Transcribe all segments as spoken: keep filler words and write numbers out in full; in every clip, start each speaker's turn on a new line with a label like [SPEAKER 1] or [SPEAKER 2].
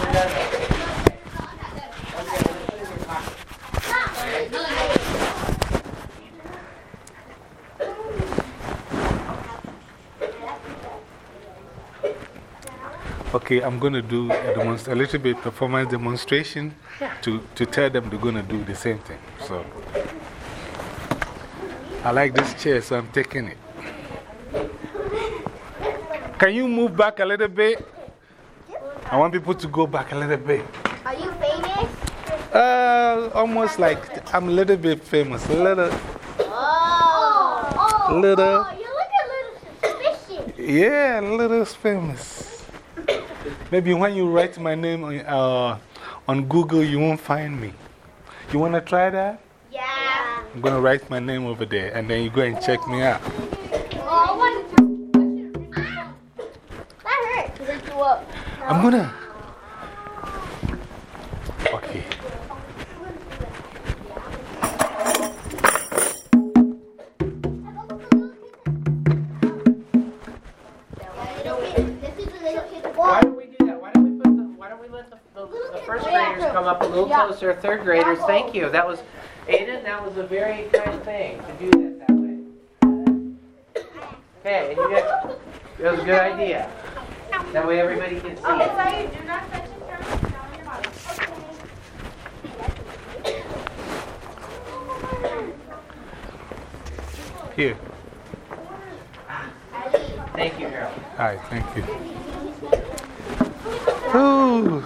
[SPEAKER 1] Okay, I'm going to do a, demonst a little bit performance demonstration to, to tell them they're going to do the same thing. So, I like this chair, so I'm taking it. Can you move back a little bit? I want people to go back a little bit.
[SPEAKER 2] Are you famous?
[SPEAKER 1] Uh, almost like I'm a little bit famous. A little.
[SPEAKER 2] Oh, oh,
[SPEAKER 1] little.
[SPEAKER 2] Oh, you look a little suspicious.
[SPEAKER 1] Yeah, a little famous. Maybe when you write my name on, uh, on Google, you won't find me. You want to try that?
[SPEAKER 2] Yeah.
[SPEAKER 1] I'm going to write my name over there and then you go and check me out.
[SPEAKER 2] Oh, what? That hurt because I threw up.
[SPEAKER 1] I'm going to. Okay.
[SPEAKER 3] Why don't we do that? Why don't we put the, why don't we let the, the, the first graders come up a little closer, third graders? Thank you. That was, Aiden, that was a very kind thing to do that that way. Okay, and you got, that was a good idea. That way everybody can see it.
[SPEAKER 2] Do not touch the camera on your body.
[SPEAKER 1] Here.
[SPEAKER 3] Thank you, Harold.
[SPEAKER 1] Hi, thank you. Ooh.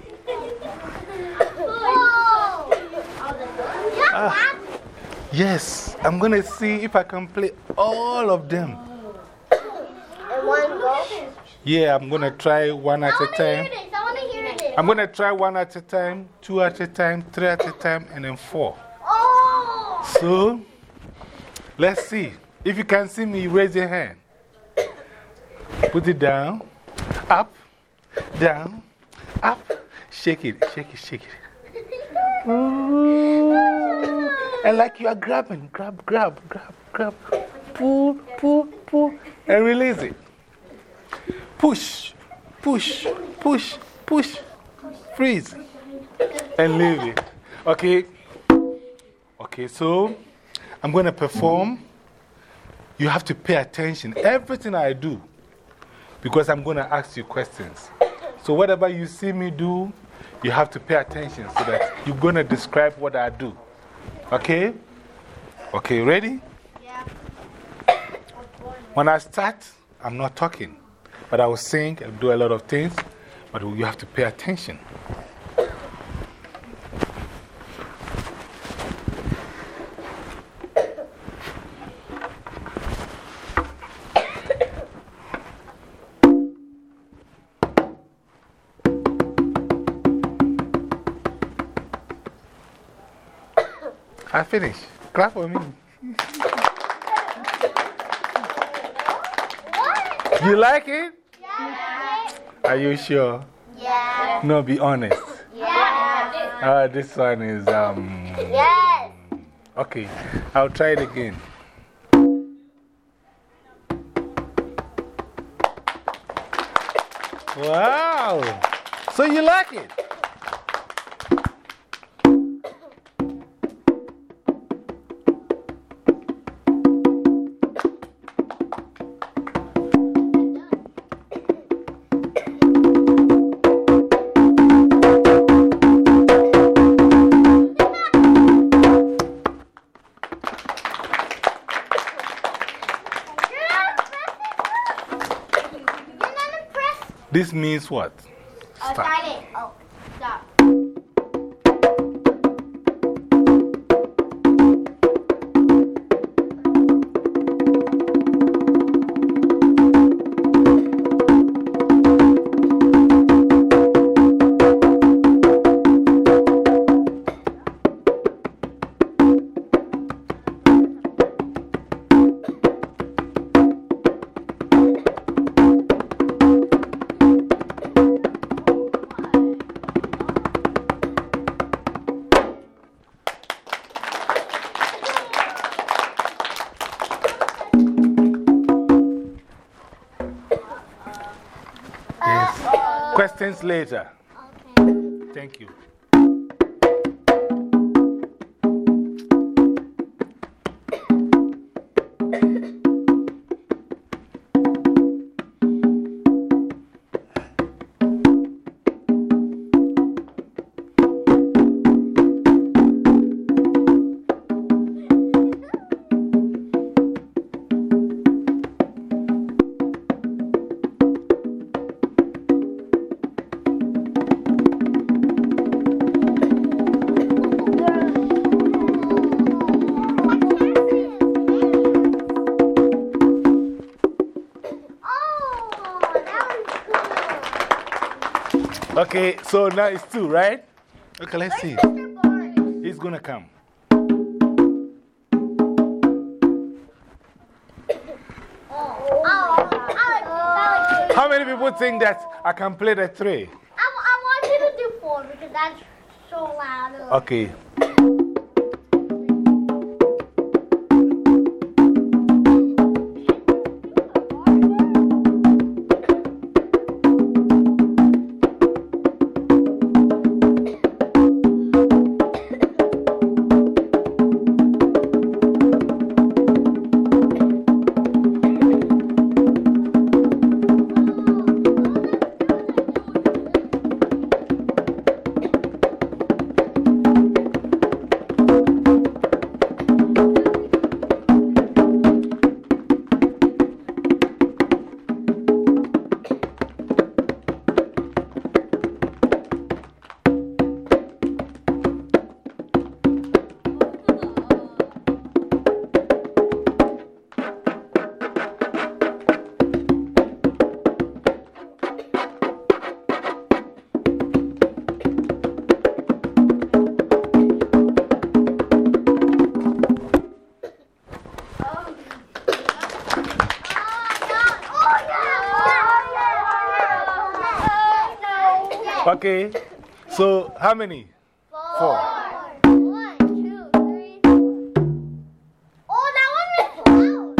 [SPEAKER 1] Ah, yes, I'm going to see if I can play all of them.
[SPEAKER 2] In one go?
[SPEAKER 1] Yeah, I'm going to try one at a time.
[SPEAKER 2] I want to hear this.
[SPEAKER 1] I'm going to try one at a time, two at a time, three at a time, and then four.
[SPEAKER 2] Oh!
[SPEAKER 1] So, let's see. If you can see me, raise your hand. Put it down, up, down, up. Shake it, shake it, shake it. Ooh. And like you are grabbing, grab, grab, grab, grab. Pull, pull, pull, and release it. Push, push, push, push. Freeze. And leave it. Okay? Okay, so I'm going to perform. You have to pay attention. Everything I do. Because I'm going to ask you questions. So, whatever you see me do, you have to pay attention so that you're going to describe what I do. Okay? Okay, ready?
[SPEAKER 2] Yeah.
[SPEAKER 1] When I start, I'm not talking. But I will sing and do a lot of things. But you have to pay attention. I finished. Clap for me.
[SPEAKER 2] What?
[SPEAKER 1] You like it?
[SPEAKER 2] Yeah.
[SPEAKER 1] Are you sure?
[SPEAKER 2] Yeah.
[SPEAKER 1] No, be honest.
[SPEAKER 2] Yeah.
[SPEAKER 1] Uh, this one is. Um,
[SPEAKER 2] Yes.
[SPEAKER 1] okay, I'll try it again. Wow! So you like it? This means what?
[SPEAKER 2] Oh,
[SPEAKER 1] Stop.
[SPEAKER 2] start it. Oh, stop. Questions later. Okay.
[SPEAKER 1] Thank you. Okay, so now it's two, right? Okay, let's see. He's gonna come. How many people think that I can play the three?
[SPEAKER 2] I, I want you to do four because that's so loud.
[SPEAKER 1] Okay. Okay, so how many? Four.
[SPEAKER 2] One, two, three, four. Oh, that one was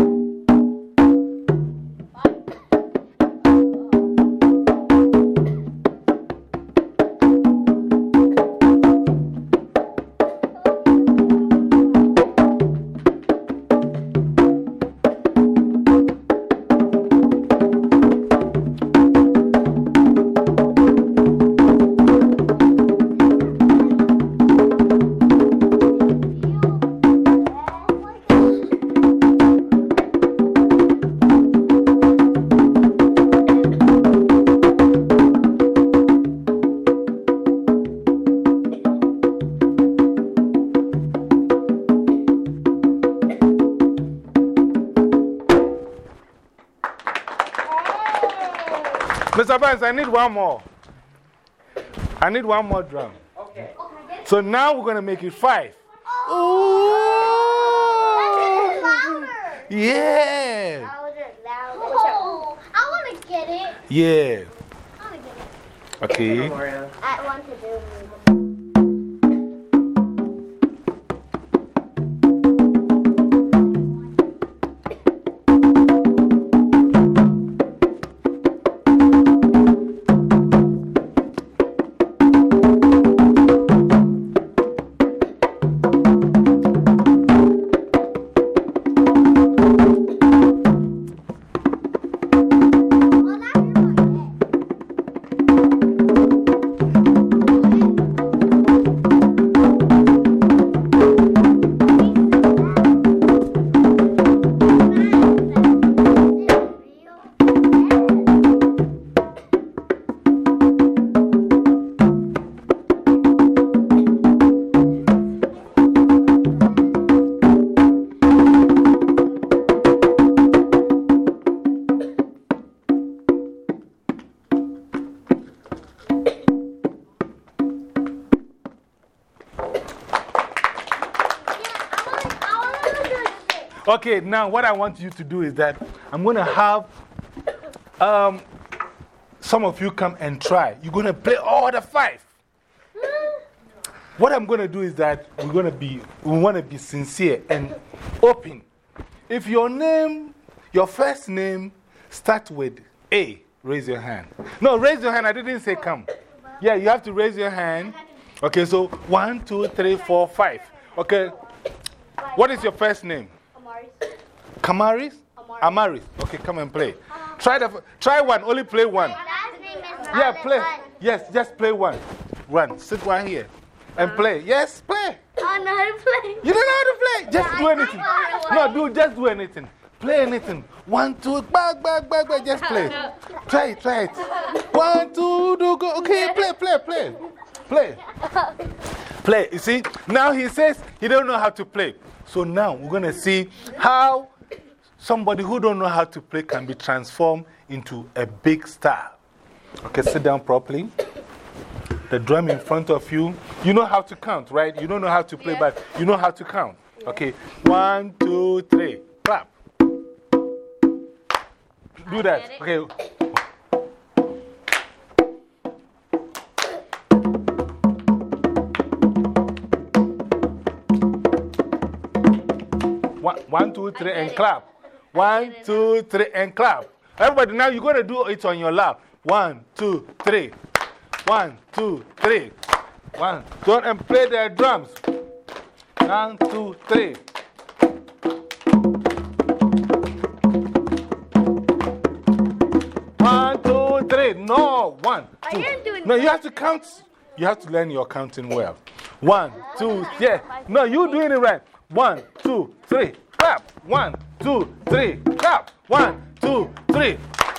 [SPEAKER 1] Mister Barnes, I need one more. I need one more drum.
[SPEAKER 3] Okay.
[SPEAKER 1] So now we're going to make it five.
[SPEAKER 2] louder.
[SPEAKER 1] Yeah.
[SPEAKER 2] Louder, louder. Oh, I want to get it.
[SPEAKER 1] Yeah.
[SPEAKER 2] I want to get it.
[SPEAKER 1] Okay.
[SPEAKER 3] Gloria.
[SPEAKER 2] I want to do it.
[SPEAKER 1] Okay, now what I want you to do is that I'm going to have um, some of you come and try. You're going to play all the five. What I'm going to do is that we're going to be, we want to be sincere and open. If your name, your first name starts with A, raise your hand. No, raise your hand. I didn't say come. Yeah, you have to raise your hand. Okay, so one, two, three, four, five. Okay. What is your first name? Amaris. Kamaris? Amaris. Okay, come and play. Try, the, try one, only play one. Yeah, play. Yes, just play one. Run. Sit right here and play. Yes, play.
[SPEAKER 2] I know how to play.
[SPEAKER 1] You don't know how to play? Just do anything. No, do just do anything. Play anything. One, two, back, back, back, back. Just play. Try it, try it. One, two, do, go. Okay, play, play, play. Play. Play. You see, now he says he don't know how to play. So now we're going to see how somebody who don't know how to play can be transformed into a big star. Okay, sit down properly. The drum in front of you. You know how to count, right? You don't know how to play, but you know how to count. Okay, one, two, three. Clap. Do that. Okay. One, one, two, three, and clap. One, two, three, and clap. Everybody, now you're going to do it on your lap. One, two, three. One, two, three. One, two, and play the drums. One, two, three. One, two, three. No, one, two. No, you have to count. You have to learn your counting well. One, two, yeah. No, you're doing it right. One, two, three. Clap. One, two, three. Clap. One, two, three.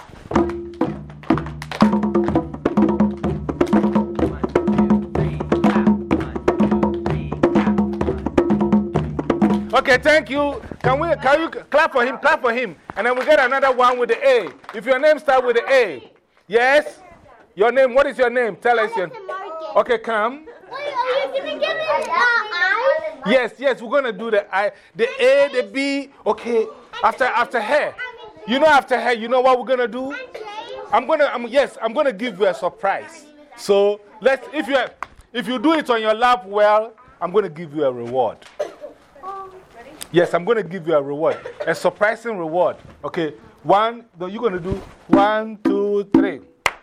[SPEAKER 1] Okay, thank you. Can, we, can you clap for him? Clap for him. And then we get another one with the A. If your name starts with the A. Yes? Your name, what is your name? Tell us your name. Okay, come.
[SPEAKER 2] Wait, are you going to give me the I?
[SPEAKER 1] Yes, yes, we're going to do the I. The A, the B. Okay, after, after her. You know, after her, you know what we're going to do? I'm going to, I'm, yes, I'm going to give you a surprise. So, let's, if you, if you do it on your lap well, I'm going to give you a reward. Yes, I'm going to give you a reward. A surprising reward. Okay, one, no, you're going to do one, two, three.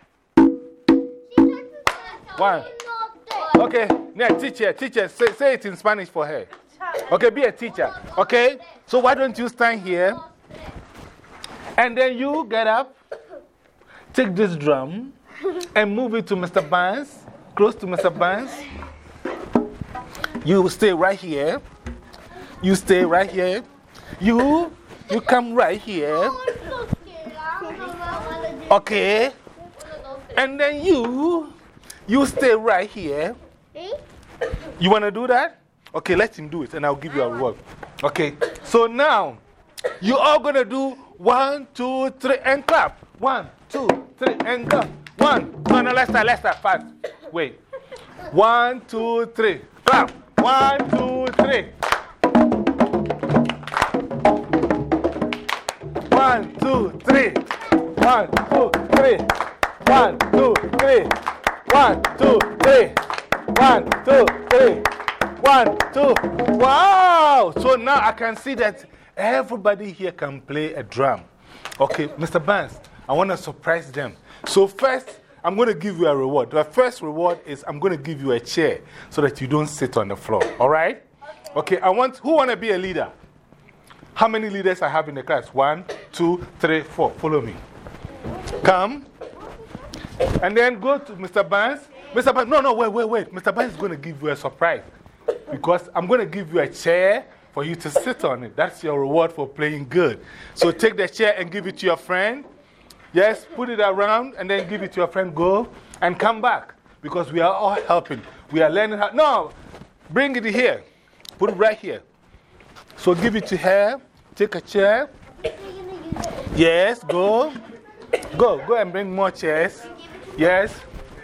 [SPEAKER 1] One. Okay, now, teacher, teacher, say, say it in Spanish for her. Okay, be a teacher. Okay, so why don't you stand here? And then you get up, take this drum, and move it to Mister Barnes, close to Mister Barnes. You stay right here. You stay right here. You, you come right here. Okay. And then you, you stay right here. You want to do that? Okay, let him do it and I'll give you a reward. Okay. So now, you all going to do one, two, three, and clap. One, two, three, and clap. One. No, no, let's start, let's start fast. Wait. One, two, three. Clap. One, two, three. One, two, three. One, two, three. One, two, three. One, two, three. One, two, three. One, two. Wow! So now I can see that everybody here can play a drum. Okay, Mister Barnes, I want to surprise them. So, first, I'm going to give you a reward. The first reward is I'm going to give you a chair so that you don't sit on the floor. All right? Okay, I want, who want to be a leader? How many leaders I have in the class? One, two, three, four. Follow me. Come. And then go to Mister Barnes. Mister Barnes, no, no, wait, wait, wait. Mister Barnes is going to give you a surprise. Because I'm going to give you a chair for you to sit on it. That's your reward for playing good. So take the chair and give it to your friend. Yes, put it around and then give it to your friend. Go and come back. Because we are all helping. We are learning how. No, bring it here. Put it right here. So give it to her. Take a chair. Yes, go. Go, go and bring more chairs. Yes.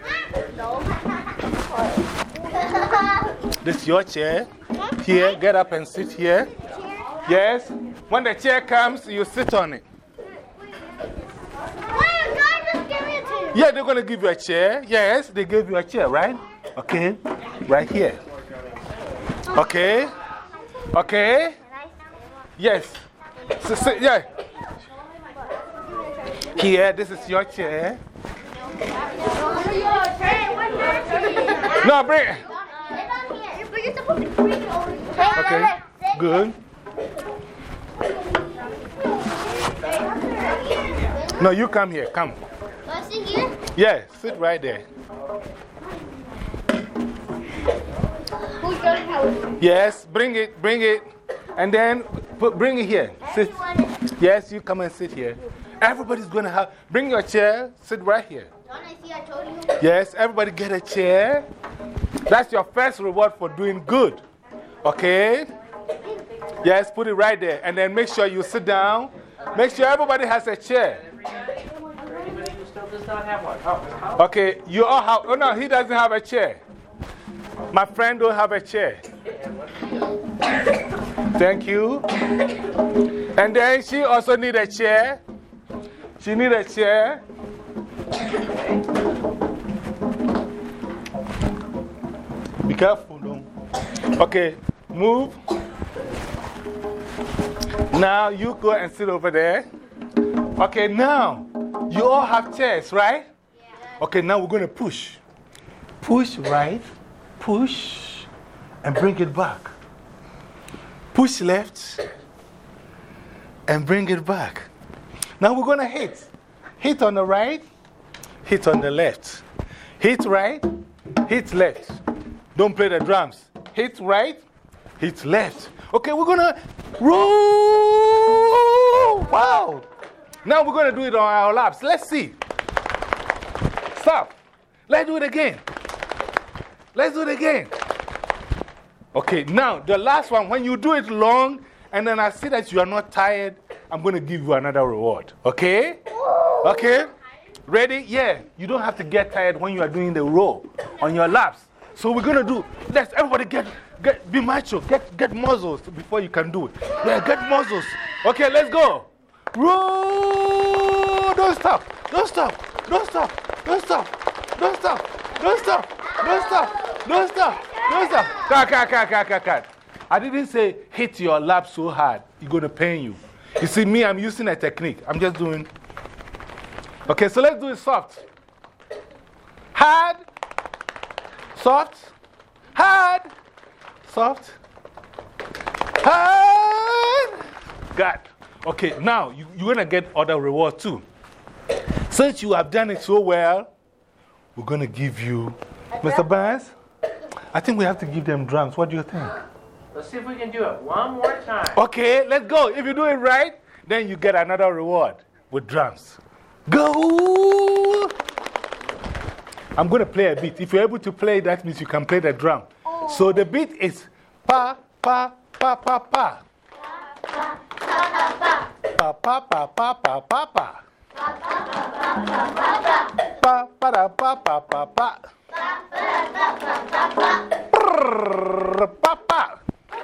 [SPEAKER 1] This is your chair. Here, get up and sit here. Yes. When the chair comes, you sit on it. Yeah, they're going to give you a chair. Yes, they gave you a chair, right? Okay. Right here. Okay. Okay. Yes. So, so, yeah. Here, this is your chair. No, bring it.
[SPEAKER 2] Sit on here. But you're supposed to bring it over here.
[SPEAKER 1] Okay, good. No, you come here. Come.
[SPEAKER 2] Want to sit here?
[SPEAKER 1] Yeah, sit right there.
[SPEAKER 2] Who's going to help?
[SPEAKER 1] Yes, bring it, bring it. And then put, bring it here. Sit. Yes, you come and sit here. Everybody's going to have. Bring your chair. Sit right here.
[SPEAKER 2] Don't I see I told you?
[SPEAKER 1] Yes, everybody get a chair. That's your first reward for doing good. Okay? Yes, put it right there. And then make sure you sit down. Make sure everybody has a chair.
[SPEAKER 3] Anybody who still does not have one. Oh,
[SPEAKER 1] Okay, you all have. Oh, no, he doesn't have a chair. My friend don't have a chair. Thank you. And then she also need a chair. She need a chair. Be careful, don't. Okay, move. Now you go and sit over there. Okay, now you all have chairs, right? Okay, now we're going to push. Push right, push, and bring it back. Push left, and bring it back. Now we're going to hit. Hit on the right, hit on the left. Hit right, hit left. Don't play the drums. Hit right, hit left. Okay, we're going to roll. Wow. Now we're going to do it on our laps. Let's see. Stop. Let's do it again. Let's do it again. Okay, now the last one, when you do it long and then I see that you are not tired, I'm going to give you another reward. Okay? Okay? Ready? Yeah. You don't have to get tired when you are doing the roll on your laps. So we're going to do, let's everybody get, get, be macho, get, get muscles before you can do it. Yeah, get muscles. Okay, let's go. Roll. Don't stop. Don't stop. Don't stop. Don't stop. Don't stop. Don't stop. Don't stop. Don't stop. Don't stop. Cut, cut, cut, cut, cut, cut. I didn't say hit your lap so hard, it's going to pain you. You see, me, I'm using a technique. I'm just doing. Okay, so let's do it soft. Hard. Soft. Hard. Soft. Hard. Got. Okay, now you, you're going to get other reward too. Since you have done it so well, we're going to give you. Mister Barnes, I think we have to give them drums. What do you think?
[SPEAKER 3] let's see if we can do it one more time.
[SPEAKER 1] Okay, let's go. If you do it right, then you get another reward with drums. Go! I'm going to play a beat. If you're able to play, that means you can play the drum. So the beat is pa, pa, pa, pa, pa. Pa, pa, pa, pa, pa, pa. Pa, pa, da, pa, pa, pa, pa. Prrrr, pa, pa.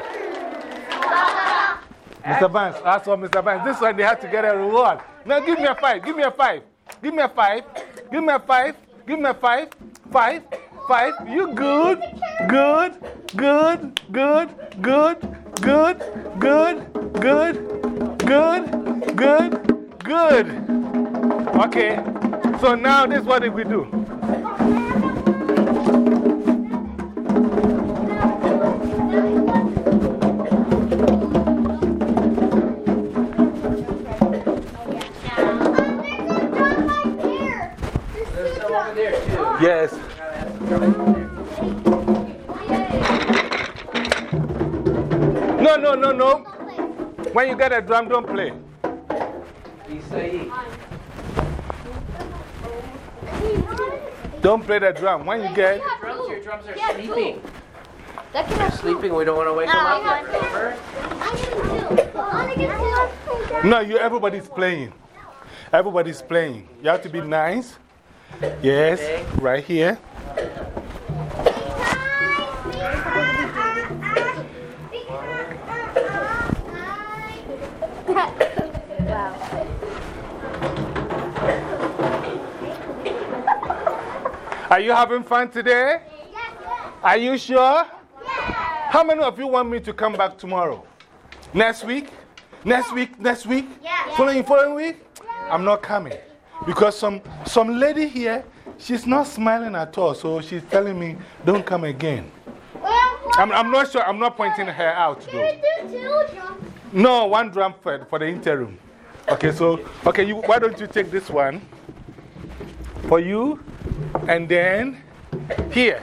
[SPEAKER 1] Mister Barnes, that's what Mister Barnes. This one they have to get a reward. Now give me a five. Give me a five. Give me a five. Give me a five. Give me a five. Five. Five. You good. Good. Good. Good. Good. Good. Good. Good. Good. Good. Good. Okay. So now this is what we do. Yes. No, no, no, no. When you get a drum, don't play. Don't play the drum. When you get.
[SPEAKER 3] Your drums, your drums are sleeping. They're sleeping. We don't want to wake them up. Remember?
[SPEAKER 1] No, you, everybody's playing. Everybody's playing. You have to be nice. Yes, right here. Are you having fun today? Are you sure? How many of you want me to come back tomorrow? Next week? Next week? Next week? Following, following week? I'm not coming. Because some, some lady here she's not smiling at all, so she's telling me, don't come again. I'm, I'm not sure, I'm not pointing her out though.
[SPEAKER 2] Can we do two drums?
[SPEAKER 1] No, one drum for, for the interim. Okay, so, okay, you, why don't you take this one for you, and then here.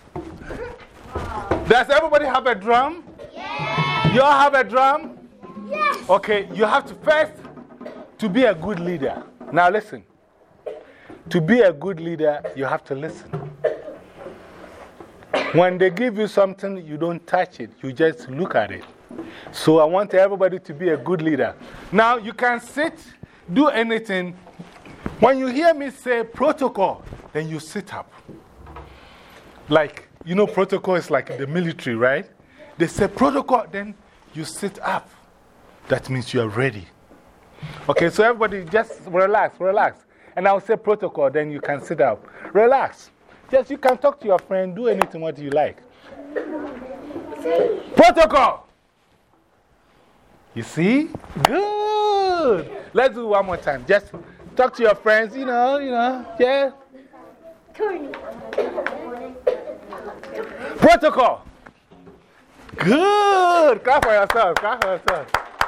[SPEAKER 1] Does everybody have a drum?
[SPEAKER 2] Yes.
[SPEAKER 1] You all have a drum?
[SPEAKER 2] Yes.
[SPEAKER 1] Okay, you have to first, to be a good leader. Now listen. To be a good leader, you have to listen. When they give you something, you don't touch it, you just look at it. So I want everybody to be a good leader. Now you can sit, do anything. When you hear me say protocol, then you sit up. Like, you know, protocol is like the military, right? They say protocol, then you sit up. That means you are ready. Okay, so everybody just relax, relax. And I'll say protocol, then you can sit up. Relax. Just you can talk to your friend, do anything what you like. Protocol! You see? Good. Let's do it one more time. Just talk to your friends, you know, you know, yeah. Protocol. Good. Clap for yourself. Clap for yourself.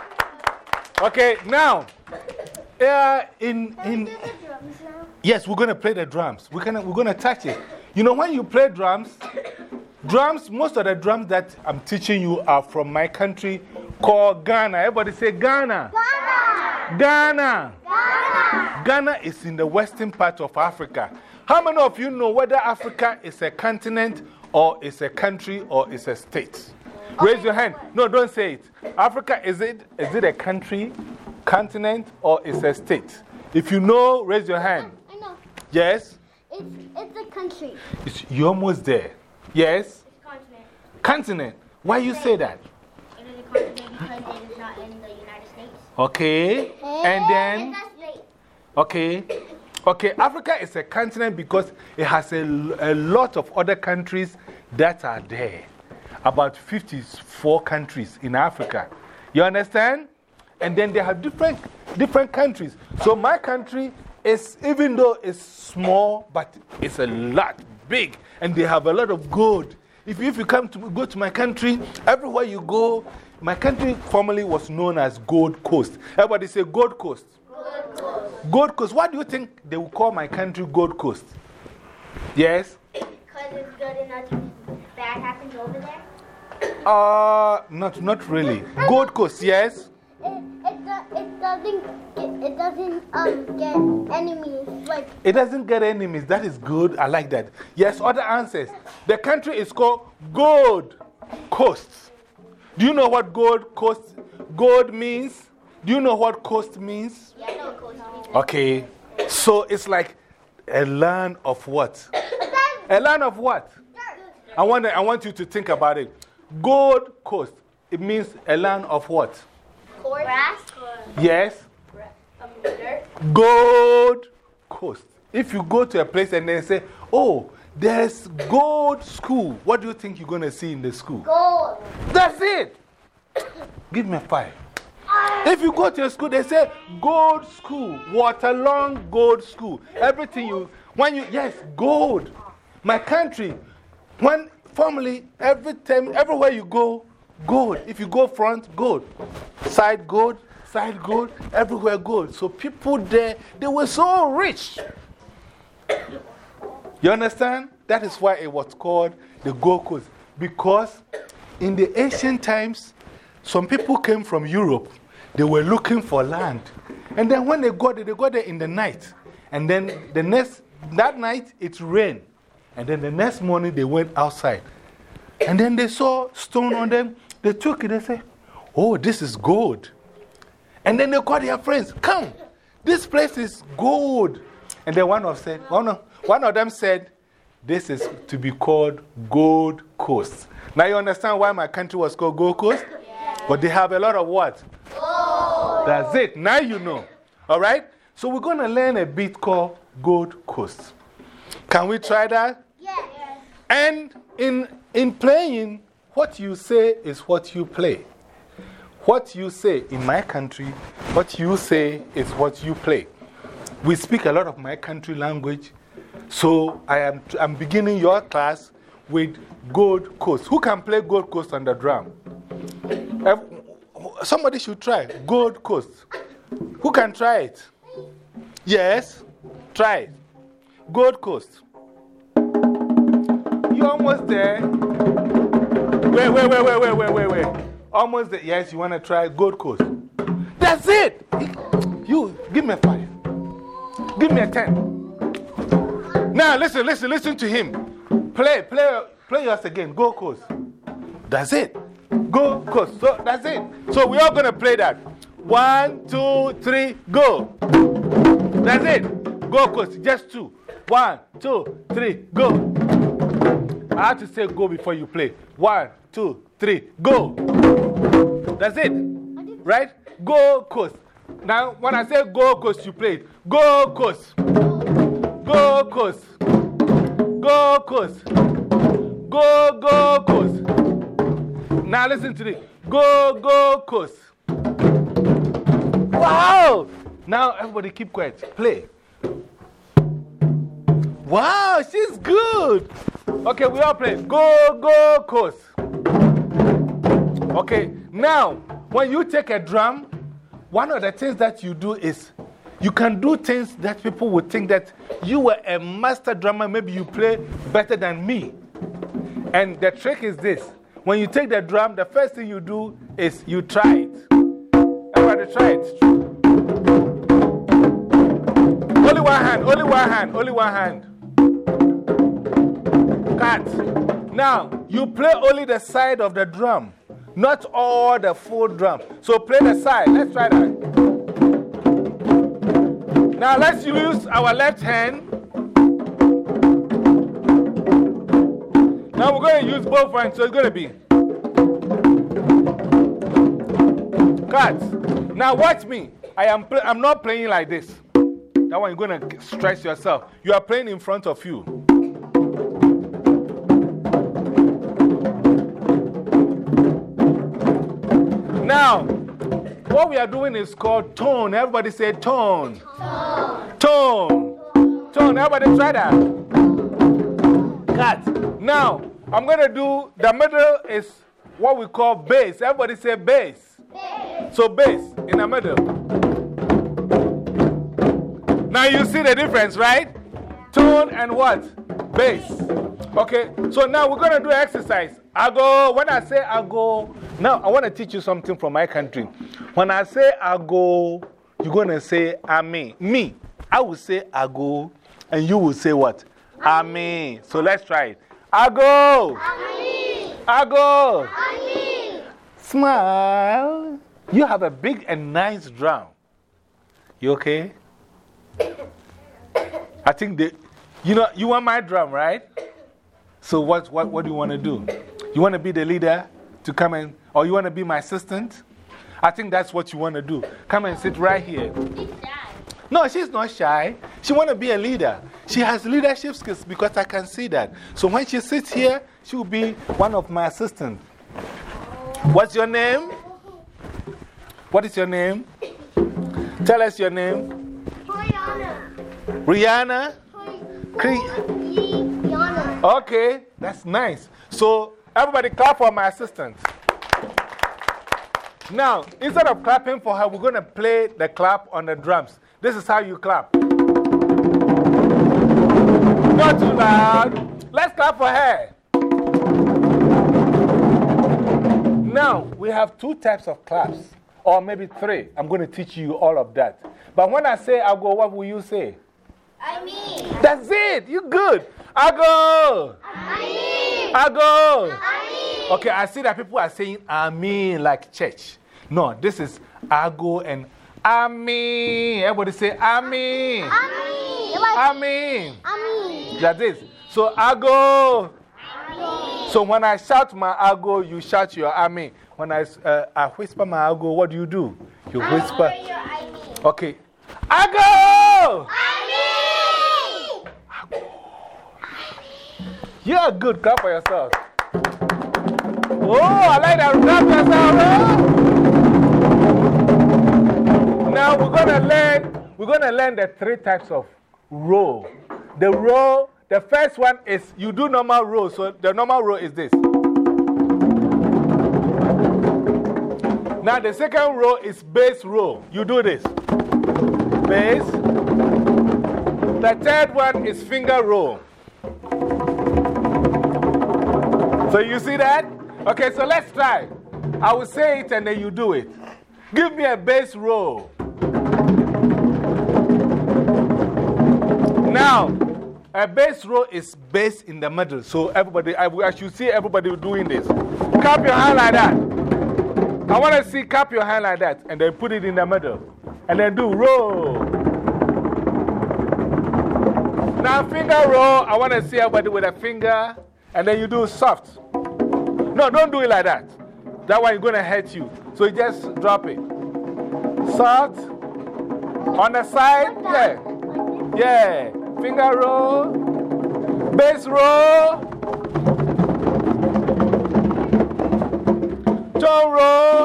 [SPEAKER 1] Okay, now, uh, in, in, yes, we're going to play the drums. We're going we're gonna touch it. You know, when you play drums, drums, most of the drums that I'm teaching you are from my country called Ghana. Everybody say Ghana.
[SPEAKER 2] Ghana.
[SPEAKER 1] Ghana.
[SPEAKER 2] Ghana.
[SPEAKER 1] Ghana is in the western part of Africa. How many of you know whether Africa is a continent or is a country or is a state? Raise your hand. No, don't say it. Africa, is it, is it a country, continent, or is a state? If you know, raise your hand.
[SPEAKER 2] I know.
[SPEAKER 1] Yes?
[SPEAKER 2] It's, it's a country.
[SPEAKER 1] It's, you're almost there. Yes?
[SPEAKER 2] It's a continent.
[SPEAKER 1] Continent. Why you say that?
[SPEAKER 2] It is a continent because it is not in the United States.
[SPEAKER 1] Okay. And then,
[SPEAKER 2] It's a state.
[SPEAKER 1] okay. Okay, Africa is a continent because it has a, a lot of other countries that are there. About fifty-four countries in Africa. You understand? And then they have different, different countries. So my country is, even though it's small, but it's a lot big. And they have a lot of gold. If you, if you come to go to my country, everywhere you go, my country formerly was known as Gold Coast. Everybody say Gold Coast.
[SPEAKER 2] Gold Coast.
[SPEAKER 1] Gold Coast. Why do you think they will call my country Gold Coast? Yes?
[SPEAKER 2] Because it's good and nothing bad happens over there.
[SPEAKER 1] Uh, not, not really. Gold Coast, yes?
[SPEAKER 2] It, it, do, it doesn't, get, it doesn't um, get enemies. Like,
[SPEAKER 1] It doesn't get enemies. That is good. I like that. Yes, other answers. The country is called Gold Coast. Do you know what Gold Coast, gold means? Do you know what coast means?
[SPEAKER 2] yeah, I know what coast means.
[SPEAKER 1] Okay. So it's like a land of what? A land of what? I want, I want you to think about it. Gold Coast. It means a land of what?
[SPEAKER 2] Grass?
[SPEAKER 1] Yes?
[SPEAKER 2] Dirt?
[SPEAKER 1] Gold Coast. If you go to a place and they say, oh, there's Gold School, what do you think you're going to see in the school?
[SPEAKER 2] Gold.
[SPEAKER 1] That's it. Give me a five. If you go to a school, they say Gold School, Waterlong Gold School. Everything you, when you, yes, gold. My country, when formerly, every time, everywhere you go, gold. If you go front, gold. Side gold, side gold, everywhere gold. So people there, they were so rich. You understand? That is why it was called the Gold Coast. Because in the ancient times, some people came from Europe. They were looking for land. And then when they got there, they got there in the night. And then the next, that night, it rained. And then the next morning, they went outside. And then they saw stone on them. They took it. They said, oh, this is gold. And then they called their friends, come, this place is gold. And then one of, said, one of, one of them said, this is to be called Gold Coast. Now you understand why my country was called Gold Coast?
[SPEAKER 2] Yeah.
[SPEAKER 1] But they have a lot of what?
[SPEAKER 2] Gold.
[SPEAKER 1] That's it. Now you know. All right? So we're going to learn a bit called Gold Coast. Can we try that?
[SPEAKER 2] Yes. Yes.
[SPEAKER 1] And in, in playing, what you say is what you play. What you say in my country, what you say is what you play. We speak a lot of my country language. So I am I'm beginning your class with Gold Coast. Who can play Gold Coast on the drum? Uh, somebody should try Gold Coast. Who can try it? Yes, try it. Gold Coast. You're almost there. Wait, wait, wait, wait, wait, wait, wait, wait. Almost there. Yes, you want to try Gold Coast. That's it. You, give me a five. Give me a ten. Now, listen, listen, listen to him. Play, play, play yours again. Gold Coast. That's it. Gold Coast. So, that's it. So, we're all going to play that. One, two, three, go. That's it. Gold Coast. Just two. One, two, three, go. I have to say go before you play. One, two, three, go. That's it. Right? Gold Coast. Now, when I say Gold Coast, you play it. Gold Coast. Gold Coast. Gold Coast. Go, go, Coast. Now, listen to this. Go, go, Coast. Wow! Now, everybody keep quiet. Play. Wow, she's good. Okay, we all play. Go, go, Coast. Okay, now, when you take a drum, one of the things that you do is you can do things that people would think that you were a master drummer, maybe you play better than me. And the trick is this. When you take the drum, the first thing you do is you try it. Everybody try it. Only one hand, only one hand, only one hand. Cut. Now, you play only the side of the drum, not all the full drum. So play the side. Let's try that. Now, let's use our left hand. Now, we're going to use both hands, so it's going to be. Cut. Now, watch me. I am I'm not playing like this. That one, you're going to stress yourself. You are playing in front of you. Now, what we are doing is called tone. Everybody say tone. Tone. Tone. Tone. Everybody try that. Cut. Now, I'm going to do the middle is what we call bass. Everybody say bass. Bass. So bass in the middle. Now you see the difference, right? Tone and what? Bass. Okay, so now we're going to do exercise. I go, when I say I go, now I want to teach you something from my country. When I say I go, you're going to say I mean. Me, I will say I go, and you will say what? I mean. So let's try it. I go. I go. Smile. You have a big and nice drum. You okay? I think they, you know, you want my drum, right? So what, what, what do you want to do? You want to be the leader to come and, or you want to be my assistant? I think that's what you want to do. Come and sit right here. She's shy. No, she's not shy. She wants to be a leader. She has leadership skills because I can see that. So when she sits here, she will be one of my assistants. What's your name? What is your name? Tell us your name.
[SPEAKER 2] Rihanna.
[SPEAKER 1] Rihanna?
[SPEAKER 2] Rihanna.
[SPEAKER 1] Okay, that's nice. So, everybody clap for my assistant. Now, instead of clapping for her, we're going to play the clap on the drums. This is how you clap. Not too loud. Let's clap for her. Now, we have two types of claps, or maybe three. I'm going to teach you all of that. But when I say I go, what will you say?
[SPEAKER 2] I mean.
[SPEAKER 1] That's it. You're good. I go.
[SPEAKER 2] I mean.
[SPEAKER 1] I go.
[SPEAKER 2] I mean.
[SPEAKER 1] Okay, I see that people are saying I mean like church. No, this is I go and I mean. Everybody say I mean.
[SPEAKER 2] I mean.
[SPEAKER 1] I mean.
[SPEAKER 2] I mean.
[SPEAKER 1] That's it. So I go.
[SPEAKER 2] I mean.
[SPEAKER 1] So when I shout my I go, you shout your I mean. When I, uh, I whisper my I go, what do you do? You whisper.
[SPEAKER 2] I your I mean.
[SPEAKER 1] Okay. I go!
[SPEAKER 2] I mean.
[SPEAKER 1] I go. You're good. Clap for yourself. Oh, I like that. Clap yourself. Huh? Now we're going to learn, we're going to learn the three types of roll. the row, the first one is you do normal row. So the normal row is this. Now the second row is bass row. You do this. Bass. The third one is finger row. So you see that? Okay, so let's try. I will say it and then you do it. Give me a bass row. Now, a bass row is bass in the middle. So everybody, I, I should see everybody doing this. Clap your hand like that. I want to see clap your hand like that and then put it in the middle. And then do row. Now, finger row, I want to see everybody with a finger. And then you do soft. No, don't do it like that. That one is going to hurt you. So you just drop it. Soft. On the side, yeah. Yeah. Finger roll. Bass roll. Toe roll.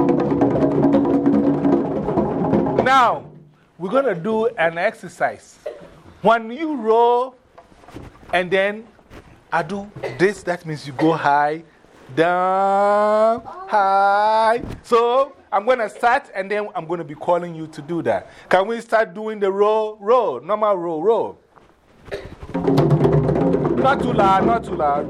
[SPEAKER 1] Now, we're going to do an exercise. When you roll and then I do this, that means you go high, down, high. So I'm going to start and then I'm going to be calling you to do that. Can we start doing the roll, roll, normal roll, roll? Not too loud, not too loud.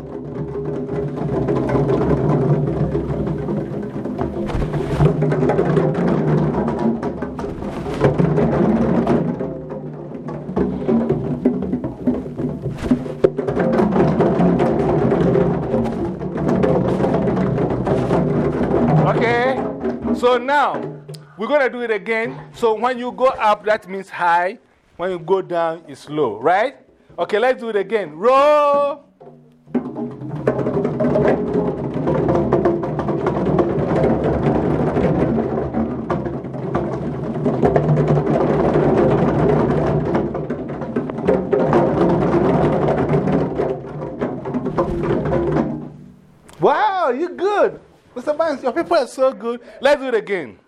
[SPEAKER 1] Okay, so now we're going to do it again. So when you go up, that means high. When you go down, it's low, right? Okay, let's do it again. Roll. Wow, you're good. Mister Banks, your people are so good. Let's do it again.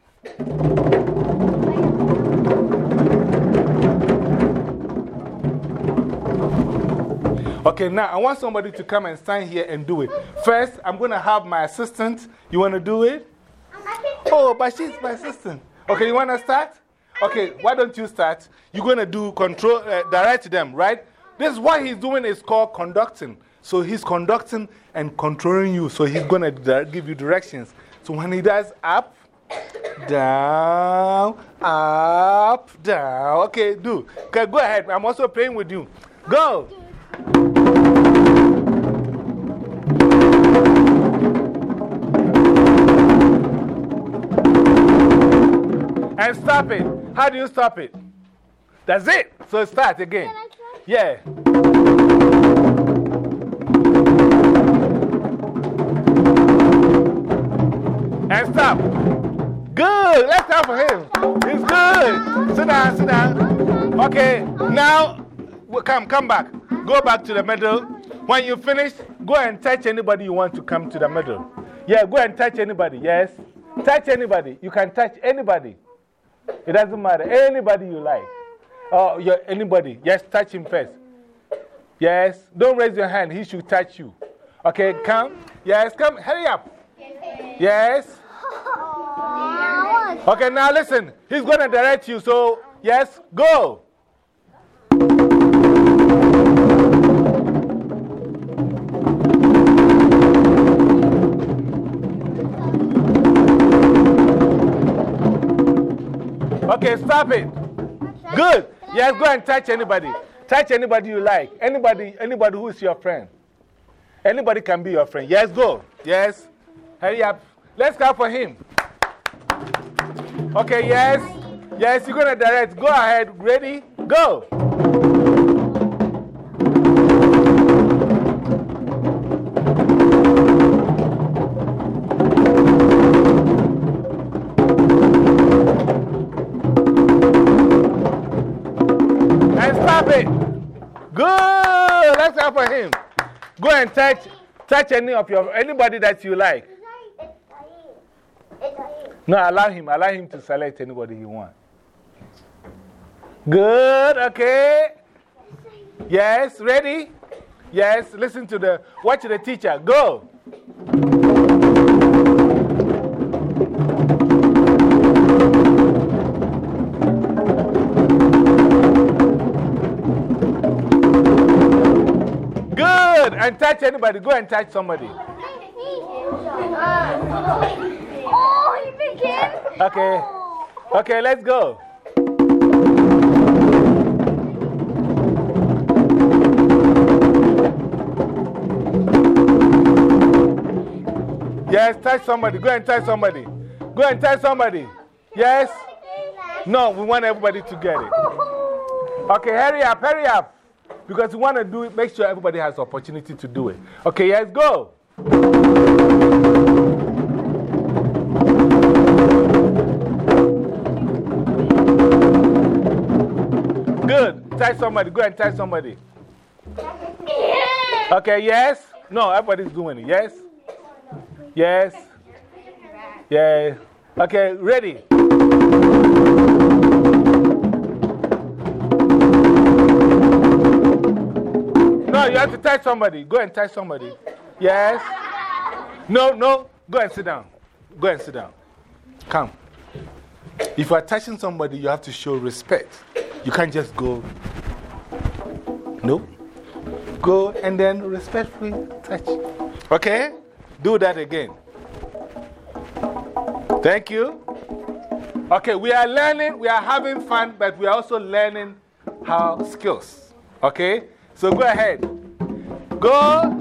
[SPEAKER 1] Okay, now I want somebody to come and stand here and do it. First, I'm going to have my assistant. You want to do it? Oh, but she's my assistant. Okay, you want to start? Okay, why don't you start? You're going to do control, uh, direct them, right? This is what he's doing is called conducting. So he's conducting and controlling you. So he's going to give you directions. So when he does up, down, up, down. Okay, do. Okay, go ahead. I'm also playing with you. Go. And stop it. How do you stop it? That's it. So start again. Yeah. And stop. Good. Let's clap for him. He's good. Sit down, sit down. Okay, now come, come back. Go back to the middle. When you finish, go and touch anybody you want to come to the middle. Yeah, go and touch anybody. Yes. Touch anybody. You can touch anybody. It doesn't matter. Anybody you like. Oh, you're anybody. Yes, touch him first. Yes. Don't raise your hand. He should touch you. Okay, come. Yes, come. Hurry up. Yes. Okay, now listen. He's going to direct you. So, yes, go. Okay, stop it. Good. Yes, go and touch anybody. Touch anybody you like. Anybody, anybody who is your friend. Anybody can be your friend. Yes, go. Yes. Hurry up. Let's clap for him. Okay, yes. Yes, you're going to direct. Go ahead. Ready? Go. And stop it. Good. Let's clap for him. Go and touch, touch any of your, anybody that you like. No, allow him. Allow him to select anybody you want. Good. Okay. Yes, ready? Yes, listen to the, watch the teacher. Go. Good. And touch anybody. Go and touch somebody.
[SPEAKER 2] Oh, you begin?
[SPEAKER 1] Okay. Okay, let's go. Yes, touch somebody. Go and touch somebody. Go and touch somebody. Yes? No, we want everybody to get it. Okay, hurry up, hurry up. Because we want to do it, make sure everybody has the opportunity to do it. Okay, yes, go. Good. Touch somebody. Go and touch somebody. Okay, yes? No, everybody's doing it. Yes? Yes? Yeah. Okay, ready? No, you have to touch somebody. Go and touch somebody. Yes? No, no. Go and sit down. Go and sit down. Come. If you are touching somebody, you have to show respect. You can't just go. No. Go and then respectfully touch. Okay? Do that again. Thank you. Okay, we are learning, we are having fun, but we are also learning how skills. Okay? So go ahead. Go.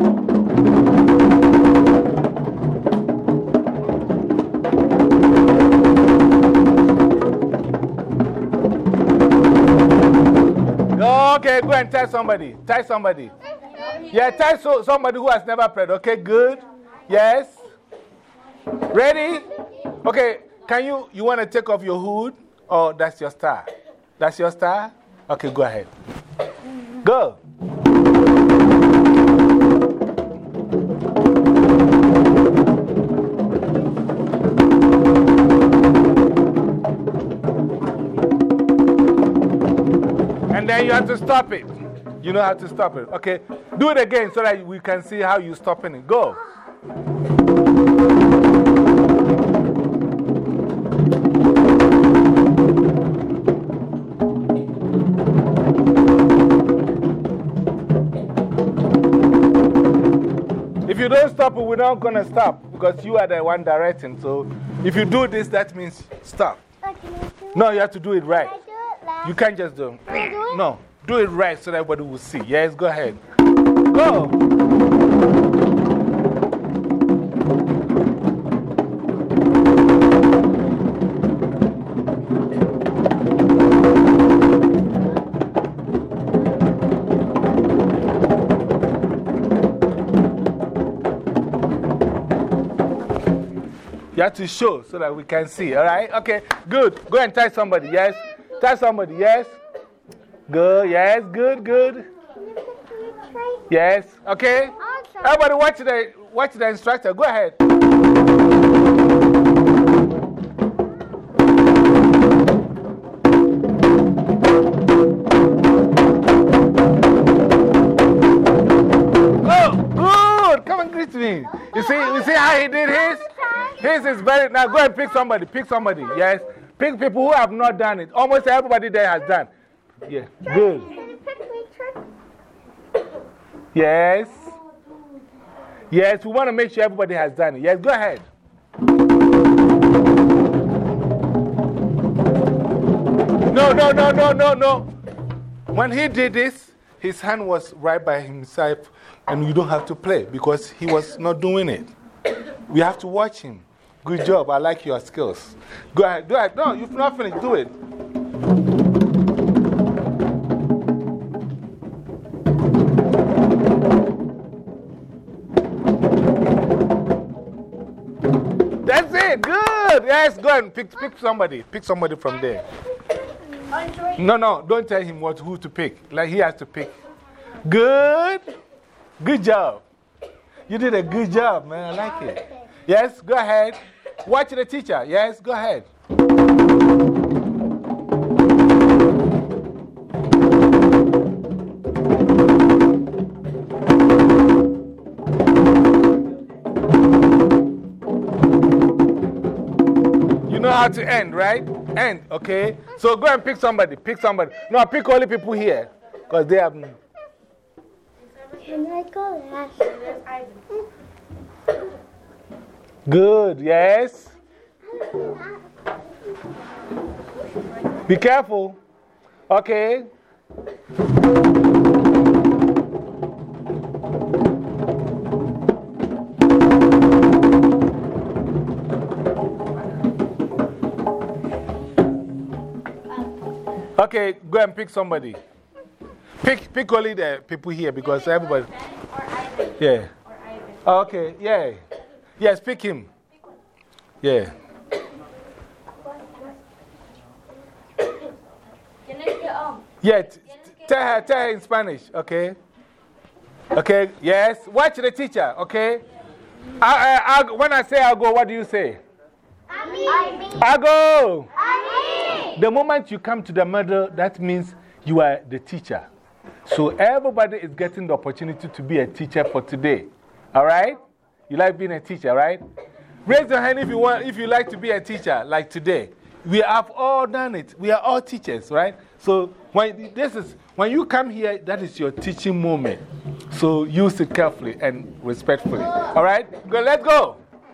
[SPEAKER 1] Okay, go and tell somebody. Tell somebody. Yeah, tell so, somebody who has never prayed. Okay, good. Yes. Ready? Okay, can you, you want to take off your hood? Or that's your star? That's your star? Okay, go ahead. Go. And then you have to stop it. You know how to stop it. Okay, do it again so that we can see how you're stopping it. Go. If you don't stop it, we're not going to stop because you are the one directing. So if you do this, that means stop. No, you have to do it right. You can't just do it. No, do it right so that everybody will see. Yes, go ahead. Go. You have to show so that we can see, all right? Okay, good. Go and touch somebody, yes? Touch somebody, yes? Good, yes, good, good. Yes, okay? Everybody watch the, watch the instructor. Go ahead. Oh, good. Come and greet me. You see, you see how he did his? His is very. Now go and pick somebody. Pick somebody. Yes. Pick people who have not done it. Almost everybody there has done. Yeah. Good. Yes. Yes. We want to make sure everybody has done it. Yes. Go ahead. No, no, no, no, no, no. When he did this, his hand was right by himself, and you don't have to play because he was not doing it. We have to watch him. Good job. I like your skills. Go ahead. Do it. No, you've not finished. Do it. That's it. Good. Yes, go and pick, pick somebody. Pick somebody from there. No, no. Don't tell him what, who to pick. Like he has to pick. Good. Good job. You did a good job, man. I like it. Yes, go ahead. Watch the teacher. Yes, go ahead. got to end, right? End, okay? So go and pick somebody. Pick somebody. No, pick only people here. Because they have.
[SPEAKER 2] Can I go last?
[SPEAKER 1] Good, yes. Be careful. Okay. Okay, go and pick somebody. Pick, pick only the people here because everybody. Yeah. Okay, yeah. Yes, pick him. Yeah. Yeah, tell her, tell her in Spanish, okay? Okay, yes. Watch the teacher, okay? I, I, I, when I say I go, what do you say? I go. The moment you come to the middle, that means you are the teacher. So everybody is getting the opportunity to be a teacher for today. All right? You like being a teacher, right? Raise your hand if you want, if you like to be a teacher, like today. We have all done it. We are all teachers, right? So when, this is, when you come here, that is your teaching moment. So use it carefully and respectfully. All right? Go, let's go.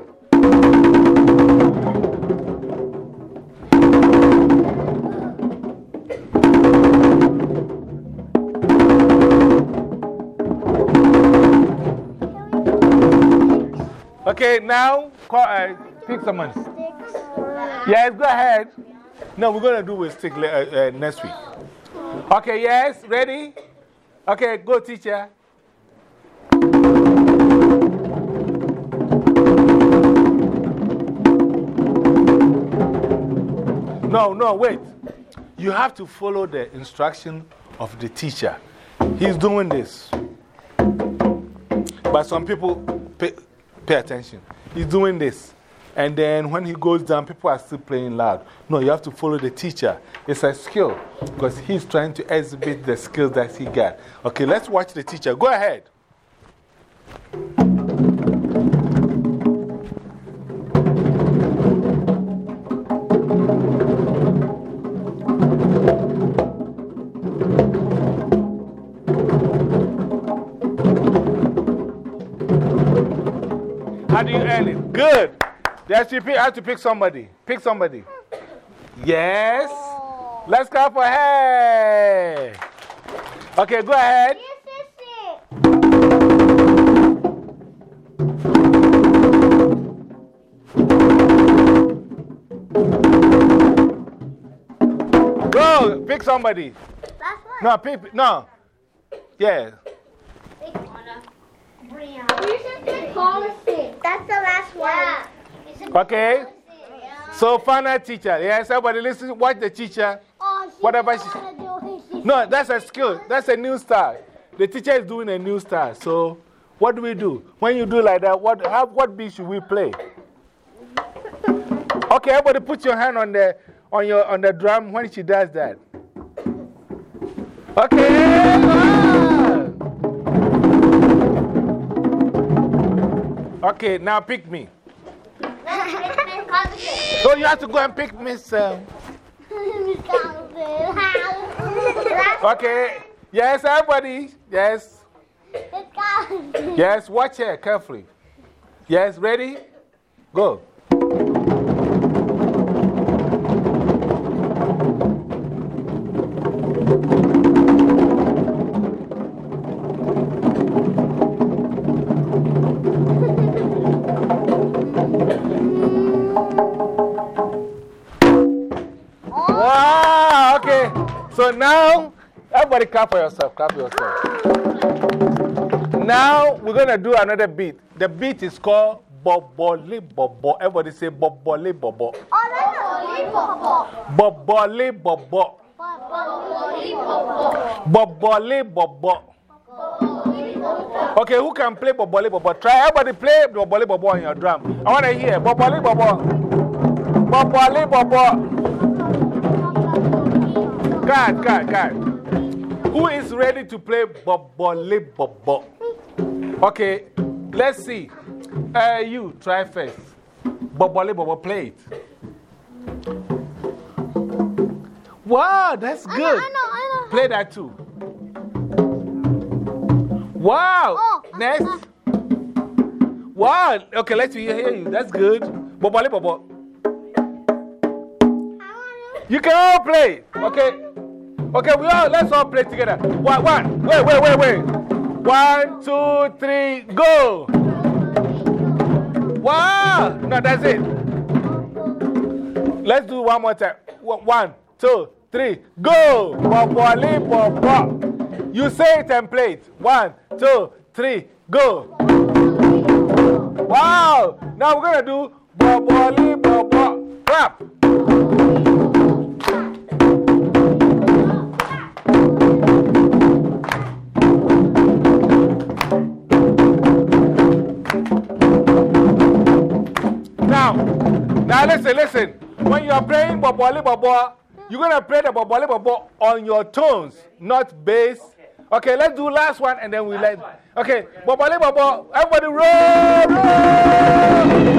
[SPEAKER 1] Okay, now call, uh, pick someone. Yes, go ahead. No, we're going to do with stick uh, uh, next week. Okay, yes, ready? Okay, go, teacher. No, no, wait. You have to follow the instruction of the teacher. He's doing this. But some people pay, pay attention. He's doing this. And then when he goes down, people are still playing loud. No, you have to follow the teacher. It's a skill because he's trying to exhibit the skills that he got. Okay, let's watch the teacher. Go ahead. How do you earn it? Good. Yes, you pick, have to pick somebody. Pick somebody. Yes. Let's clap for her. Okay, go ahead. Go, pick somebody.
[SPEAKER 2] Last one.
[SPEAKER 1] No, pick, no. Yeah.
[SPEAKER 2] That's the last one. Yeah.
[SPEAKER 1] Okay. So, final teacher. Yes, everybody listen, watch the teacher.
[SPEAKER 2] Oh, she
[SPEAKER 1] whatever she.
[SPEAKER 2] she
[SPEAKER 1] No, that's a skill. That's a new style. The teacher is doing a new style. So, what do we do? When you do like that, what, how, what beat should we play? Okay, everybody put your hand on the, on your, on the drum when she does that. Okay. Ah. Okay, now pick me. So you have to go and pick Miss. Uh... Okay. Yes, everybody. Yes. Yes, watch her carefully. Yes, ready? Go. Wow, okay. So now, everybody clap for yourself. Clap for yourself. Now, we're going to do another beat. The beat is called Bobole Bobo. Everybody say Bobole Bobo. Bobole Bobo. Bobole Bobo. Okay, who can play Bobole Bobo? Try everybody play Bobole Bobo on your drum. I want to hear Bobole Bobo. Bobole Bobo. God, God, God. Who is ready to play Bobole Bobo? Okay, let's see. Uh, you try first. Bobole Bobo, play it. Wow, that's
[SPEAKER 2] I
[SPEAKER 1] good.
[SPEAKER 2] know, I know, I know.
[SPEAKER 1] Play that too. Wow.
[SPEAKER 2] Oh,
[SPEAKER 1] Next.
[SPEAKER 2] uh,
[SPEAKER 1] Wow. Okay, let's hear you. That's good. Bobole bobo. You can all play. Okay. Okay, we all, let's all play together. One, one. Wait, wait, wait, wait. One, two, three, go. Wow. No, that's it. Let's do one more time. One, two, three, go. Bobole bobo. You say it and play it. One, two, three, go. Wow. Now we're going to do Bobole bobo. Clap. Now, now listen, listen. When you are playing Bobole bobo, you're going to play the Bobole bobo on your tones, not bass. Okay, okay, let's do last one and then we let. One. Okay, Bobole bobo. Everybody roll, roll.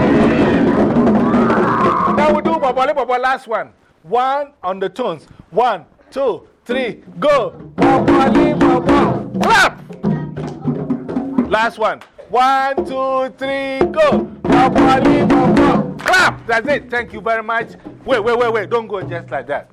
[SPEAKER 1] Now we do Bobole bobo last one. One on the tones. One, two, three, go. Bobole bobo. Clap. Last one. One, two, three, go. Bobole bobo. Clap. That's it. Thank you very much. Wait, wait, wait, wait. Don't go just like that.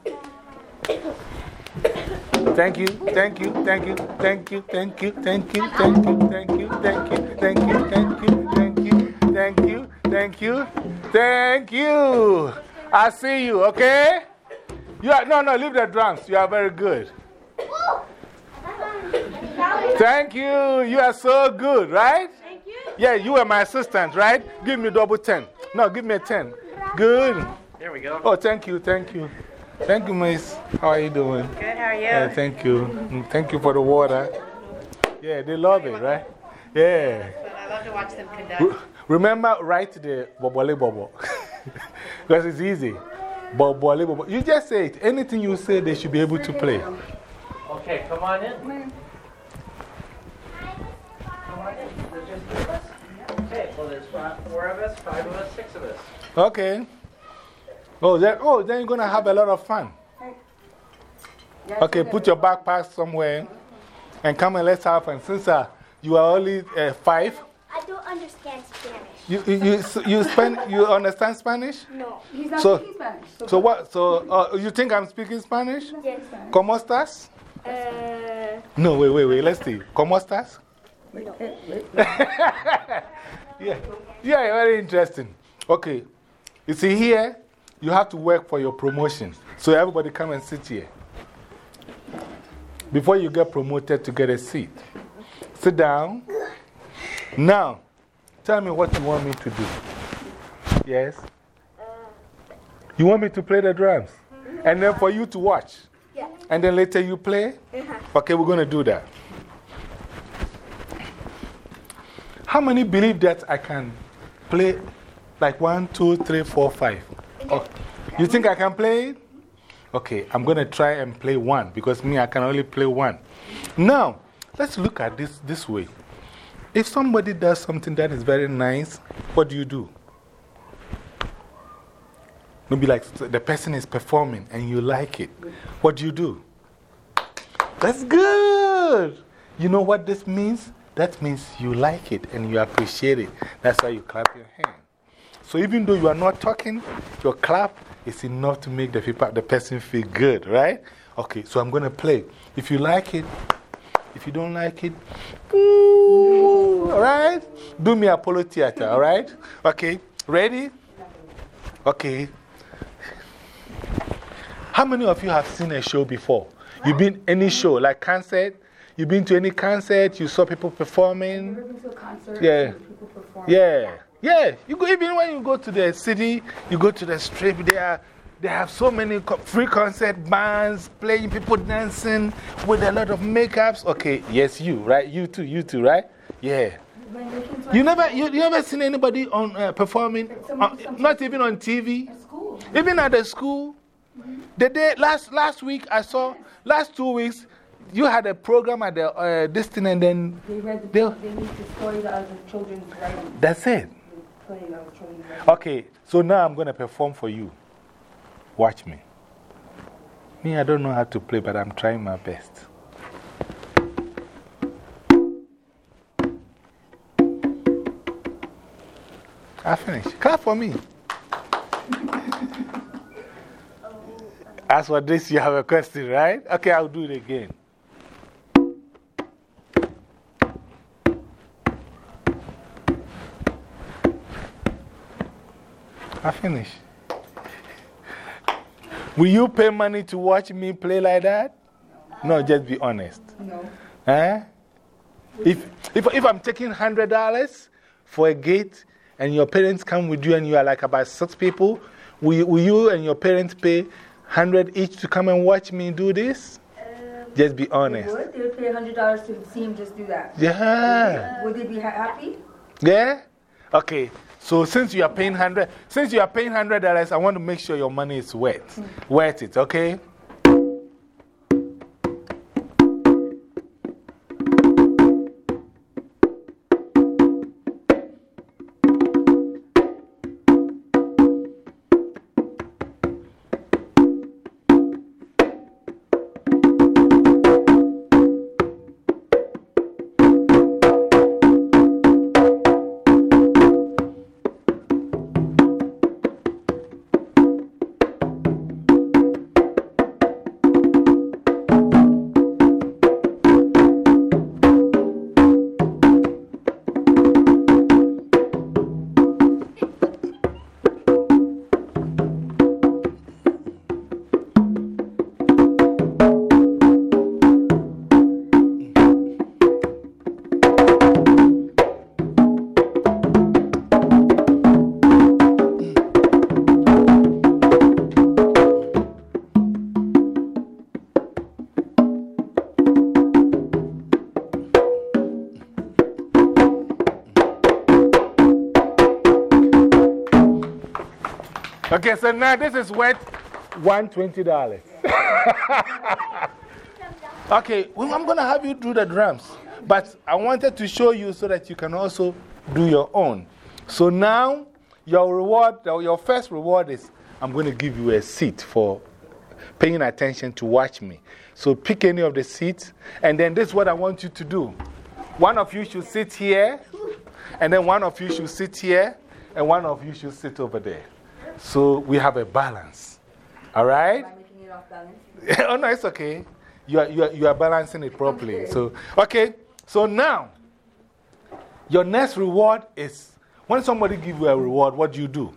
[SPEAKER 1] Thank you, thank you, thank you, thank you, thank you, thank you, thank you, thank you, thank you, thank you, thank you, thank you, thank you, thank you, thank you. I see you, okay? You are, no, no, leave the drums. You are very good. Thank you. You are so good, right? Thank you. Yeah, you are my assistant, right? Give me double ten. No, give me a ten. Good.
[SPEAKER 3] There we go.
[SPEAKER 1] Oh, thank you, thank you. Thank you, Miss. How are you doing?
[SPEAKER 3] Good, how are you?
[SPEAKER 1] Yeah, thank you. Mm, thank you for the water. Yeah, they love it, right? Yeah.
[SPEAKER 3] I love to watch them conduct.
[SPEAKER 1] Re remember, write the Bobole bobo. Because it's easy. Bobole bobo. You just say it. Anything you say, they should be able to play.
[SPEAKER 3] Okay, come on in. Come on in. There's just three of us? Okay, well, there's five, four of us, five of us, six of us.
[SPEAKER 1] Okay. Oh, then, oh, then you're going to have a lot of fun. Okay, put your backpack somewhere and come and let's have fun. Since uh, you are only uh, five.
[SPEAKER 2] I don't understand Spanish.
[SPEAKER 1] You, you, you, you, spend, you understand Spanish?
[SPEAKER 2] No.
[SPEAKER 4] He's not
[SPEAKER 1] So,
[SPEAKER 4] speaking Spanish. So,
[SPEAKER 1] so what? So uh, you think I'm speaking Spanish?
[SPEAKER 2] Yes.
[SPEAKER 1] ¿Cómo estás?
[SPEAKER 2] Uh,
[SPEAKER 1] No, wait, wait, wait. Let's see. ¿Cómo estás?
[SPEAKER 4] wait, wait, wait.
[SPEAKER 1] Yeah. Yeah, very interesting. Okay. You see here, you have to work for your promotion. So everybody come and sit here. Before you get promoted to get a seat. Sit down. Now, tell me what you want me to do. Yes? You want me to play the drums? And then for you to watch?
[SPEAKER 2] yeah.
[SPEAKER 1] And then later you play? Okay, we're going to do that. How many believe that I can play like one, two, three, four, five? Oh, you think I can play it? Okay, I'm going to try and play one because me, I can only play one. Now, let's look at this this way. If somebody does something that is very nice, what do you do? Maybe like the person is performing and you like it. What do you do? That's good. You know what this means? That means you like it and you appreciate it. That's why you clap your hand. So even though you are not talking, your clap is enough to make the, people, the person feel good, right? Okay, so I'm going to play. If you like it, if you don't like it, ooh, all right? Do me Apollo Theater, all right? Okay, ready? Okay. How many of you have seen a show before? You've been any show, like concert? You've been to any concert? You saw people performing?
[SPEAKER 4] You've been to a concert?
[SPEAKER 1] Yeah.
[SPEAKER 4] People perform.
[SPEAKER 1] Yeah. Yeah. You go, even when you go to the city, you go to the strip, they, are, they have so many co free concert bands playing, people dancing with a lot of makeups. Okay, yes, you, right? You too, you too, right? Yeah. You never, you, you never seen anybody on uh, performing? Uh, not even on T V?
[SPEAKER 4] At school.
[SPEAKER 1] Even at the school? Mm-hmm. The day, last, last week, I saw, last two weeks, you had a program at the, uh, this thing and then.
[SPEAKER 4] They read the,
[SPEAKER 1] they,
[SPEAKER 4] they read the stories out of the children's writing.
[SPEAKER 1] That's it.
[SPEAKER 4] Playing out of children's writing.
[SPEAKER 1] Okay, so now I'm going to perform for you. Watch me. Me, I don't know how to play, but I'm trying my best. I finished. Clap for me. As for this, you have a question, right? Okay, I'll do it again. I finished. Will you pay money to watch me play like that? No, just be honest.
[SPEAKER 4] No.
[SPEAKER 1] Eh? If, if, if I'm taking one hundred dollars for a gate and your parents come with you and you are like about six people, will you, will you and your parents pay one hundred each to come and watch me do this?
[SPEAKER 4] Um,
[SPEAKER 1] Just be
[SPEAKER 4] They
[SPEAKER 1] honest.
[SPEAKER 4] would. They would pay one hundred dollars to see him just do that.
[SPEAKER 1] Yeah.
[SPEAKER 4] Would they be ha happy?
[SPEAKER 1] Yeah? Okay. So since you are paying one hundred, since you are paying one hundred dollars, I want to make sure your money is worth, worth it, okay? Okay, so now this is worth one hundred twenty dollars. Okay, well, I'm going to have you do the drums. But I wanted to show you so that you can also do your own. So now, your reward, your first reward is I'm going to give you a seat for paying attention to watch me. So pick any of the seats, and then this is what I want you to do. One of you should sit here, and then one of you should sit here, and one of you should sit over there. So we have a balance. All right?
[SPEAKER 4] Am I making it off balance?
[SPEAKER 1] Oh, no, it's okay. You are, you are, you are balancing it properly. So, okay. So now, your next reward is when somebody gives you a reward, what do you do?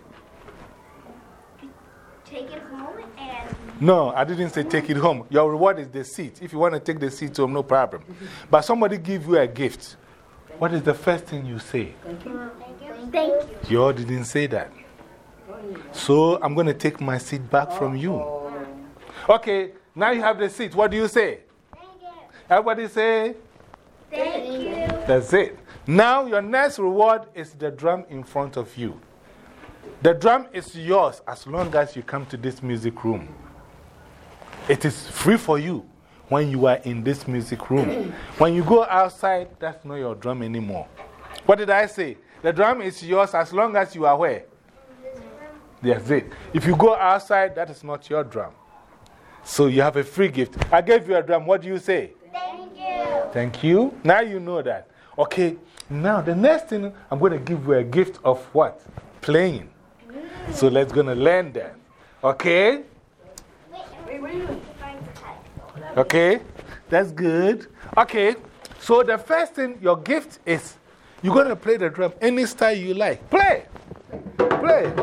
[SPEAKER 2] Take it home and.
[SPEAKER 1] No, I didn't say take it home. Your reward is the seat. If you want to take the seat home, no problem. But somebody gives you a gift. What is the first thing you say?
[SPEAKER 4] Thank you.
[SPEAKER 2] Thank you.
[SPEAKER 1] You all didn't say that. So I'm going to take my seat back from you. Okay, now you have the seat. What do you say?
[SPEAKER 2] Thank you.
[SPEAKER 1] Everybody say?
[SPEAKER 2] Thank you.
[SPEAKER 1] That's it. Now your next reward is the drum in front of you. The drum is yours as long as you come to this music room. It is free for you when you are in this music room. When you go outside, that's not your drum anymore. What did I say? The drum is yours as long as you are where? That's it. If you go outside, that is not your drum. So you have a free gift. I gave you a drum. What do you say?
[SPEAKER 2] Thank you.
[SPEAKER 1] Thank you. Now you know that. Okay, now the next thing, I'm going to give you a gift of what? Playing. So let's going to learn that. Okay?
[SPEAKER 2] Wait, wait, wait.
[SPEAKER 1] Okay, that's good. Okay, so the first thing, your gift is you're going to play the drum any style you like. Play. Play.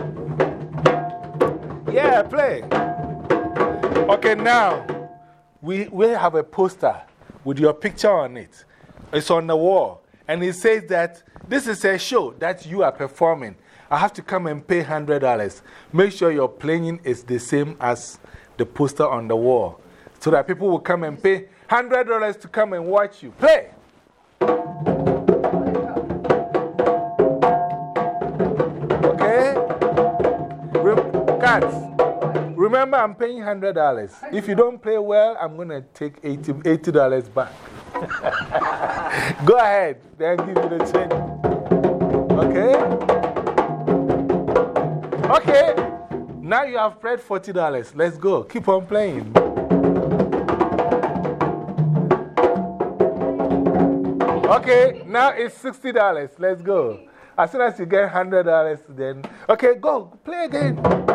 [SPEAKER 1] Yeah, play. Okay, now we, we have a poster with your picture on it. It's on the wall. And it says that this is a show that you are performing. I have to come and pay one hundred dollars. Make sure your playing is the same as the poster on the wall. So that people will come and pay one hundred dollars to come and watch you. Play. Okay? Rem Cats. Remember, I'm paying one hundred dollars. If you don't play well, I'm going to take eighty dollars back. Go ahead, then give you the change. Okay? Okay. Now you have played forty dollars. Let's go. Keep on playing. Okay, now it's sixty dollars. Let's go. As soon as you get one hundred dollars, then. Okay, go. Play again.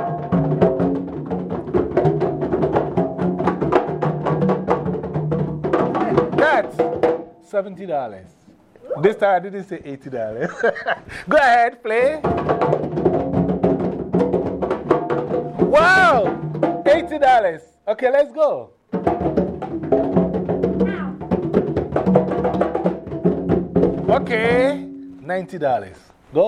[SPEAKER 1] That's seventy dollars. This time I didn't say eighty dollars. Go ahead, play. Wow! eighty dollars. Okay, let's go. Okay, ninety dollars. Go.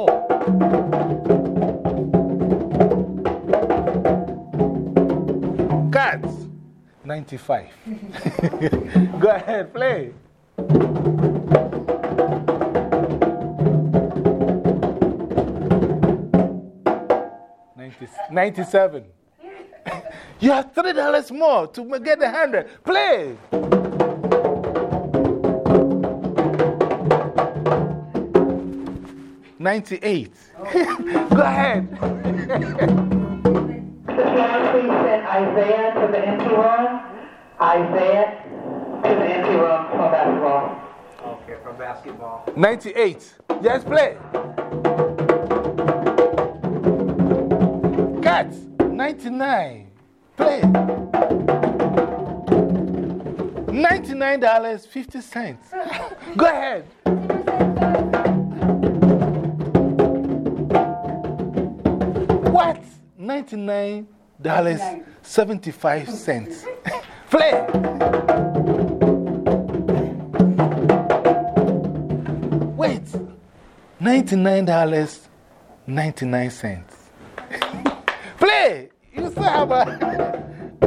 [SPEAKER 1] Cats, ninety-five. Go ahead, play. ninety, ninety-seven. You have three dollars more to get the one hundred. Play. ninety-eight. Go ahead.
[SPEAKER 5] Please send Isaiah to the empty room. Isaiah to the empty room for basketball.
[SPEAKER 3] Okay, from basketball.
[SPEAKER 1] ninety-eight. Yes, play. Cats, ninety-nine. Play. ninety-nine dollars and fifty cents. Go ahead. What? ninety-nine dollars and seventy-five cents. Play. Wait. ninety-nine dollars and ninety-nine cents. Play. You still have a.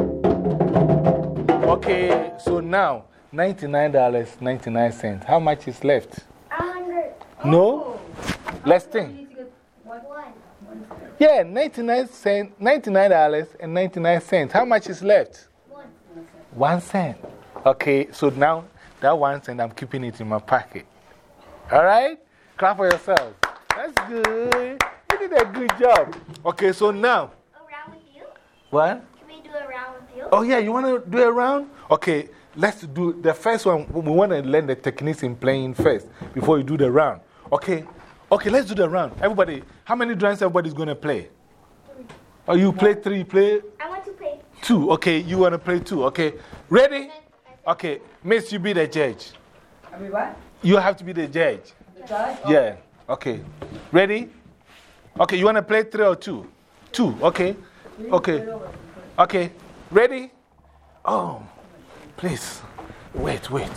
[SPEAKER 1] Okay, so now ninety-nine dollars and ninety-nine cents. How much is left?
[SPEAKER 2] A hundred.
[SPEAKER 1] No? Let's think.
[SPEAKER 2] One.
[SPEAKER 1] Yeah, ninety-nine cents, ninety-nine dollars and ninety-nine cents. How much is left?
[SPEAKER 2] One.
[SPEAKER 1] One cent. Okay, so now that one cent, I'm keeping it in my pocket. All right? Clap for yourself. That's good. You did a good job. Okay, so now.
[SPEAKER 2] A round with you?
[SPEAKER 1] What?
[SPEAKER 2] Can we do a round with you?
[SPEAKER 1] Oh, yeah, you want to do a round? Okay, let's do the first one. We want to learn the techniques in playing first before you do the round. Okay, okay, let's do the round. Everybody, how many rounds everybody's going to play? Oh, you play three, you play
[SPEAKER 2] I want to play.
[SPEAKER 1] two. Okay, you want to play two. Okay, ready? Okay, Miss, you be the judge.
[SPEAKER 4] I mean, what?
[SPEAKER 1] You have to be the judge.
[SPEAKER 4] The judge?
[SPEAKER 1] Yeah, okay. Ready? Okay, you want to play three or two? Two, okay. Okay. Okay, ready? Oh, please. Wait, wait.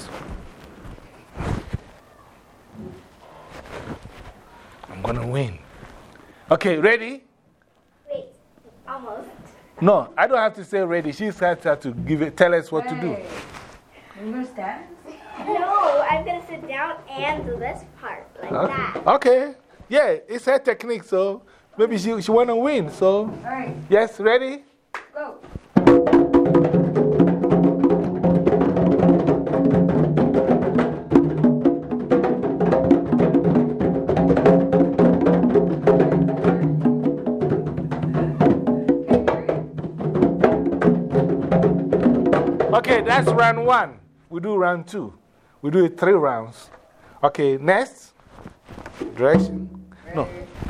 [SPEAKER 1] I'm going to win. Okay, ready?
[SPEAKER 2] Wait. Almost.
[SPEAKER 1] No, I don't have to say ready. She's has to give it, tell us what to do.
[SPEAKER 4] Hey. You going to stand?
[SPEAKER 2] No, I'm going to sit down and do this part like
[SPEAKER 1] Okay.
[SPEAKER 2] that.
[SPEAKER 1] Okay. Yeah, it's her technique, so maybe she, she want to win. So,
[SPEAKER 4] All right,
[SPEAKER 1] yes, ready?
[SPEAKER 4] go.
[SPEAKER 1] Okay, that's round one. We do round two. We do it three rounds. Okay, next. Direction. No.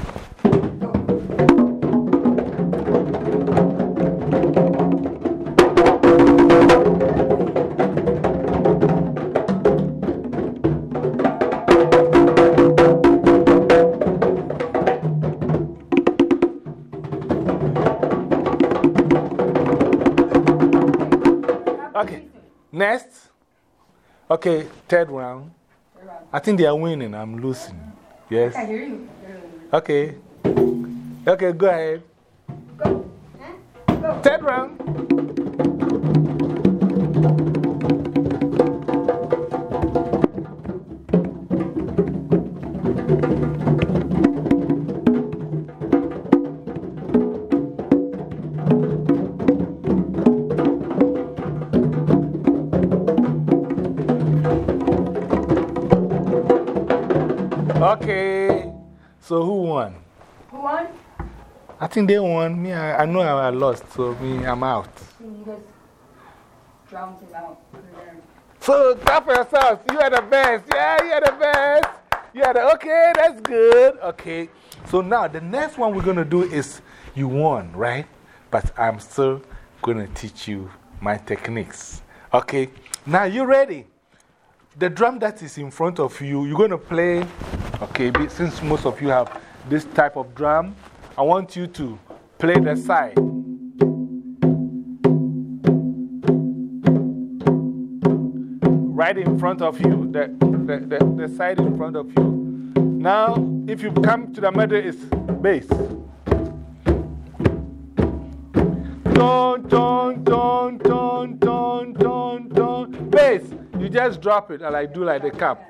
[SPEAKER 1] Okay, next. Okay, third round. I think they are winning. I'm losing. Yes?
[SPEAKER 4] I hear you.
[SPEAKER 1] Okay. Okay, go ahead.
[SPEAKER 4] Go. Go.
[SPEAKER 1] Third round. Okay. So who won?
[SPEAKER 4] Who won?
[SPEAKER 1] I think they won. Me, I, I know I lost, so me, I'm out.
[SPEAKER 4] You just drowned him out.
[SPEAKER 1] So, clap for yourselves. You are the best. Yeah, you are the best. You are the, okay, that's good. Okay. So now the next one we're going to do is you won, right? But I'm still going to teach you my techniques. Okay. Now you ready? The drum that is in front of you, you're going to play. Okay. Since most of you have this type of drum, I want you to play the side. Right in front of you, the, the, the, the side in front of you. Now, if you come to the middle, it's bass. Tone, tone, tone, tone, tone, tone, tone. Bass. You just drop it and I do like the cap.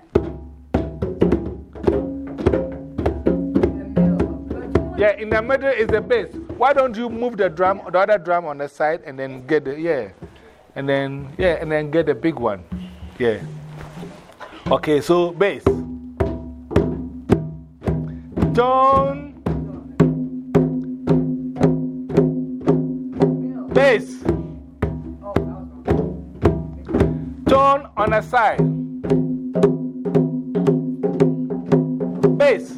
[SPEAKER 1] Yeah, in the middle is the bass. Why don't you move the drum, the other drum on the side and then get the, yeah. And then, yeah, and then get the big one. Yeah. Okay, so bass. Tone. Bass. Tone on the side. Bass.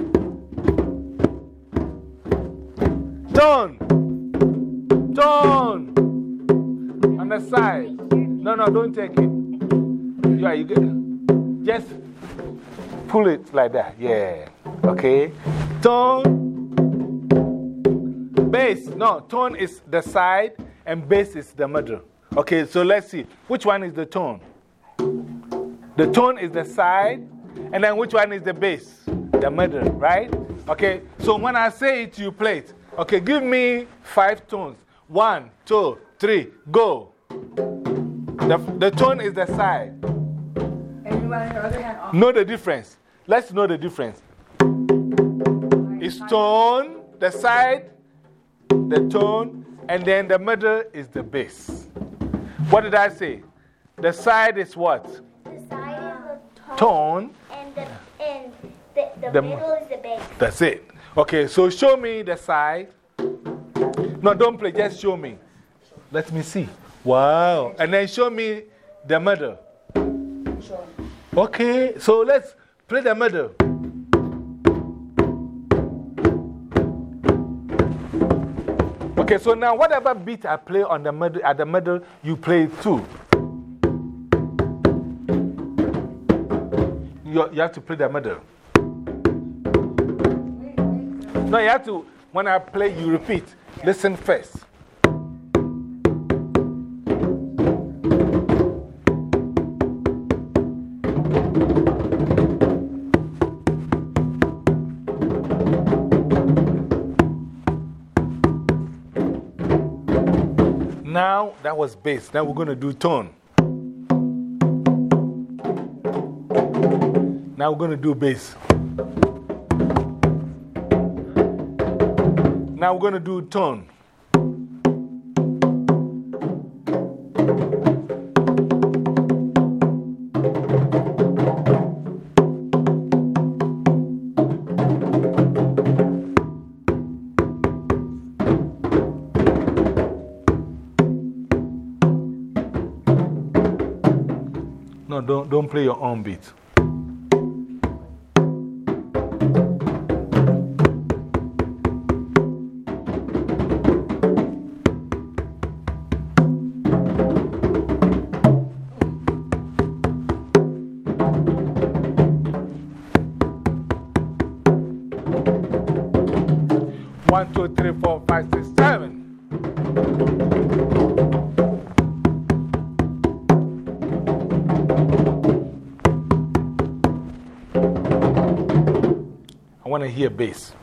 [SPEAKER 1] Tone. Tone. On the side. No, no, don't take it. Yeah, you get it. Just pull it like that. Yeah. Okay. Tone. Bass. No, tone is the side and bass is the middle. Okay, so let's see. Which one is the tone? The tone is the side, and then which one is the bass? The middle, right? Okay, so when I say it, you play it. Okay, give me five tones. One, two, three, go. The, the tone is the side.
[SPEAKER 4] Everyone, your other hand off.
[SPEAKER 1] Know the difference. Let's know the difference. It's tone, the side, the tone, and then the middle is the bass. What did I say? The side is what?
[SPEAKER 2] The side is the
[SPEAKER 1] Tone.
[SPEAKER 2] And the, and the, the,
[SPEAKER 1] The
[SPEAKER 2] middle is the bass.
[SPEAKER 1] That's it. Okay, so show me the side. No, don't play, just show me. Let me see. Wow. And then show me the middle. Okay, so let's play the middle. Okay, so now whatever beat I play on the middle, at the middle, you play it too. You, you have to play the middle. No, you have to, when I play, you repeat. Listen first. Now, that was bass. Now we're going to do tone. Now we're going to do bass. Now we're going to do tone. No, don't, don't play your own beat. One, two, three, four, five, six, seven. I want to hear bass.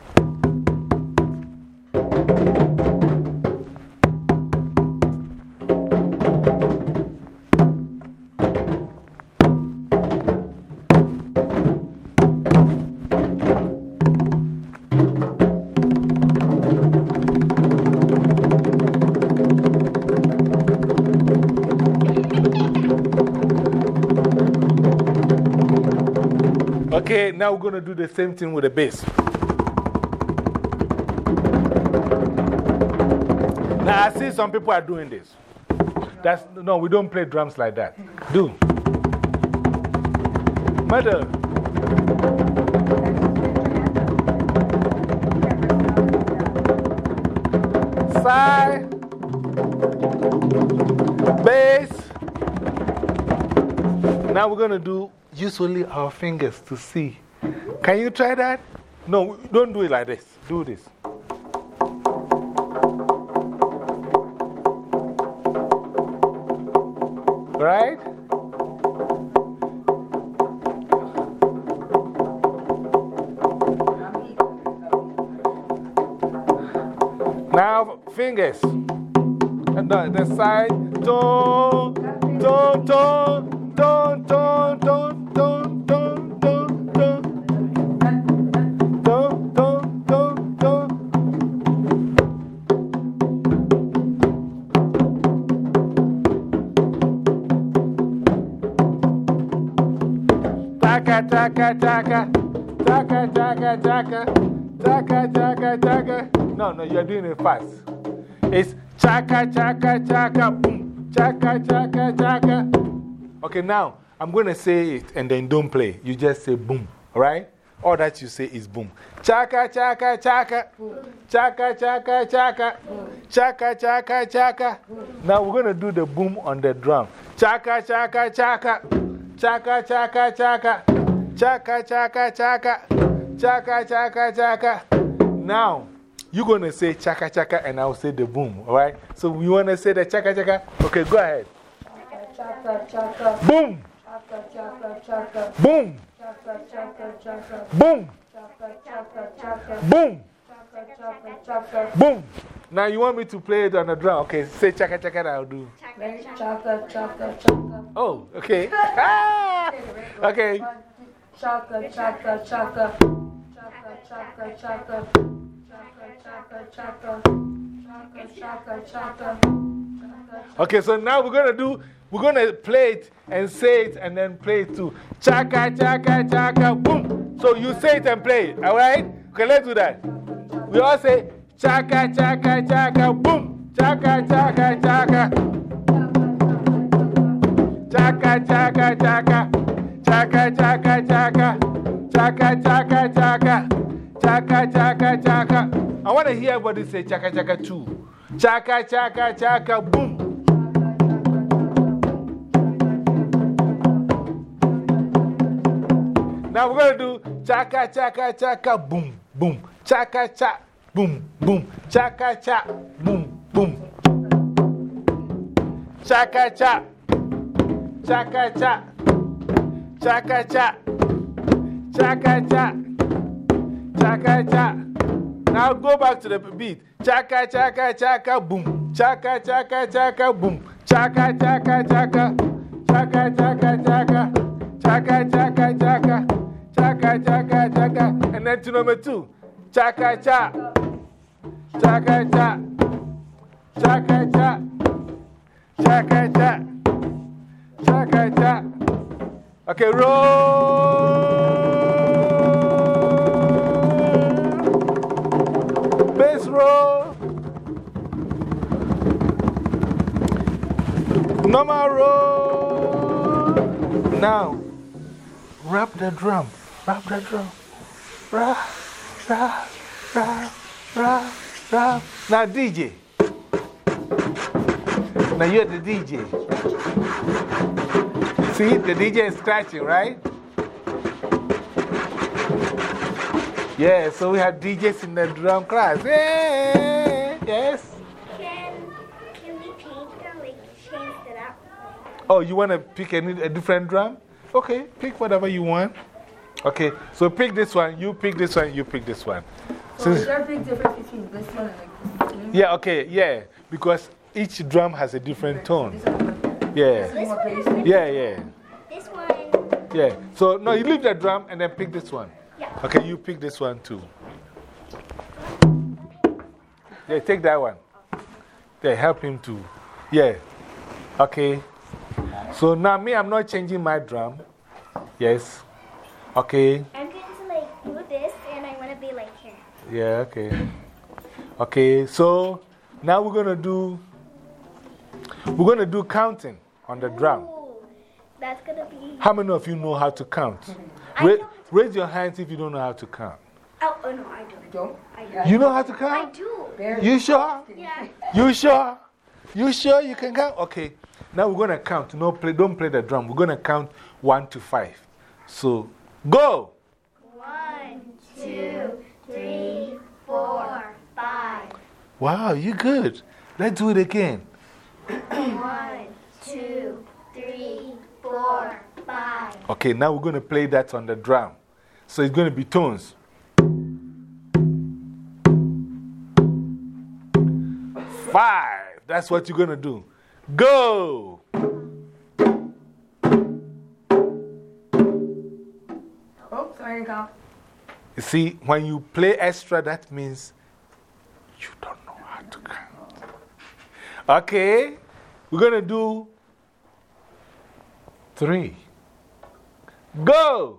[SPEAKER 1] Okay, now we're going to do the same thing with the bass. I see some people are doing this. That's, no, we don't play drums like that. Do. Mother. Side. Bass. Now we're going to do usually our fingers to see. Can you try that? No, don't do it like this. Do this. Right? Now, fingers. And the, the side. Don't, don't, don't, don't, don't, don't, don't, don't, don't, don't. Don't, don't, don't, don't. Taka, taka, taka. Taka, taka, taka. Taka, taka, taka. No, no, you're doing it fast. It's chaka, chaka, chaka, boom. Chaka, chaka, chaka. Okay, now I'm going to say it and then don't play. You just say boom, all right? All that you say is boom. Chaka, chaka, chaka. Chaka, chaka, chaka. Chaka, chaka, chaka. Now we're going to do the boom on the drum. Chaka, chaka, chaka. Chaka, chaka, chaka. Chaka, chaka, chaka. Chaka, chaka, chaka. Now, you're going to say chaka, chaka, and I'll say the boom, all right? So you want to say the chaka, chaka? Okay, go ahead.
[SPEAKER 4] Chaka, chaka.
[SPEAKER 1] Boom.
[SPEAKER 4] Chaka, chaka, chaka.
[SPEAKER 1] Boom.
[SPEAKER 4] Chaka, chaka, chaka.
[SPEAKER 1] Boom.
[SPEAKER 4] Chaka, chaka, chaka.
[SPEAKER 1] Boom.
[SPEAKER 4] Chaka, chaka, chaka.
[SPEAKER 1] Boom. Now you want me to play it on the drum. Okay, say chaka, chaka, and I'll do.
[SPEAKER 4] Ready? Chaka, chaka, chaka.
[SPEAKER 1] Oh, okay. Ah! Okay.
[SPEAKER 4] Chaka, chaka, chaka. Chaka, chaka, chaka. Chaka, chaka, chaka. Chaka, chaka, chaka.
[SPEAKER 1] Okay, so now we're going to do, we're going to play it and say it and then play it too. Chaka, chaka, chaka, boom. So you say it and play it, all right? Okay, let's do that. We all say chaka, chaka, chaka, boom. Chaka, chaka, chaka. Chaka, chaka, chaka. Chaka, chaka, chaka. Chaka, chaka, chaka. Chaka, chaka, chaka. I want to hear everybody say chaka, chaka too. Chaka, chaka, chaka, boom. Now we're going to do chaka, chaka, chaka, boom, boom. Chaka, cha, boom, boom. Chaka, cha, boom, boom. Chaka, cha. Chaka, cha. Chaka, cha. Chaka, cha. Chaka, cha. Now go back to the beat. Chaka, chaka, chaka, boom. Chaka, chaka, chaka, boom. Chaka, chaka, chaka. Chaka, chaka, chaka. Chaka, chaka, chaka. Chaka, chaka, chaka. And then to number two. Chaka, cha. Chaka, cha. Chaka, cha. Chaka, cha. Chaka, cha. Okay, roll. Bass roll. Normal roll. Now, rap the drum. Rap the drum. Rap, rap, rap, rap, rap. Now, D J. Now, you're the D J. See, the D J is scratching, right? Yeah, so we have D Js in the drum class. Yeah, yes.
[SPEAKER 2] Can, can we change them? Like, change it up?
[SPEAKER 1] Oh, you want to pick a, a different drum? Okay, pick whatever you want. Okay, so pick this one, you pick this one, you pick this one.
[SPEAKER 4] So is there a big difference between this one and like this?
[SPEAKER 1] Yeah, okay, yeah. Because each drum has a different tone. Yeah.
[SPEAKER 2] This one?
[SPEAKER 1] Yeah, yeah.
[SPEAKER 2] This one?
[SPEAKER 1] Yeah. So, no, you leave the drum and then pick this one.
[SPEAKER 2] Yeah.
[SPEAKER 1] Okay, you pick this one too. Yeah, take that one. Yeah, help him to. Yeah. Okay. So now, me, I'm not changing my drum. Yes. Okay.
[SPEAKER 2] I'm going to like do this and I want to be like here.
[SPEAKER 1] Yeah, okay. Okay, so Now we're going to do, we're going to do counting on the drum.
[SPEAKER 2] Ooh, that's gonna be.
[SPEAKER 1] How many of you know how to count? Ra raise your hands if you don't know how to count.
[SPEAKER 2] Oh, oh no, I don't.
[SPEAKER 4] Don't?
[SPEAKER 2] I don't.
[SPEAKER 1] You know how to
[SPEAKER 2] I
[SPEAKER 1] count?
[SPEAKER 2] do.
[SPEAKER 4] Barely.
[SPEAKER 1] You sure?
[SPEAKER 2] Yeah.
[SPEAKER 1] You sure? You sure you can count? Okay. Now we're going to count. No, play, don't play the drum. We're going to count one to five. So, go!
[SPEAKER 2] One, two, three, four, five.
[SPEAKER 1] Wow, you good. Let's do it again.
[SPEAKER 2] One, two, three, four, five.
[SPEAKER 1] Okay, now we're going to play that on the drum. So it's going to be tones. Five. That's what you're going to do. Go!
[SPEAKER 4] Oh, sorry, count.
[SPEAKER 1] You see, when you play extra, that means you don't know how to count. Okay, we're going to do three. Go!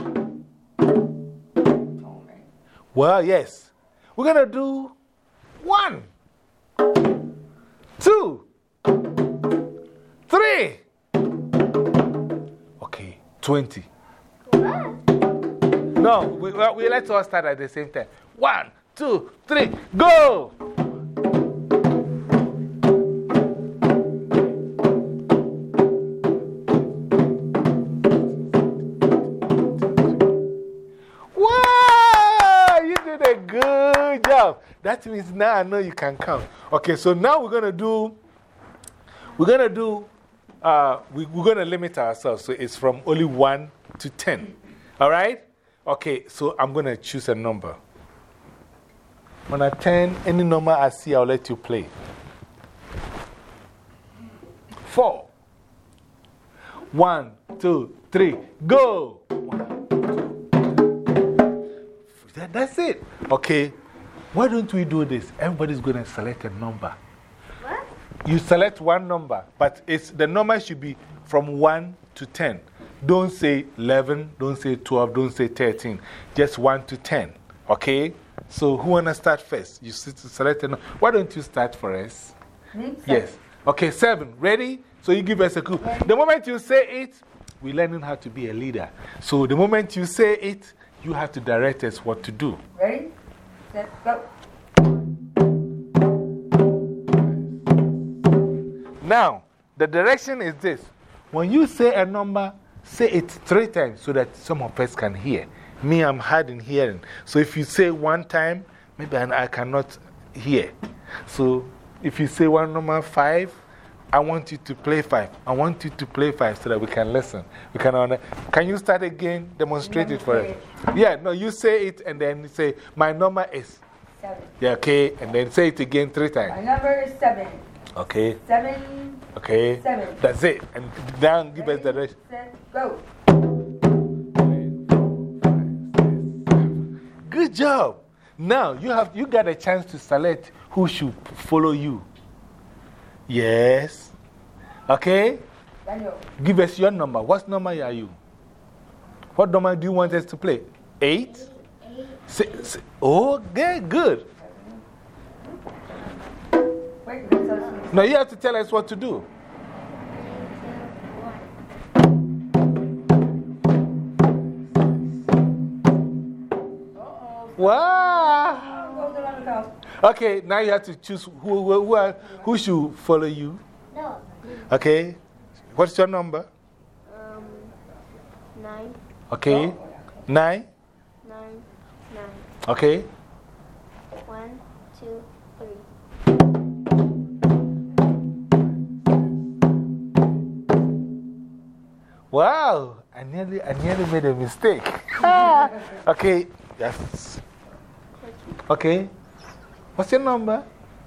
[SPEAKER 1] Well, yes. We're going to do one, two, three. Okay, twenty. No, we, we, let's all start at the same time. One, two, three, go! Wow! You did a good job. That means now I know you can count. Okay, so now we're going to do, we're going to do, uh, we, we're going to limit ourselves. So it's from only one to ten. All right? Okay, so I'm going to choose a number. When I ten, any number I see, I'll let you play. Four. One, two, three, go! One, two. That, that's it. Okay, why don't we do this? Everybody's going to select a number.
[SPEAKER 2] What?
[SPEAKER 1] You select one number, but it's, the number should be from one to ten. Don't say eleven, don't say twelve, don't say thirteen. Just one to ten. Okay? So, who want to start first? You select a number. Why don't you start for us?
[SPEAKER 4] Me?
[SPEAKER 1] Yes. Okay, seven. Ready? So, you give us a clue. The moment you say it, we're learning how to be a leader. So, the moment you say it, you have to direct us what to do.
[SPEAKER 4] Ready? Set, go.
[SPEAKER 1] Now, the direction is this. When you say a number, say it three times so that some of us can hear. Me, I'm hard in hearing. So if you say one time, maybe I cannot hear. So if you say one number five, I want you to play five. I want you to play five so that we can listen. We can, honor. Can you start again? Demonstrate it for us. Yeah, no, you say it and then say, my number is.
[SPEAKER 4] Seven.
[SPEAKER 1] Yeah, okay. And then say it again three times.
[SPEAKER 4] My number is seven.
[SPEAKER 1] Okay.
[SPEAKER 4] Seven.
[SPEAKER 1] Okay.
[SPEAKER 4] Seven.
[SPEAKER 1] That's it. And now give us the rest.
[SPEAKER 4] Set, go.
[SPEAKER 1] Good job. Now you, have, you got a chance to select who should follow you. Yes. Okay.
[SPEAKER 4] Daniel.
[SPEAKER 1] Give us your number. What number are you? What number do you want us to play? Eight?
[SPEAKER 2] Eight.
[SPEAKER 1] Six. Oh, okay, good.
[SPEAKER 4] Wait, that's so sweet.
[SPEAKER 1] Now you have to tell us what to do. Wow.
[SPEAKER 4] Go to the house.
[SPEAKER 1] Okay, now you have to choose who, who, who, are, who should follow you.
[SPEAKER 2] No.
[SPEAKER 1] Okay. What's your number?
[SPEAKER 2] Um, nine,
[SPEAKER 1] Okay. Nine.
[SPEAKER 2] nine, nine.
[SPEAKER 1] Okay.
[SPEAKER 2] One, two, three.
[SPEAKER 1] Wow. I nearly, I nearly made a mistake. Okay. Yes. Okay. What's your number?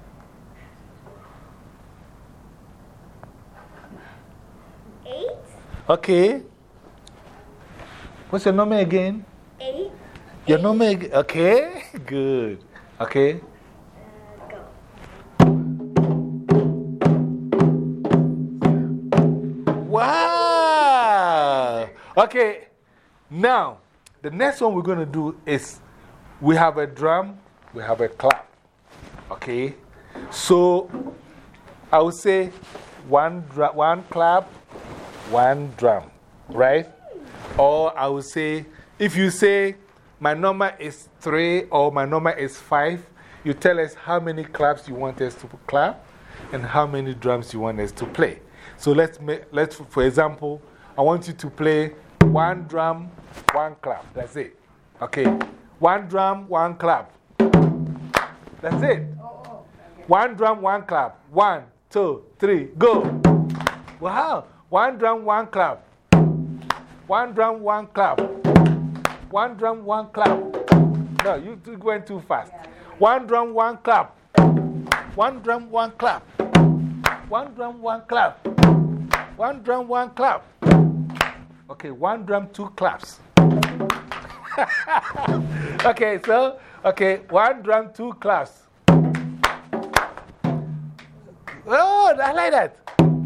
[SPEAKER 2] Eight,
[SPEAKER 1] Okay. What's your number again?
[SPEAKER 2] eight,
[SPEAKER 1] Your number again? Okay. Good. Okay.
[SPEAKER 2] uh, go.
[SPEAKER 1] Wow. Okay. Now, the next one we're going to do is we have a drum, we have a clap. Okay. So I would say one, dra one clap, one drum, right? Or I would say, if you say my number is three or my number is five, you tell us how many claps you want us to clap and how many drums you want us to play. So let's make, let's, for example, I want you to play one drum, one clap. That's it. Okay. One drum, one clap. That's it. One drum, one clap. One, two, three, go. Wow. One drum, one clap. One drum, one clap. One drum, one clap. No, you went too fast. One drum, one clap. One drum, one clap. One drum, one clap. One drum, one clap. Okay, one drum, two claps. Okay, so, okay, one drum, two claps. Oh, I like that.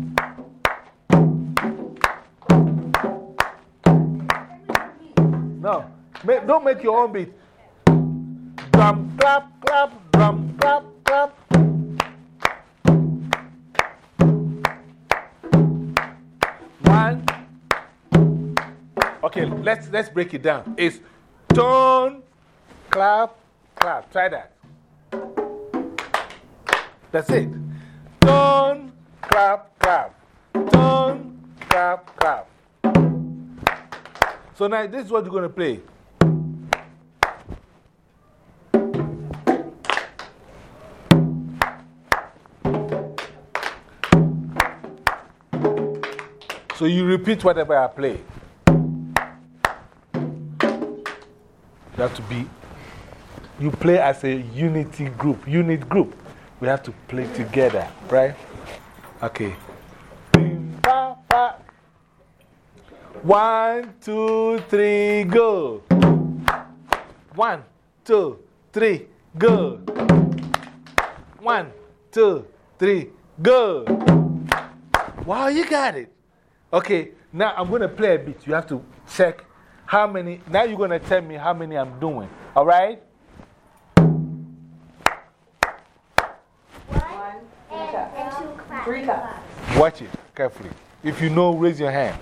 [SPEAKER 1] No, make, don't make your own beat. Drum, clap, clap, drum, clap, clap. One. Okay, let's, let's break it down. It's tone, clap, clap. Try that. That's it. Tone, clap, clap. Tone, clap, clap. So now this is what you're going to play. So you repeat whatever I play. You have to be, you play as a unity group, unit group. We have to play together, right? Okay. One, two, three, go. One, two, three, go. One, two, three, go. Wow, you got it. Okay, now I'm going to play a beat. You have to check how many. Now you're going to tell me how many I'm doing. All right?
[SPEAKER 2] One and, and two claps.
[SPEAKER 4] Three claps.
[SPEAKER 1] Watch it carefully. If you know, raise your hand.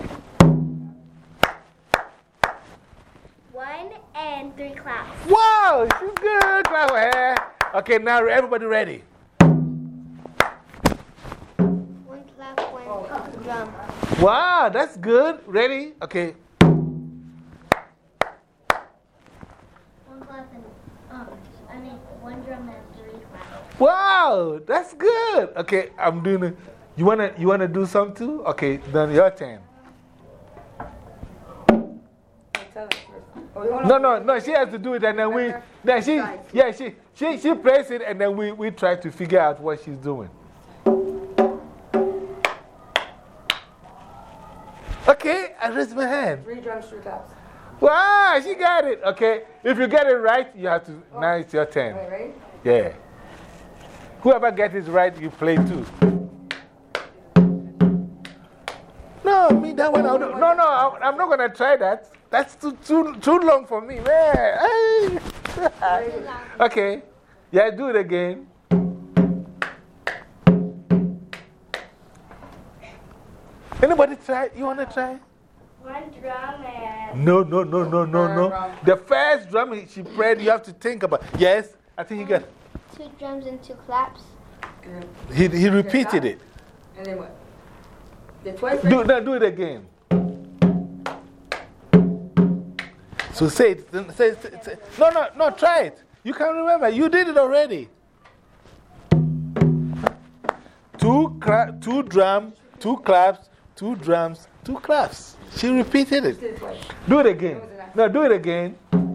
[SPEAKER 2] One and three claps.
[SPEAKER 1] Wow, she's good. Clap her hand. Okay, now everybody ready?
[SPEAKER 2] One clap, one drum.
[SPEAKER 1] Wow, that's good. Ready? Okay.
[SPEAKER 2] One clap and, um, I mean, one drum and three claps.
[SPEAKER 1] Wow, that's good. Okay, I'm doing it. You want to you wanna do some too? Okay, then your turn. No, no, no, she has to do it and then we, then she, yeah, she, she, she plays it and then we, we try to figure out what she's doing. Okay, I raised my hand.
[SPEAKER 4] Three drums, three claps.
[SPEAKER 1] Wow, she got it. Okay, if you get it right, you have to, now it's your turn.
[SPEAKER 4] Right, right?
[SPEAKER 1] Yeah. Whoever gets it right, you play too. No, me, that one, I'll do. No, no, I, I'm not going to try that. That's too, too, too long for me, man. Okay. Yeah, do it again. Anybody try? You want to try?
[SPEAKER 2] One drum and.
[SPEAKER 1] No, no, no, no, no, no. The first drum she played, you have to think about. Yes, I think you got.
[SPEAKER 2] Two drums and two claps.
[SPEAKER 1] He, he repeated it.
[SPEAKER 4] And then what? The twice.
[SPEAKER 1] Do, no, do it again. So say it. Say, say, say. No, no, no, try it. You can remember. You did it already. Two, cla two drums, two claps, two drums, two claps. She repeated it. Do it again. No, do it again.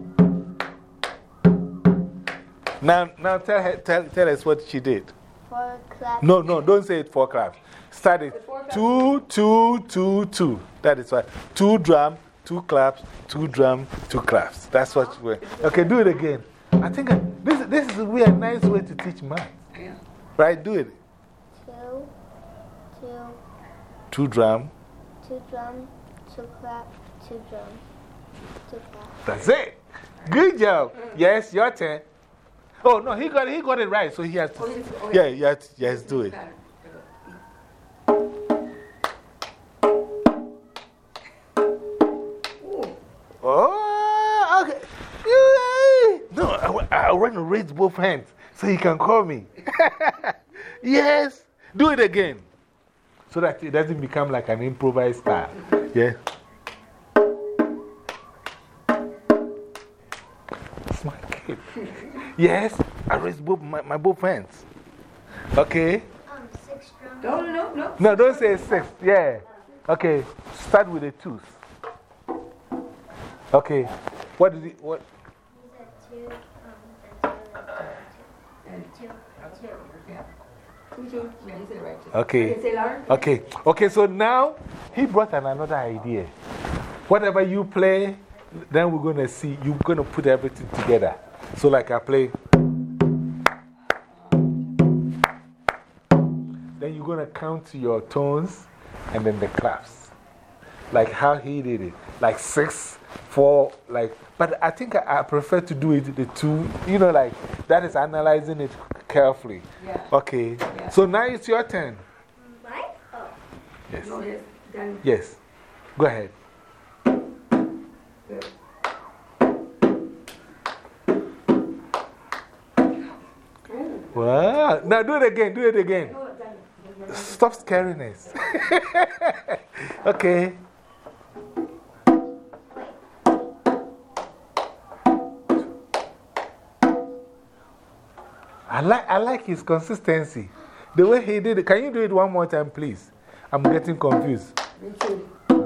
[SPEAKER 1] Now, now tell, her, tell, tell us what she did.
[SPEAKER 2] Four claps.
[SPEAKER 1] No, no, don't say it four claps. Start it. Two, two, two, two. That is why. Two drum, two claps, two drum, two claps. That's what we're. Okay, do it again. I think I, this, this is a weird, nice way to teach math.
[SPEAKER 4] Yeah.
[SPEAKER 1] Right? Do it.
[SPEAKER 2] Two, two,
[SPEAKER 1] Two drum.
[SPEAKER 2] two drum, two clap, two drum, two clap.
[SPEAKER 1] That's it. Good job. Yes, your turn. Oh, no, he got, he got it right, so he has to.
[SPEAKER 4] Oh, yes, oh,
[SPEAKER 1] Yeah,
[SPEAKER 4] yes.
[SPEAKER 1] yes, yes, do it. Oh, okay. You- No, I, I want to raise both hands so he can call me. Yes, do it again so that it doesn't become like an improvised style. Yeah. Smart kid. Yes, I raised both, my, my both hands. Okay.
[SPEAKER 2] Um, six drums.
[SPEAKER 4] No, no, no.
[SPEAKER 1] No, don't say six. Yeah. Okay, start with the twos. Okay. What did he, what?
[SPEAKER 2] He said two, um, and two, and two.
[SPEAKER 4] Two, two. Yeah, you said it right.
[SPEAKER 1] Okay.
[SPEAKER 4] Okay, say louder.
[SPEAKER 1] Okay. Okay, so now he brought an another idea. Whatever you play, then we're going to see, you're going to put everything together. So, like I play. Then you're going to count your tones and then the claps. Like how he did it. Like six, four, like. But I think I, I prefer to do it the two, you know, like that is analyzing it carefully.
[SPEAKER 4] Yeah.
[SPEAKER 1] Okay.
[SPEAKER 4] Yeah.
[SPEAKER 1] So now it's your turn.
[SPEAKER 2] Mine? Oh.
[SPEAKER 1] Yes.
[SPEAKER 4] No, yes. Done.
[SPEAKER 1] Yes. Go ahead.
[SPEAKER 4] Good.
[SPEAKER 1] Wow. Now do it again. Do it again.
[SPEAKER 4] No, done.
[SPEAKER 1] Stop scaring us. Okay. I like, I like his consistency. The way he did it. Can you do it one more time, please? I'm getting confused.
[SPEAKER 4] Me too.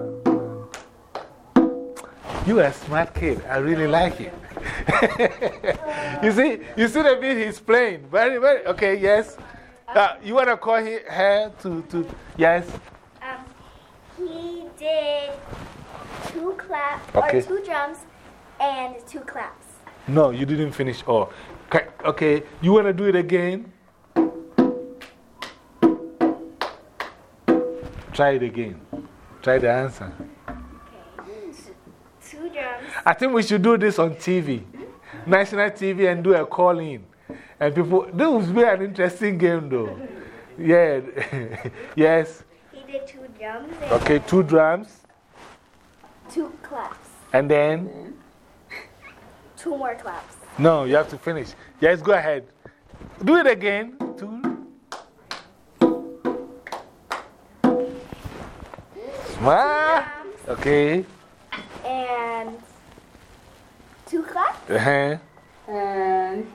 [SPEAKER 1] You are a smart kid. I really like it. You see, you see the beat he's playing. Very, very. Okay, yes. Uh, you want to call he, her to, to, yes?
[SPEAKER 2] Um, he did two claps,
[SPEAKER 1] Okay.
[SPEAKER 2] or two drums, and two claps.
[SPEAKER 1] No, you didn't finish all. Okay, okay. You want to do it again? Try it again. Try the answer.
[SPEAKER 2] Okay. Two drums.
[SPEAKER 1] I think we should do this on T V, national T V, and do a call in. And people, this would be an interesting game, though. Yeah. Yes.
[SPEAKER 2] He did two drums. And
[SPEAKER 1] Okay, two drums.
[SPEAKER 2] two claps.
[SPEAKER 1] And then?
[SPEAKER 2] Two more claps.
[SPEAKER 1] No, you have to finish. Yes, go ahead. Do it again. Two. Smart. Okay.
[SPEAKER 2] And two claps.
[SPEAKER 1] Uh -huh.
[SPEAKER 4] And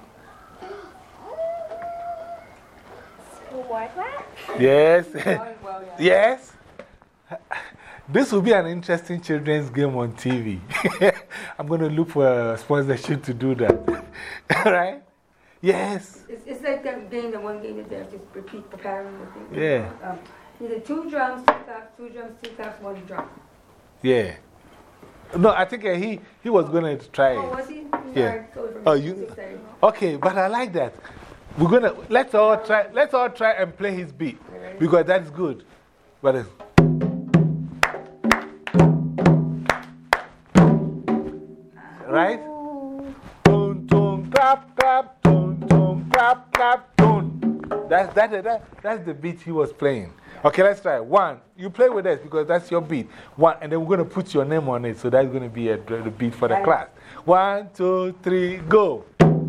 [SPEAKER 2] Two more claps.
[SPEAKER 1] Yes.
[SPEAKER 4] well, well, yeah.
[SPEAKER 1] Yes. This will be an interesting children's game on T V. I'm going to look for a sponsorship to do that. Right? Yes.
[SPEAKER 4] It's, it's like that game, the one game that they just repeat the pattern. The thing.
[SPEAKER 1] Yeah.
[SPEAKER 4] Um, he did two drums, two claps, two drums, two claps, one drum.
[SPEAKER 1] Yeah. No, I think uh, he, he was going to try
[SPEAKER 4] Oh,
[SPEAKER 1] it.
[SPEAKER 4] was he?
[SPEAKER 1] Yeah.
[SPEAKER 4] Sorry, from
[SPEAKER 1] Oh,
[SPEAKER 4] six
[SPEAKER 1] you.
[SPEAKER 4] thirty.
[SPEAKER 1] Okay, but I like that. We're going to, let's all try, let's all try and play his beat. Because that's good. But it's, right? Tune, tune, clap, clap, tune, tune, clap, clap, tune. That's, that, that, that's the beat he was playing. Okay, let's try. One, you play with us because that's your beat. One, and then we're going to put your name on it, so that's going to be a, the beat for the class. One, two, three, go.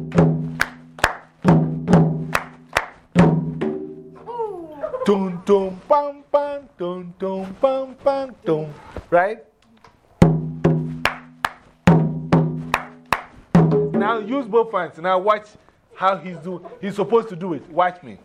[SPEAKER 1] Tune, tune, pam, pam, tune, tune, pam, pam, tune. Right? Now use both hands. Now watch how he's doing. He's supposed to do it. Watch me.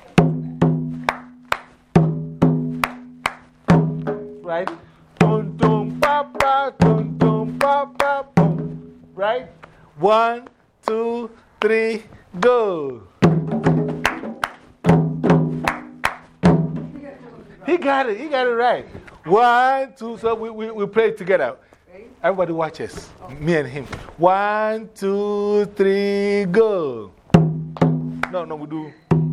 [SPEAKER 1] Right? Dun, dun, pa, pa, dun, dun, pa, pa, boom. Right? One, two, three, go. He got it. He got it right. One, two, so we, we, we play it together. Everybody watches. Me and him. One, two, three, go. No, no, we do.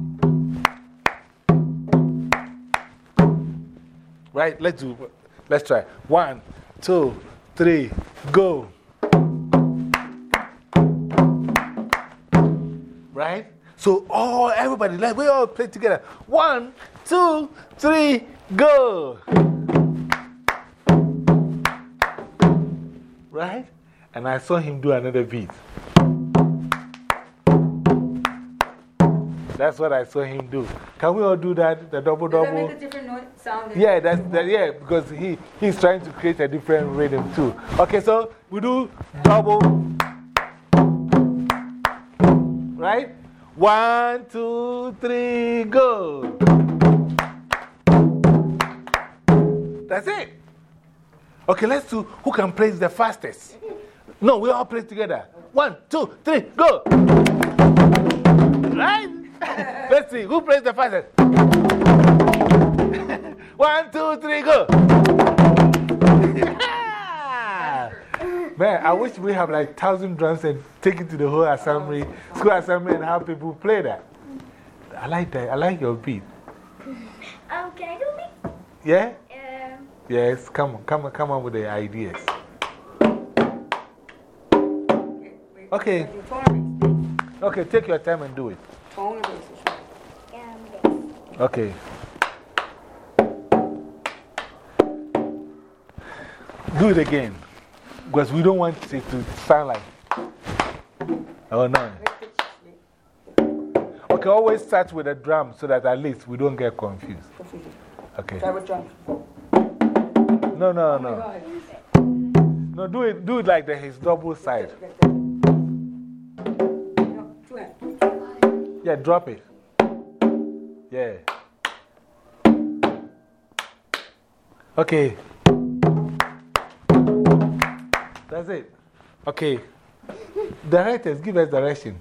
[SPEAKER 1] Right? Let's do. Let's try. One, two, three, go. So, all everybody, like, we all play together. One, two, three, go. Right? And I saw him do another beat. That's what I saw him do. Can we all do that? The double
[SPEAKER 4] Does
[SPEAKER 1] double?
[SPEAKER 4] that make a different noise, sound?
[SPEAKER 1] Yeah, that's, that, yeah, because he, he's trying to create a different rhythm too. Okay, so we do double. Right? One, two, three, go. That's it. Okay, let's do who can play the fastest. No, we all play together. One, two, three, go. Right? Let's see, who plays the fastest? One, two, three, go. Man, I wish we have like thousand drums and take it to the whole assembly, school assembly, and have people play that. I like that. I like your beat.
[SPEAKER 2] Um, can I do me?
[SPEAKER 1] Yeah?
[SPEAKER 2] Um,
[SPEAKER 1] Yes, come on, come on, come on with the ideas. Okay. Okay, take your time and do it.
[SPEAKER 2] um,
[SPEAKER 1] Okay. Do it again. Because we don't want it to sound like. Oh, no. Okay, always start with a drum so that at least we don't get confused. Okay.
[SPEAKER 4] Try with drum.
[SPEAKER 1] No, no, no. No, do it, do it like the, his double side.
[SPEAKER 4] No, two hands.
[SPEAKER 1] Yeah, drop it. Yeah. Okay. That's it. Okay. Directors, give us direction.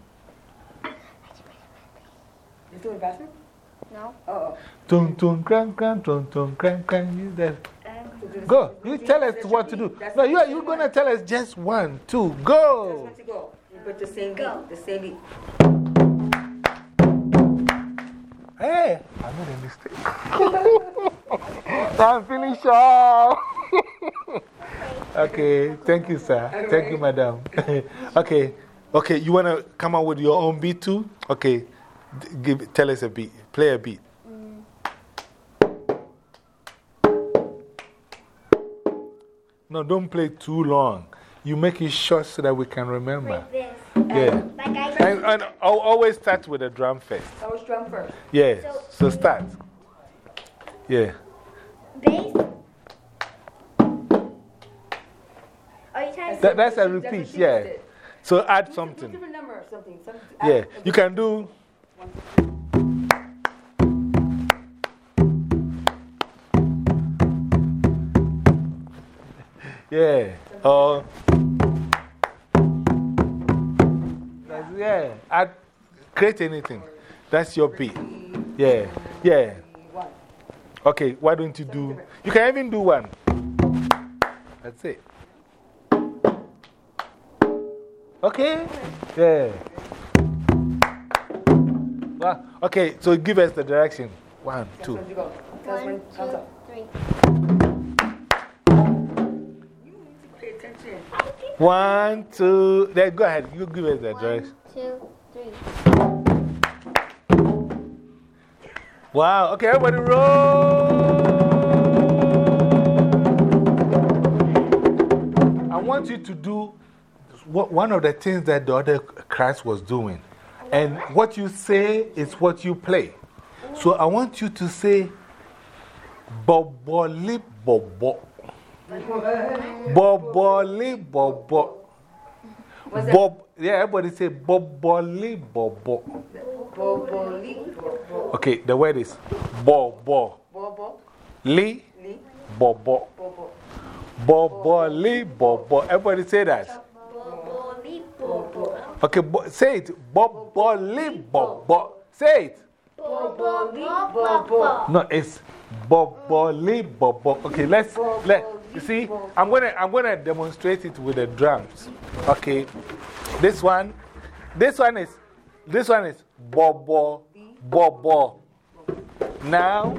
[SPEAKER 4] You doing the bathroom?
[SPEAKER 2] no.
[SPEAKER 4] Oh.
[SPEAKER 1] Tung, tung, crank, crank, tung, tung, crank, crank. You there. Go. You tell us what to do. No, you are, you're going to tell us just one, two, go.
[SPEAKER 4] Just want to go. You put the same beat. The same beat.
[SPEAKER 1] Hey, I made a mistake. I'm feeling shy. Okay, thank you, sir. Thank you, madam. Okay, okay, you want to come out with your own beat too? Okay, give, tell us a beat. Play a beat. No, don't play too long. You make it short so that we can remember.
[SPEAKER 2] Like this.
[SPEAKER 1] Yeah.
[SPEAKER 2] Like I
[SPEAKER 1] And, and I'll always start with a drum first.
[SPEAKER 4] I was drum first.
[SPEAKER 1] Yeah, so start. Yeah.
[SPEAKER 2] bass. Are you trying to
[SPEAKER 1] That, that's a
[SPEAKER 4] That's
[SPEAKER 1] repeat,
[SPEAKER 4] what she
[SPEAKER 1] yeah.
[SPEAKER 4] did.
[SPEAKER 1] So add
[SPEAKER 4] Do a
[SPEAKER 1] something.
[SPEAKER 4] different number or something. something
[SPEAKER 1] Yeah, you can do. Yeah. Uh, that's, yeah. Add, create anything. That's your beat. Yeah. Yeah. Okay, why don't you do. You can even do one. That's it. Okay? Yeah. Well, okay, so give us the direction. One, two.
[SPEAKER 4] That's when you go. That's when
[SPEAKER 2] one,
[SPEAKER 4] it comes
[SPEAKER 2] two,
[SPEAKER 4] up.
[SPEAKER 2] three.
[SPEAKER 4] You need to pay attention.
[SPEAKER 1] One, two. Then go ahead. You give us the direction.
[SPEAKER 2] One, two, three.
[SPEAKER 1] Wow. Okay, everybody roll. I want you to do one of the things that the other class was doing. And what you say is what you play. So I want you to say, Boboli Bobo. Boboli Bobo. Bob, yeah, everybody say, Boboli Bobo.
[SPEAKER 4] Bobo, li, bobo.
[SPEAKER 1] Okay, the word is Bobo.
[SPEAKER 4] Bobo,
[SPEAKER 1] Li,
[SPEAKER 4] li,
[SPEAKER 1] Bobo.
[SPEAKER 4] bobo.
[SPEAKER 1] Boboli Bobo. Everybody say that. Okay, bo say it. Boboli Bobo. Say it.
[SPEAKER 4] Bobo, li, bobo.
[SPEAKER 1] No, it's Boboli Bobo. Okay, let's, let, you see, I'm going to I'm gonna demonstrate it with the drums. Okay, this one, this one is, this one is Bobo, Bobo. Now,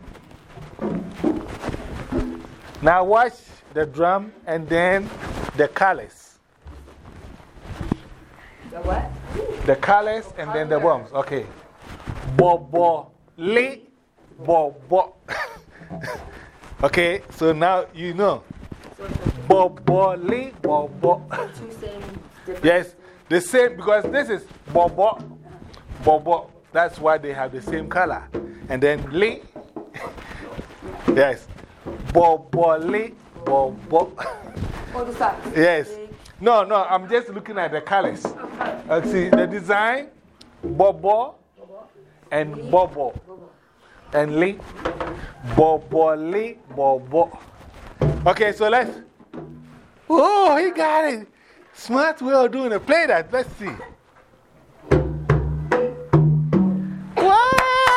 [SPEAKER 1] now watch the drum and then the colors.
[SPEAKER 4] The what?
[SPEAKER 1] The colors and then the bombs. Okay. Bo, bo, li, bo, bo. Okay, so now you know. Bo, bo, li, bo, bo.
[SPEAKER 4] Two same different.
[SPEAKER 1] Yes, the same because this is bo, bo, bo, bo. That's why they have the same color. And then li. Yes. Bo, bo, li, bo, bo.
[SPEAKER 4] Oh, the size.
[SPEAKER 1] Yes. No, no, I'm just looking at the colors. Uh, see, the design, bobo and bobo. And li, bobo, li, bobo. Okay, so let's. Oh, he got it. Smart way of doing it. Play that. Let's see. Wow!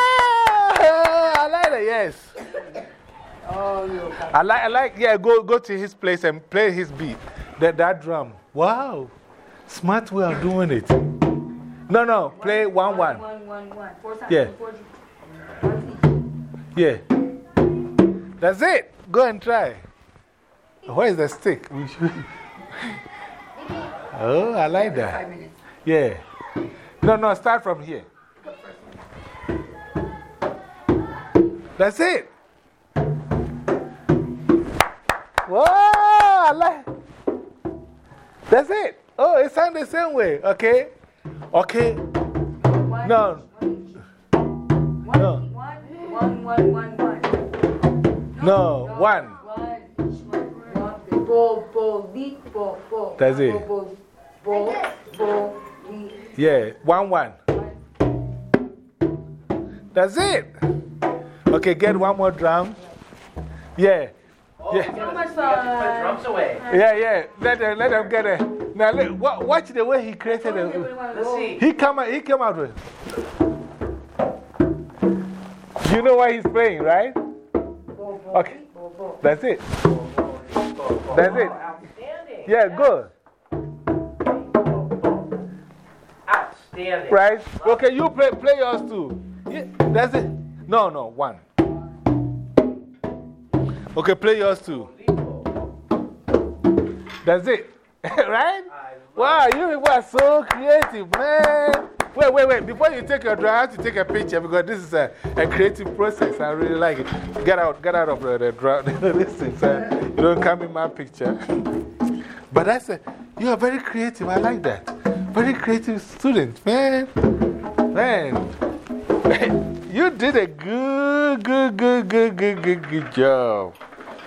[SPEAKER 1] I like it, yes.
[SPEAKER 4] Oh, you
[SPEAKER 1] I like, I like, yeah, go, go to his place and play his beat. That, that drum. Wow. Smart way of doing it. No, no, play one, one.
[SPEAKER 4] One, one, one. Four times.
[SPEAKER 1] Yeah.
[SPEAKER 4] Four,
[SPEAKER 1] Yeah. That's it. Go and try. Where is the stick? We should. Oh, I like that.
[SPEAKER 4] five minutes.
[SPEAKER 1] Yeah. No, no, start from here. That's it. Whoa, I like. That's it. Oh, it sounds the same way. Okay. Okay.
[SPEAKER 4] One,
[SPEAKER 1] No.
[SPEAKER 4] One,
[SPEAKER 1] No.
[SPEAKER 4] one, one, one, one, one.
[SPEAKER 1] No, one.
[SPEAKER 4] One, one. Bo, bo, li, bo, bo.
[SPEAKER 1] That's it.
[SPEAKER 4] Bo, bo, bo, bo, li.
[SPEAKER 1] Yeah, one, one. That's it. Okay, get one more drum. Yeah.
[SPEAKER 3] Oh,
[SPEAKER 1] Yeah.
[SPEAKER 3] you gotta, you gotta put drums away.
[SPEAKER 1] Yeah, yeah. Let them, let them get it. Now, let, wa- watch the way he created it.
[SPEAKER 3] Let's see.
[SPEAKER 1] He come out, he came out with. You know what he's playing, right? Okay. That's it. That's it.
[SPEAKER 3] Outstanding.
[SPEAKER 1] Yeah, good.
[SPEAKER 3] Outstanding.
[SPEAKER 1] Right? Okay, you play, play yours too. Yeah, that's it. No, no, one. Okay, play yours too. That's it. Right? Wow, you are so creative, man. Wait, wait, wait. Before you take your drum, I have to take a picture because this is a, a creative process. I really like it. Get out, get out of the, the drum. This is, uh, you don't come in my picture. But that's a, you are very creative. I like that. Very creative student, man. Man. You did a good, good, good, good, good, good, good job.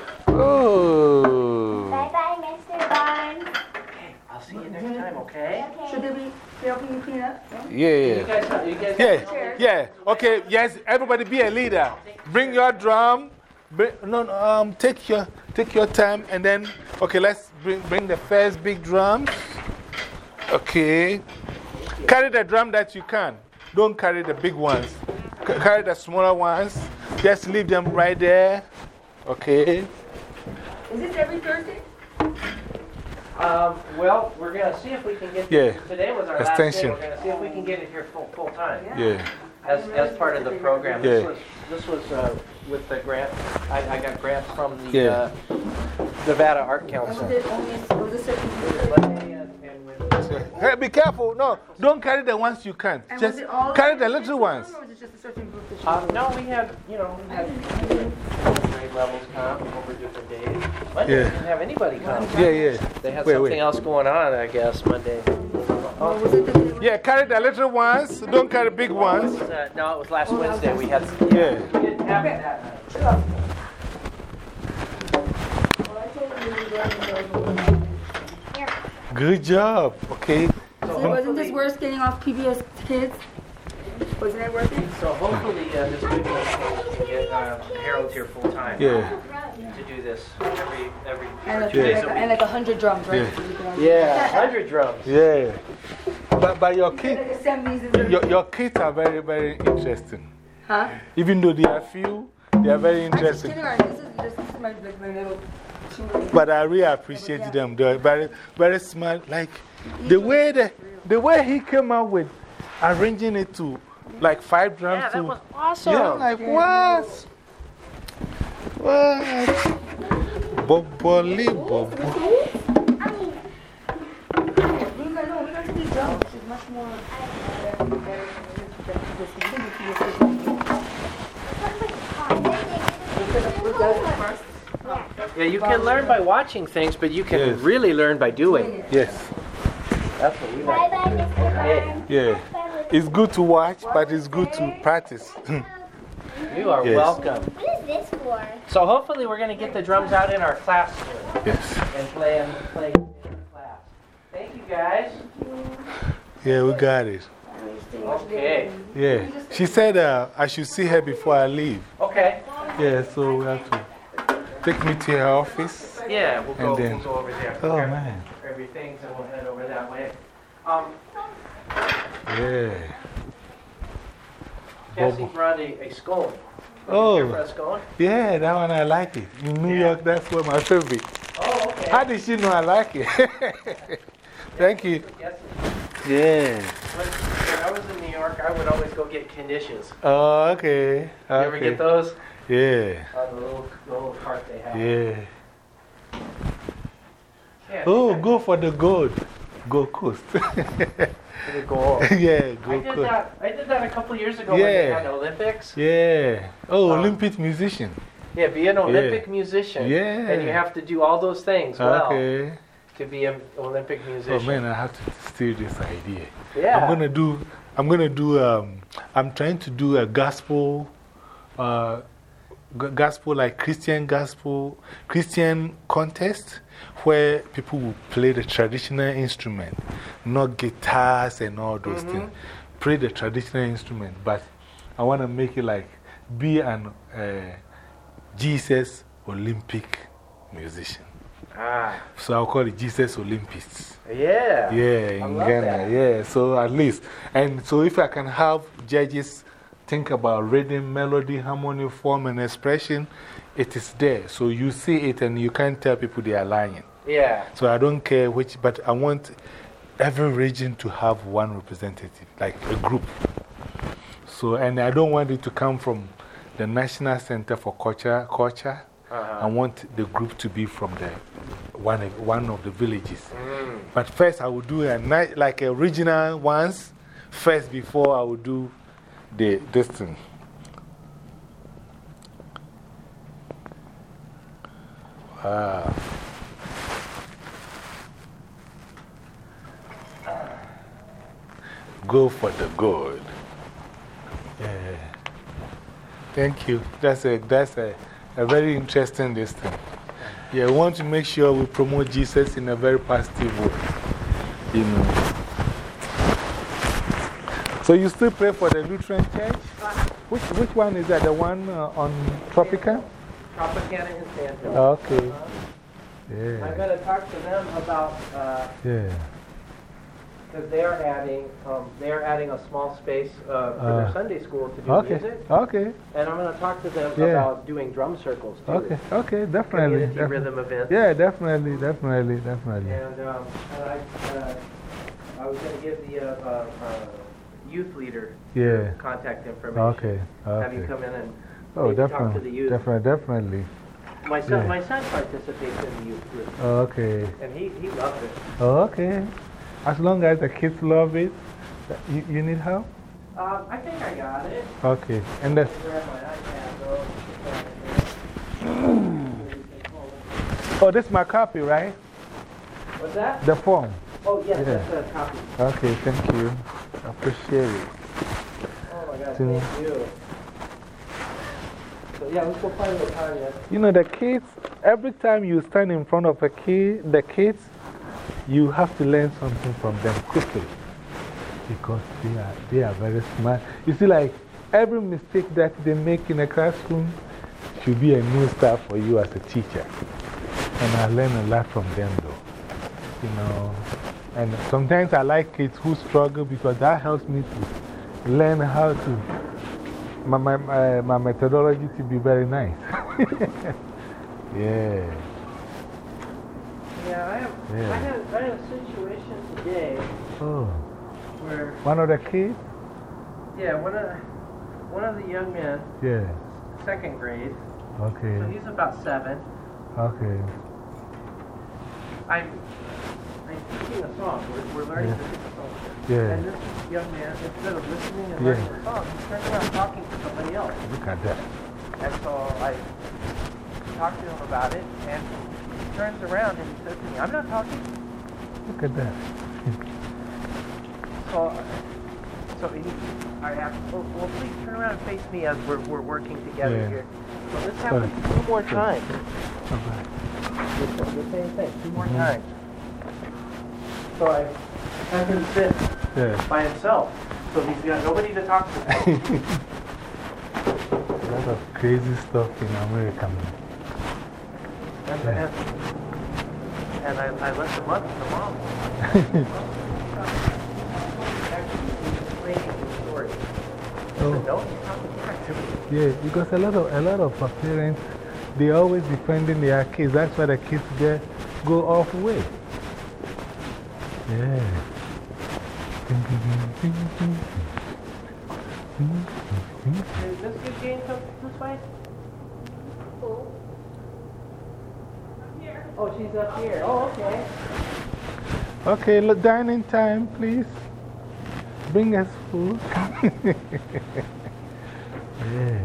[SPEAKER 1] Oh.
[SPEAKER 2] Bye bye, Mister Barnes.
[SPEAKER 3] Okay, I'll see you next time, okay?
[SPEAKER 4] Should they be helping you clean up? No?
[SPEAKER 1] Yeah,
[SPEAKER 3] You
[SPEAKER 1] yeah.
[SPEAKER 3] guys, you guys
[SPEAKER 1] Yeah, yeah. Okay, yes, everybody be a leader. Bring your drum. Bring, no, no, um, take, your, take your time and then, okay, let's bring, bring the first big drum. Okay. Carry the drum that you can. Don't carry the big ones. C carry the smaller ones. Just leave them right there. Okay.
[SPEAKER 4] Is this every Thursday?
[SPEAKER 3] Um, well, we're going to see if we can get
[SPEAKER 1] Yeah.
[SPEAKER 3] today was our
[SPEAKER 1] Extension.
[SPEAKER 3] last day. We're going to see if we can get it here full, full time
[SPEAKER 1] Yeah.
[SPEAKER 3] as, as part of the program.
[SPEAKER 1] Yeah.
[SPEAKER 3] This was, this was uh, with the grant. I, I got grants from the
[SPEAKER 1] Yeah.
[SPEAKER 3] uh, Nevada Art
[SPEAKER 4] Was
[SPEAKER 3] Council.
[SPEAKER 4] it only, was this every Thursday?
[SPEAKER 3] Monday and, and Wednesday.
[SPEAKER 1] Hey, be careful. No, don't carry the ones you can't.
[SPEAKER 4] And
[SPEAKER 1] Just
[SPEAKER 4] was it all
[SPEAKER 1] carry the
[SPEAKER 4] of
[SPEAKER 1] little
[SPEAKER 4] them,
[SPEAKER 1] ones.
[SPEAKER 4] Or was it just a certain group that you
[SPEAKER 3] Uh, no, we had, you know, we had grade levels come over different days. Monday,
[SPEAKER 1] Yeah.
[SPEAKER 3] we didn't have anybody come.
[SPEAKER 1] Yeah, yeah.
[SPEAKER 3] They had
[SPEAKER 1] Wait,
[SPEAKER 3] something
[SPEAKER 1] wait.
[SPEAKER 3] else going on, I guess, Monday.
[SPEAKER 4] Or was it the
[SPEAKER 1] Yeah, carry the little ones. Don't carry big ones.
[SPEAKER 3] Uh, no, it was last Wednesday. We had.
[SPEAKER 1] Yeah.
[SPEAKER 3] We didn't have it that night.
[SPEAKER 1] Good job. Okay.
[SPEAKER 4] So wasn't this worse getting off P B S Kids? Wasn't it worth it?
[SPEAKER 3] So hopefully uh, this good one can get uh, Harold here full time
[SPEAKER 1] Yeah.
[SPEAKER 3] to do this every every
[SPEAKER 4] And
[SPEAKER 3] or
[SPEAKER 4] like,
[SPEAKER 3] two days
[SPEAKER 4] like,
[SPEAKER 3] a
[SPEAKER 4] and
[SPEAKER 3] week.
[SPEAKER 4] like a hundred drums, right?
[SPEAKER 3] Yeah, hundred drums.
[SPEAKER 1] Yeah. But, but your, kid,
[SPEAKER 4] Like assemblies and
[SPEAKER 1] your, your kids are very, very interesting.
[SPEAKER 4] Huh?
[SPEAKER 1] Even though they are few, they are very
[SPEAKER 4] Actually,
[SPEAKER 1] interesting.
[SPEAKER 4] kindergarten, this is, this, this is my, like, my little two.
[SPEAKER 1] But I really appreciate them. They're very, very smart. Like the way, the, the way he came out with arranging it to like five drums.
[SPEAKER 3] Yeah,
[SPEAKER 1] to,
[SPEAKER 3] that was awesome.
[SPEAKER 1] Yeah, like what? What? Boboli, bobo.
[SPEAKER 4] We got, no, we got to do drums. much more better, better than this. You can do P B S Kids.
[SPEAKER 3] Yeah, you can learn by watching things, but you can
[SPEAKER 1] Yes.
[SPEAKER 3] really learn by doing.
[SPEAKER 1] Yes.
[SPEAKER 3] That's what we
[SPEAKER 2] Bye
[SPEAKER 3] like.
[SPEAKER 2] bye, Mister Barnes.
[SPEAKER 1] Yeah. It's good to watch, but it's good to practice.
[SPEAKER 3] You are
[SPEAKER 1] Yes.
[SPEAKER 3] welcome.
[SPEAKER 2] What is this for?
[SPEAKER 3] So hopefully we're going to get the drums out in our class soon
[SPEAKER 1] Yes.
[SPEAKER 3] and play in, play in class. Thank you guys.
[SPEAKER 1] Yeah, we got it.
[SPEAKER 3] Okay.
[SPEAKER 1] Yeah. She said uh, I should see her before I leave.
[SPEAKER 3] Okay.
[SPEAKER 1] Yeah, so we have to take me to her office.
[SPEAKER 3] Yeah, we'll go,
[SPEAKER 1] And then-
[SPEAKER 3] we'll go over there.
[SPEAKER 1] Oh,
[SPEAKER 3] Grab
[SPEAKER 1] man.
[SPEAKER 3] Everything, and we'll head over that way. Um,
[SPEAKER 1] Yeah.
[SPEAKER 3] Jesse
[SPEAKER 1] Bobo.
[SPEAKER 3] brought a, a scone.
[SPEAKER 1] Oh.
[SPEAKER 3] Here for a scone?
[SPEAKER 1] Yeah, that one I like it. In New York, that's one of my favorite.
[SPEAKER 3] Oh, okay.
[SPEAKER 1] How did she know I like it? Thank you.
[SPEAKER 3] Yes.
[SPEAKER 1] Yeah.
[SPEAKER 3] When, when I was in New York, I would always go get conditions.
[SPEAKER 1] Oh, okay.
[SPEAKER 3] You ever
[SPEAKER 1] Okay.
[SPEAKER 3] get those?
[SPEAKER 1] Yeah.
[SPEAKER 3] On the little, the little cart they have.
[SPEAKER 1] Yeah.
[SPEAKER 3] Yeah,
[SPEAKER 1] Oh,
[SPEAKER 3] I-
[SPEAKER 1] go for the gold. Gold Coast.
[SPEAKER 3] for the gold.
[SPEAKER 1] Yeah,
[SPEAKER 3] I
[SPEAKER 1] Gold
[SPEAKER 3] did
[SPEAKER 1] Coast.
[SPEAKER 3] that. I did that a couple years ago when they
[SPEAKER 1] Yeah.
[SPEAKER 3] had Olympics.
[SPEAKER 1] Yeah. Oh,
[SPEAKER 3] Um,
[SPEAKER 1] Olympic musician.
[SPEAKER 3] Yeah, be an Olympic musician.
[SPEAKER 1] Yeah.
[SPEAKER 3] And you have to do all those things well
[SPEAKER 1] Okay.
[SPEAKER 3] to be an Olympic
[SPEAKER 1] Oh,
[SPEAKER 3] musician.
[SPEAKER 1] man, I have to steal this idea.
[SPEAKER 3] Yeah.
[SPEAKER 1] I'm going to do, I'm going to do, um, I'm trying to do a gospel, uh, g- gospel, like Christian gospel, Christian contest where people will play the traditional instrument, not guitars and all those
[SPEAKER 3] -hmm.
[SPEAKER 1] things. Play the traditional instrument, but I want to make it like be an uh, Jesus Olympic musician.
[SPEAKER 3] Ah,
[SPEAKER 1] So I'll call it Jesus Olympics.
[SPEAKER 3] yeah.
[SPEAKER 1] Yeah,
[SPEAKER 3] I
[SPEAKER 1] in
[SPEAKER 3] love
[SPEAKER 1] Ghana.
[SPEAKER 3] that.
[SPEAKER 1] Yeah, so at least. And so if I can have judges think about rhythm, melody, harmony, form, and expression, it is there. So you see it and you can't tell people they are lying.
[SPEAKER 3] Yeah.
[SPEAKER 1] So I don't care which, but I want every region to have one representative, like a group. So, and I don't want it to come from the National Center for Culture. culture.
[SPEAKER 3] Uh-huh.
[SPEAKER 1] I want the group to be from the, one, one of the villages.
[SPEAKER 3] Mm.
[SPEAKER 1] But first, I will do a night, like a regional ones first before I will do the, this thing. Wow. Go for the gold. Yeah. Thank you. That's a, that's a, a very interesting this thing. Yeah, we want to make sure we promote Jesus in a very positive way. You know. So you still pray for the Lutheran Church? Which, which one is that? The one uh, on Tropica?
[SPEAKER 3] Tropicana and Sandhill.
[SPEAKER 1] Okay.
[SPEAKER 3] Uh-huh.
[SPEAKER 1] Yeah.
[SPEAKER 3] I'm going to talk to them about, uh,
[SPEAKER 1] Yeah.
[SPEAKER 3] because they're adding, um, they're adding a small space uh, for
[SPEAKER 1] Uh,
[SPEAKER 3] their Sunday school to do
[SPEAKER 1] Okay.
[SPEAKER 3] music.
[SPEAKER 1] Okay.
[SPEAKER 3] And I'm going to talk to them
[SPEAKER 1] Yeah.
[SPEAKER 3] about doing drum circles too.
[SPEAKER 1] Okay. Okay. Definitely.
[SPEAKER 3] Community
[SPEAKER 1] Def-
[SPEAKER 3] rhythm events.
[SPEAKER 1] Yeah, definitely. Definitely. Definitely.
[SPEAKER 3] And, um, and I, uh, I was going to give the uh, uh, uh, youth leader
[SPEAKER 1] Yeah.
[SPEAKER 3] contact information.
[SPEAKER 1] Okay.
[SPEAKER 3] Have you
[SPEAKER 1] Okay.
[SPEAKER 3] come in and
[SPEAKER 1] Oh,
[SPEAKER 3] maybe talk to the
[SPEAKER 1] definitely.
[SPEAKER 3] youth.
[SPEAKER 1] Definitely. Definitely.
[SPEAKER 3] My son,
[SPEAKER 1] Yeah.
[SPEAKER 3] my son participates in the youth group,
[SPEAKER 1] Okay.
[SPEAKER 3] and he, he loves it.
[SPEAKER 1] Oh, okay. As long as the kids love it, you, you need help?
[SPEAKER 3] Um, I think I got it.
[SPEAKER 1] Okay. And the,
[SPEAKER 3] Grab my iPad though.
[SPEAKER 1] oh, this is my copy, right?
[SPEAKER 3] What's that?
[SPEAKER 1] The form.
[SPEAKER 3] Oh, yes,
[SPEAKER 1] Yeah.
[SPEAKER 3] that's a copy.
[SPEAKER 1] Okay, thank you. I appreciate it.
[SPEAKER 3] Oh my God,
[SPEAKER 1] To-
[SPEAKER 3] thank you. So, yeah, let's go find the Tanya.
[SPEAKER 1] You know, the kids, every time you stand in front of a kid, the kids, you have to learn something from them quickly. Because they are, they are very smart. You see, like, every mistake that they make in a classroom should be a new start for you as a teacher. And I learn a lot from them, though. You know, and sometimes I like kids who struggle because that helps me to learn how to, my, my, my, my methodology to be very nice. Yeah.
[SPEAKER 3] Yeah, I, have,
[SPEAKER 1] Yeah.
[SPEAKER 3] I, had, I had a situation today
[SPEAKER 1] Oh,
[SPEAKER 3] where,
[SPEAKER 1] one of the kids?
[SPEAKER 3] yeah, one of, one of the young men,
[SPEAKER 1] Yeah.
[SPEAKER 3] second grade,
[SPEAKER 1] Okay.
[SPEAKER 3] so he's about seven.
[SPEAKER 1] Okay.
[SPEAKER 3] I'm, I'm teaching a song. We're, we're learning
[SPEAKER 1] Yeah.
[SPEAKER 3] to sing a song.
[SPEAKER 1] Yeah.
[SPEAKER 3] And this young man, instead of listening and
[SPEAKER 1] Yeah.
[SPEAKER 3] learning the song, he turned around talking to somebody else.
[SPEAKER 1] Look at that.
[SPEAKER 3] And so I talked to him about it, and he turns around and he says to me, I'm not talking.
[SPEAKER 1] Look at that.
[SPEAKER 3] So, so he, I asked, well, well, please turn around and face me as we're, we're working together
[SPEAKER 1] Yeah.
[SPEAKER 3] here. So this happened two more times.
[SPEAKER 1] Okay.
[SPEAKER 3] The, the same thing, two more
[SPEAKER 1] Mhm.
[SPEAKER 3] times. So I have him sit
[SPEAKER 1] Yeah.
[SPEAKER 3] by himself. So he's got nobody to talk to.
[SPEAKER 1] A lot of crazy stuff in America. Man.
[SPEAKER 3] And,
[SPEAKER 1] Yeah.
[SPEAKER 3] and, and I, I let the mother, the mom, actually explaining the story. I
[SPEAKER 1] Oh.
[SPEAKER 3] said, no, he's talking back to me.
[SPEAKER 1] Yeah, because a lot of, a lot of our parents, they always defending their kids. That's why the kids get, go off way. Yeah.
[SPEAKER 3] Is this good Jane come this way? Oh, she's up here. Oh, okay.
[SPEAKER 1] Okay, look, dining time, please. Bring us food. Yeah.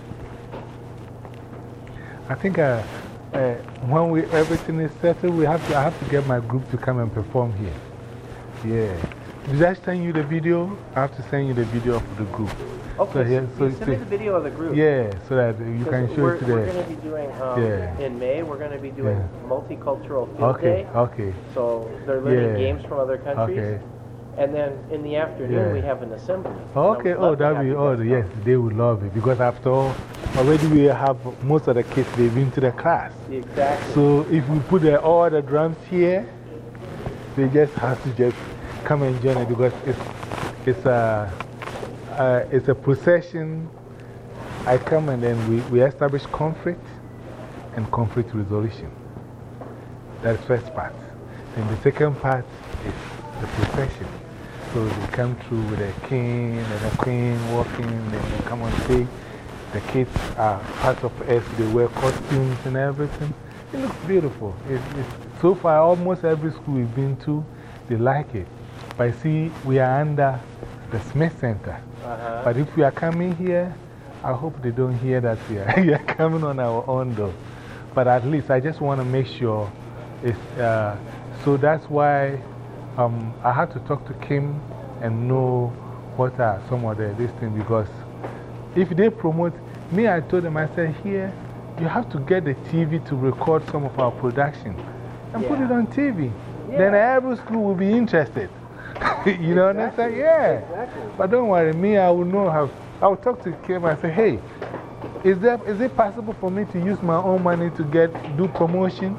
[SPEAKER 1] I think uh, uh, when we, everything is settled, we have to, I have to get my group to come and perform here. Yeah. Did I send you the video? I have to send you the video of the group.
[SPEAKER 3] Okay,
[SPEAKER 1] So here-
[SPEAKER 3] so,
[SPEAKER 1] so-
[SPEAKER 3] send me
[SPEAKER 1] so-
[SPEAKER 3] the video of the group.
[SPEAKER 1] Yeah, so that you can show
[SPEAKER 3] we're,
[SPEAKER 1] it to
[SPEAKER 3] We're
[SPEAKER 1] the.
[SPEAKER 3] going to be doing, um,
[SPEAKER 1] Yeah.
[SPEAKER 3] in May, we're going to be doing
[SPEAKER 1] Yeah.
[SPEAKER 3] multicultural field
[SPEAKER 1] Okay,
[SPEAKER 3] day.
[SPEAKER 1] okay.
[SPEAKER 3] So they're learning
[SPEAKER 1] Yeah.
[SPEAKER 3] games from other countries.
[SPEAKER 1] Okay.
[SPEAKER 3] And then in the afternoon,
[SPEAKER 1] Yeah.
[SPEAKER 3] we have an assembly.
[SPEAKER 1] Okay,
[SPEAKER 3] And I would
[SPEAKER 1] oh,
[SPEAKER 3] love to
[SPEAKER 1] that
[SPEAKER 3] have
[SPEAKER 1] be,
[SPEAKER 3] you
[SPEAKER 1] oh,
[SPEAKER 3] guys
[SPEAKER 1] yes,
[SPEAKER 3] come.
[SPEAKER 1] they would love it because after all, already we have most of the kids, they've been to the class.
[SPEAKER 3] Exactly.
[SPEAKER 1] So if we put the, all the drums here, they just have to just come and join it because it's, it's, a, uh, it's a procession. I come and then we, we establish conflict and conflict resolution. That's the first part. And the second part is the procession. So they come through with a king and a queen walking, and then they come on stage. The kids are part of us, they wear costumes and everything. It looks beautiful. It, it's, so far, almost every school we've been to, they like it. But see, we are under the Smith Center.
[SPEAKER 3] Uh-huh.
[SPEAKER 1] But if we are coming here, I hope they don't hear that we are, we are coming on our own though. But at least I just want to make sure it's. Uh, so that's why um, I had to talk to Kim and know what are some of the this thing because if they promote, me, I told them, I said, here, you have to get the T V to record some of our production and put
[SPEAKER 3] Yeah.
[SPEAKER 1] it on T V.
[SPEAKER 3] Yeah.
[SPEAKER 1] Then every school will be interested. You know what I'm saying? Yeah.
[SPEAKER 3] Exactly.
[SPEAKER 1] But don't worry, me, I will know how. I will talk to Kim and say, hey, is, there, is it possible for me to use my own money to get do promotion?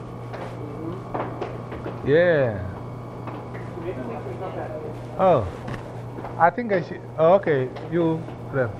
[SPEAKER 1] Yeah. Oh, I think I should. Oh, okay, you left.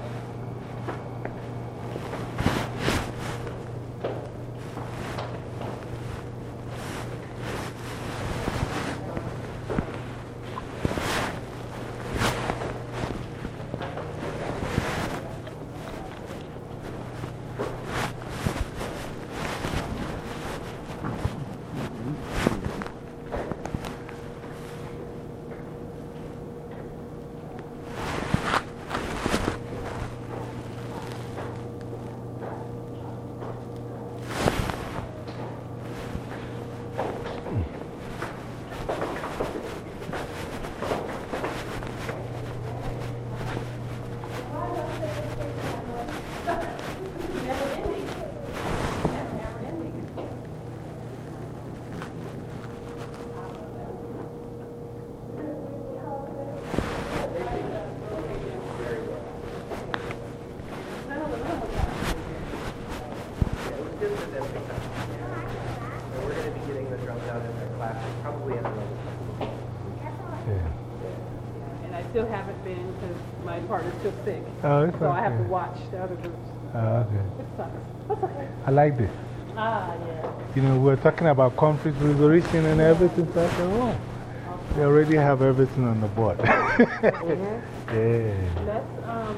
[SPEAKER 6] Still haven't been because my partner's still sick.
[SPEAKER 1] Oh, it's
[SPEAKER 6] So I have to
[SPEAKER 1] okay.
[SPEAKER 6] watch the other groups.
[SPEAKER 1] Oh, okay.
[SPEAKER 6] It sucks. That's okay.
[SPEAKER 1] I like this.
[SPEAKER 6] Ah, yeah.
[SPEAKER 1] You know, we're talking about conflict resolution and everything. So I said, oh, they already have everything on the board.
[SPEAKER 6] -hmm.
[SPEAKER 1] Yeah.
[SPEAKER 6] Let's, um,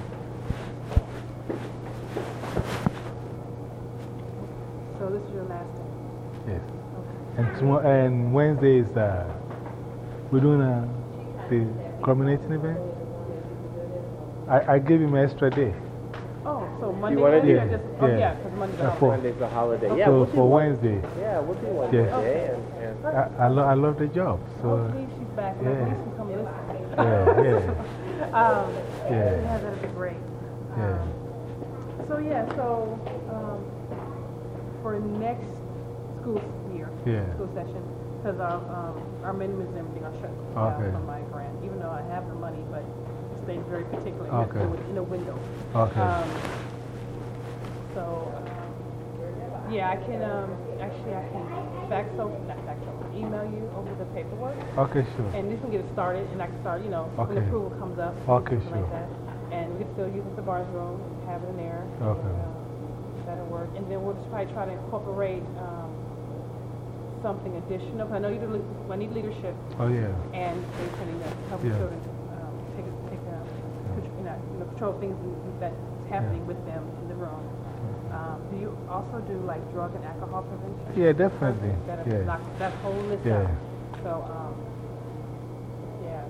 [SPEAKER 6] so this is your last day.
[SPEAKER 1] Yes.
[SPEAKER 6] Okay.
[SPEAKER 1] And, tomorrow, and Wednesday is uh, we're doing a, the culminating event. I, I gave him an extra day.
[SPEAKER 6] Oh, so Monday?
[SPEAKER 7] wanna do-
[SPEAKER 6] yeah, just, oh,
[SPEAKER 1] Yeah.
[SPEAKER 6] yeah, because Monday's a
[SPEAKER 1] Uh,
[SPEAKER 6] holiday.
[SPEAKER 1] for-
[SPEAKER 7] Monday's a holiday.
[SPEAKER 6] Okay.
[SPEAKER 7] Yeah,
[SPEAKER 1] So
[SPEAKER 7] we'll do
[SPEAKER 1] for
[SPEAKER 7] one-
[SPEAKER 1] Wednesday.
[SPEAKER 7] Yeah, we'll do one
[SPEAKER 1] Yes.
[SPEAKER 7] day. And, and
[SPEAKER 1] I, I, lo I love the job. So,
[SPEAKER 6] Hopefully she's back and
[SPEAKER 1] yeah.
[SPEAKER 6] at least we come listen.
[SPEAKER 1] yeah, yeah.
[SPEAKER 6] um,
[SPEAKER 1] Yeah.
[SPEAKER 6] yeah, that'd be great.
[SPEAKER 1] Yeah.
[SPEAKER 6] Um, so, yeah, so um, for next school year,
[SPEAKER 1] Yeah.
[SPEAKER 6] school session, because our, um, our amendments and everything are shut
[SPEAKER 1] Okay.
[SPEAKER 6] down from my grant, even though I have the money, but the state's very particular in
[SPEAKER 1] Okay.
[SPEAKER 6] the- in a window.
[SPEAKER 1] Okay.
[SPEAKER 6] Um, so, um, yeah, I can, um, actually, I can fax over, not fax over, email you over the paperwork.
[SPEAKER 1] Okay, sure.
[SPEAKER 6] And you can get it started, and I can start, you know, when
[SPEAKER 1] Okay.
[SPEAKER 6] approval comes up.
[SPEAKER 1] Okay,
[SPEAKER 6] something
[SPEAKER 1] sure.
[SPEAKER 6] Like that. And we can still use Mister Barnes' room, have it in there.
[SPEAKER 1] Okay.
[SPEAKER 6] And, uh, that'll work. And then we'll just probably try to incorporate um, something additional. 'Cause I know you do, le- I need leadership,
[SPEAKER 1] Oh, yeah.
[SPEAKER 6] and they're telling us help
[SPEAKER 1] Yeah.
[SPEAKER 6] children um, take, take uh, contr- you know, you know, control things that's happening with them in the room. Um, do you also do like drug and alcohol prevention?
[SPEAKER 1] Yeah, definitely.
[SPEAKER 6] That,
[SPEAKER 1] Yeah.
[SPEAKER 6] knock that whole list
[SPEAKER 1] Yeah.
[SPEAKER 6] out. So, um, yeah.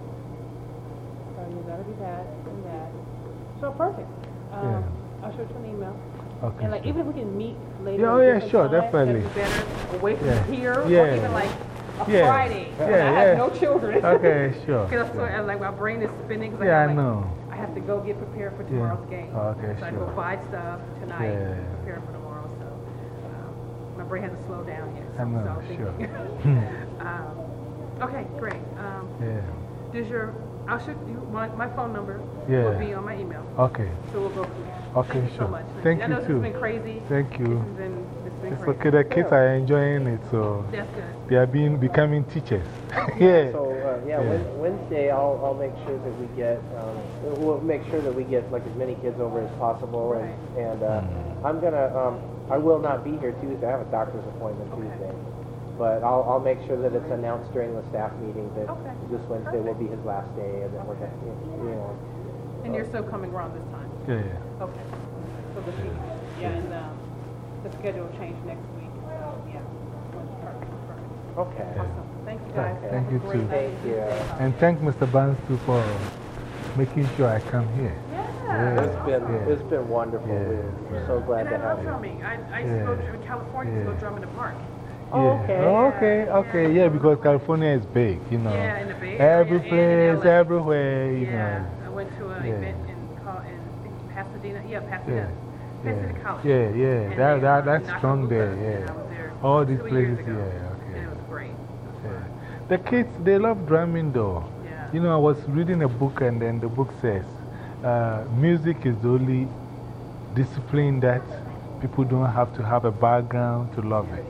[SPEAKER 6] So you gotta be that and that. So perfect. Um,
[SPEAKER 1] Yeah.
[SPEAKER 6] I'll shoot you an email.
[SPEAKER 1] Okay.
[SPEAKER 6] And like,
[SPEAKER 1] sure.
[SPEAKER 6] even if we can meet later.
[SPEAKER 1] Yeah,
[SPEAKER 6] at
[SPEAKER 1] oh,
[SPEAKER 6] a
[SPEAKER 1] yeah,
[SPEAKER 6] different
[SPEAKER 1] sure,
[SPEAKER 6] time,
[SPEAKER 1] definitely.
[SPEAKER 6] that'd be better. Away from
[SPEAKER 1] Yeah.
[SPEAKER 6] here, or
[SPEAKER 1] Yeah.
[SPEAKER 6] even like a
[SPEAKER 1] Yeah.
[SPEAKER 6] Friday.
[SPEAKER 1] Yeah,
[SPEAKER 6] when I
[SPEAKER 1] yeah.
[SPEAKER 6] have no children.
[SPEAKER 1] Okay, sure.
[SPEAKER 6] Because
[SPEAKER 1] sure.
[SPEAKER 6] I'm like, my brain is spinning. 'Cause
[SPEAKER 1] Yeah,
[SPEAKER 6] I,
[SPEAKER 1] I
[SPEAKER 6] have, like,
[SPEAKER 1] know.
[SPEAKER 6] I have to go get prepared for
[SPEAKER 1] Yeah.
[SPEAKER 6] tomorrow's game.
[SPEAKER 1] Okay,
[SPEAKER 6] so I
[SPEAKER 1] sure.
[SPEAKER 6] go buy stuff tonight,
[SPEAKER 1] Yeah.
[SPEAKER 6] prepare for tomorrow. So um, my brain hasn't slowed down yet. So,
[SPEAKER 1] I know,
[SPEAKER 6] so I'm
[SPEAKER 1] sure.
[SPEAKER 6] thinking. um, okay, great. Um,
[SPEAKER 1] Yeah.
[SPEAKER 6] does your, I'll shoot you, my, my phone number
[SPEAKER 1] Yeah.
[SPEAKER 6] will be on my email.
[SPEAKER 1] Okay.
[SPEAKER 6] So we'll go from there.
[SPEAKER 1] Okay,
[SPEAKER 6] Thank you
[SPEAKER 1] sure.
[SPEAKER 6] so much.
[SPEAKER 1] Thank
[SPEAKER 6] I
[SPEAKER 1] you
[SPEAKER 6] know this
[SPEAKER 1] too.
[SPEAKER 6] has been crazy.
[SPEAKER 1] Thank you.
[SPEAKER 6] This has been, this has been
[SPEAKER 1] It's
[SPEAKER 6] crazy.
[SPEAKER 1] okay, the kids are enjoying it, so
[SPEAKER 6] That's good.
[SPEAKER 1] they are being, becoming teachers. yeah.
[SPEAKER 7] so, uh, yeah,
[SPEAKER 1] Yeah.
[SPEAKER 7] Wed- Wednesday I'll, I'll make sure that we get, um, we'll make sure that we get like as many kids over as possible. And, and uh, I'm gonna, um, I will not be here Tuesday. I have a doctor's appointment Tuesday. But I'll, I'll make sure that it's announced during the staff meeting that
[SPEAKER 6] Okay.
[SPEAKER 7] this Wednesday will be his last day, and then we're gonna, you know.
[SPEAKER 6] And you're still coming around this time?
[SPEAKER 1] Yeah, yeah.
[SPEAKER 6] Okay. So the, yeah, and um, the schedule will change next week. So, yeah. Perfect. Perfect.
[SPEAKER 7] Okay.
[SPEAKER 6] Awesome. Thank you guys.
[SPEAKER 1] Thank
[SPEAKER 6] Have a
[SPEAKER 1] you
[SPEAKER 6] great
[SPEAKER 1] too.
[SPEAKER 6] day.
[SPEAKER 7] Thank you.
[SPEAKER 1] And thank Mister Barnes too for making sure I come here.
[SPEAKER 6] Yeah.
[SPEAKER 7] It's been,
[SPEAKER 1] Yeah.
[SPEAKER 7] it's been wonderful.
[SPEAKER 1] Yeah.
[SPEAKER 7] We're, we're so glad
[SPEAKER 6] And I
[SPEAKER 7] to have
[SPEAKER 6] love
[SPEAKER 7] you.
[SPEAKER 6] drumming. I, I used to go
[SPEAKER 1] Yeah.
[SPEAKER 6] to California to go
[SPEAKER 1] Yeah.
[SPEAKER 6] drum in the park.
[SPEAKER 7] Oh,
[SPEAKER 1] Yeah.
[SPEAKER 7] okay.
[SPEAKER 1] Oh, okay, okay, yeah, because California is big, you know.
[SPEAKER 6] Yeah, in the Bay Area
[SPEAKER 1] Every
[SPEAKER 6] and in
[SPEAKER 1] place,
[SPEAKER 6] L A.
[SPEAKER 1] everywhere, you
[SPEAKER 6] Yeah.
[SPEAKER 1] know.
[SPEAKER 6] I went to an
[SPEAKER 1] Yeah.
[SPEAKER 6] event in, call- in I think Pasadena. Yeah,
[SPEAKER 1] Yeah.
[SPEAKER 6] Pasadena. Pasadena
[SPEAKER 1] Yeah.
[SPEAKER 6] College.
[SPEAKER 1] Yeah, yeah,
[SPEAKER 6] And
[SPEAKER 1] that,
[SPEAKER 6] they,
[SPEAKER 1] that,
[SPEAKER 6] um,
[SPEAKER 1] that's
[SPEAKER 6] Nakamura,
[SPEAKER 1] strong there,
[SPEAKER 6] and
[SPEAKER 1] yeah.
[SPEAKER 6] I was there
[SPEAKER 1] All these
[SPEAKER 6] two years
[SPEAKER 1] places,
[SPEAKER 6] ago,
[SPEAKER 1] yeah, okay.
[SPEAKER 6] And it was great.
[SPEAKER 1] Yeah. The kids, they love drumming though.
[SPEAKER 6] Yeah.
[SPEAKER 1] You know, I was reading a book and then the book says uh, music is the only discipline that people don't have to have a background to love it.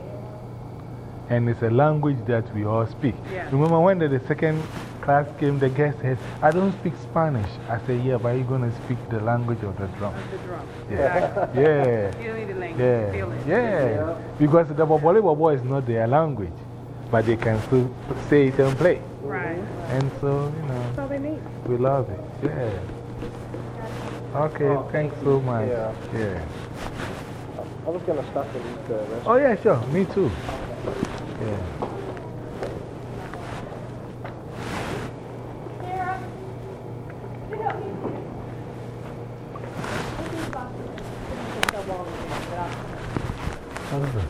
[SPEAKER 1] And it's a language that we all speak.
[SPEAKER 6] Yeah.
[SPEAKER 1] Remember when the, the second class came, the guest said, I don't speak Spanish. I said, yeah, but you're going to speak the language of the drum.
[SPEAKER 6] The drum.
[SPEAKER 1] Yeah. Yeah.
[SPEAKER 6] You don't need the language.
[SPEAKER 1] Yeah.
[SPEAKER 6] Feel it.
[SPEAKER 1] Yeah. Because the Bobole Bobo is not their language, but they can still say it and play.
[SPEAKER 6] Right.
[SPEAKER 1] And so, you know,
[SPEAKER 6] That's all they need.
[SPEAKER 1] we love it. Yeah. Okay,
[SPEAKER 7] Oh,
[SPEAKER 1] thanks so much.
[SPEAKER 7] Yeah.
[SPEAKER 1] Yeah.
[SPEAKER 7] I was gonna stop and eat the rest.
[SPEAKER 1] Oh, yeah, sure. Me too. Yeah. What is it?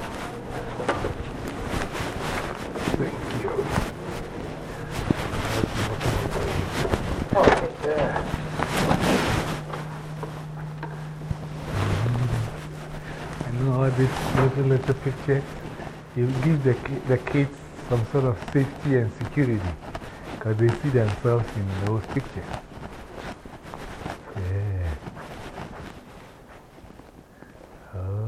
[SPEAKER 1] Thank you. Oh, yeah. I know all these little, little pictures, it gives the, ki- the kids some sort of safety and security because they see themselves in those pictures. Yeah. Oh.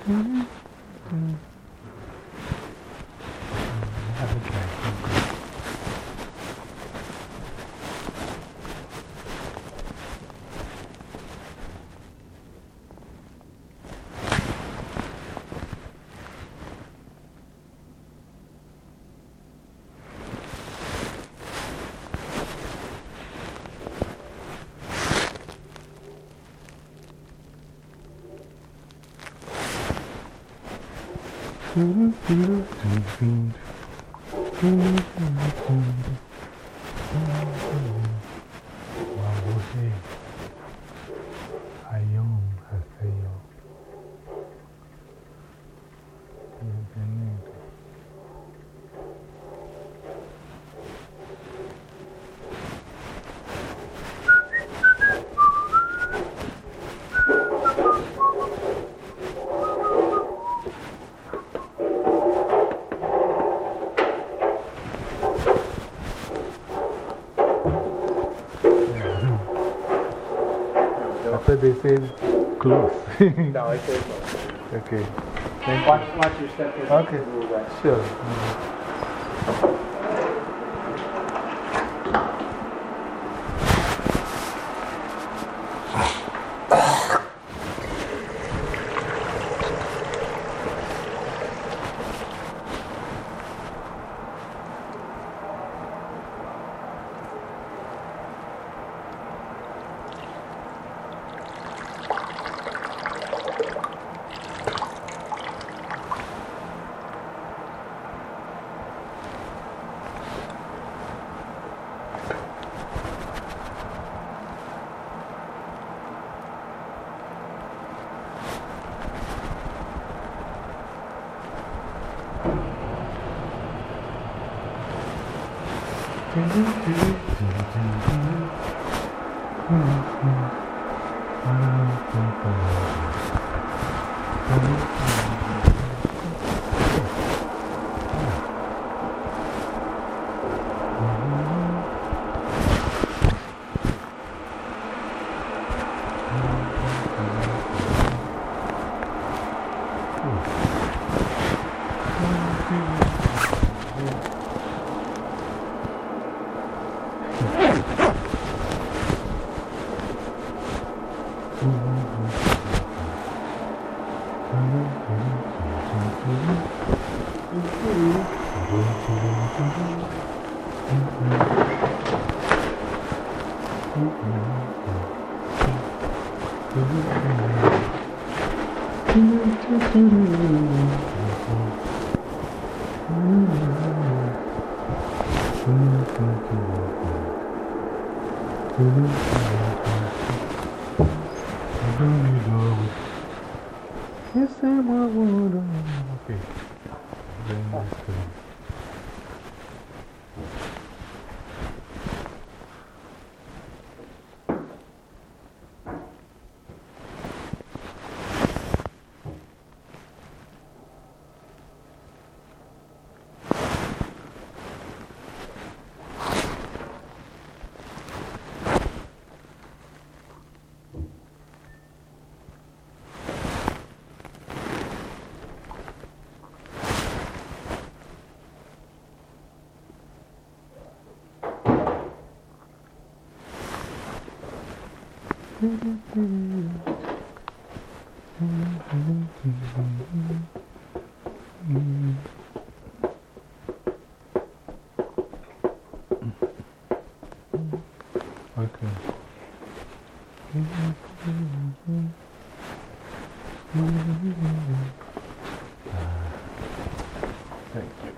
[SPEAKER 1] They said close.
[SPEAKER 7] No, I said
[SPEAKER 1] Okay.
[SPEAKER 7] watch, watch your step.
[SPEAKER 1] Okay. Sure. Yes, I'm a woman. Okay. Bring this to me. Okay. Thank you.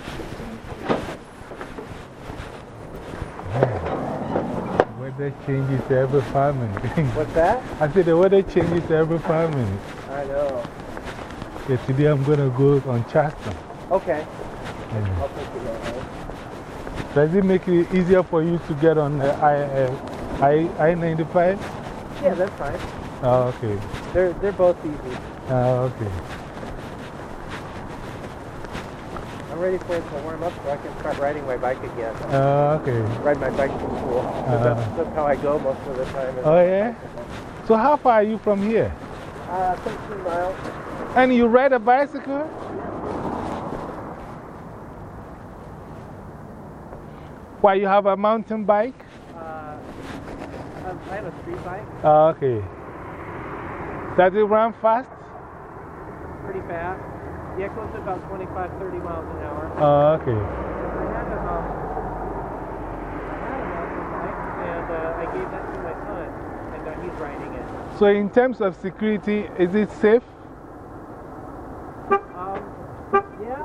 [SPEAKER 1] Weather changes every five minutes.
[SPEAKER 7] What's that?
[SPEAKER 1] I said the weather changes every five minutes.
[SPEAKER 7] I know.
[SPEAKER 1] Yeah, today I'm going to go on Charleston.
[SPEAKER 7] Okay.
[SPEAKER 1] Yeah.
[SPEAKER 7] I'll take you there.
[SPEAKER 1] Does it make it easier for you to get on the I, uh, I, I ninety-five?
[SPEAKER 7] Yeah, that's fine.
[SPEAKER 1] Oh, okay.
[SPEAKER 7] They're, they're both easy.
[SPEAKER 1] Oh, okay.
[SPEAKER 7] I'm ready for it to warm up so I can start riding my bike again.
[SPEAKER 1] Oh, okay.
[SPEAKER 7] Ride my bike to school.
[SPEAKER 1] Uh,
[SPEAKER 7] that's, that's how I go most of the time.
[SPEAKER 1] Oh, yeah? So how far are you from here?
[SPEAKER 7] Uh, thirteen miles.
[SPEAKER 1] And you ride a bicycle? Why, you have a mountain bike?
[SPEAKER 7] Uh, I have a street bike.
[SPEAKER 1] Oh, okay. Does it run fast?
[SPEAKER 7] Pretty fast. Yeah, it goes to about twenty-five, thirty miles an hour.
[SPEAKER 1] Oh, okay.
[SPEAKER 7] I had a, um, I had a mountain bike, and uh, I gave that to my son, and uh, he's riding it.
[SPEAKER 1] So, in terms of security, is it safe?
[SPEAKER 7] Um, yeah.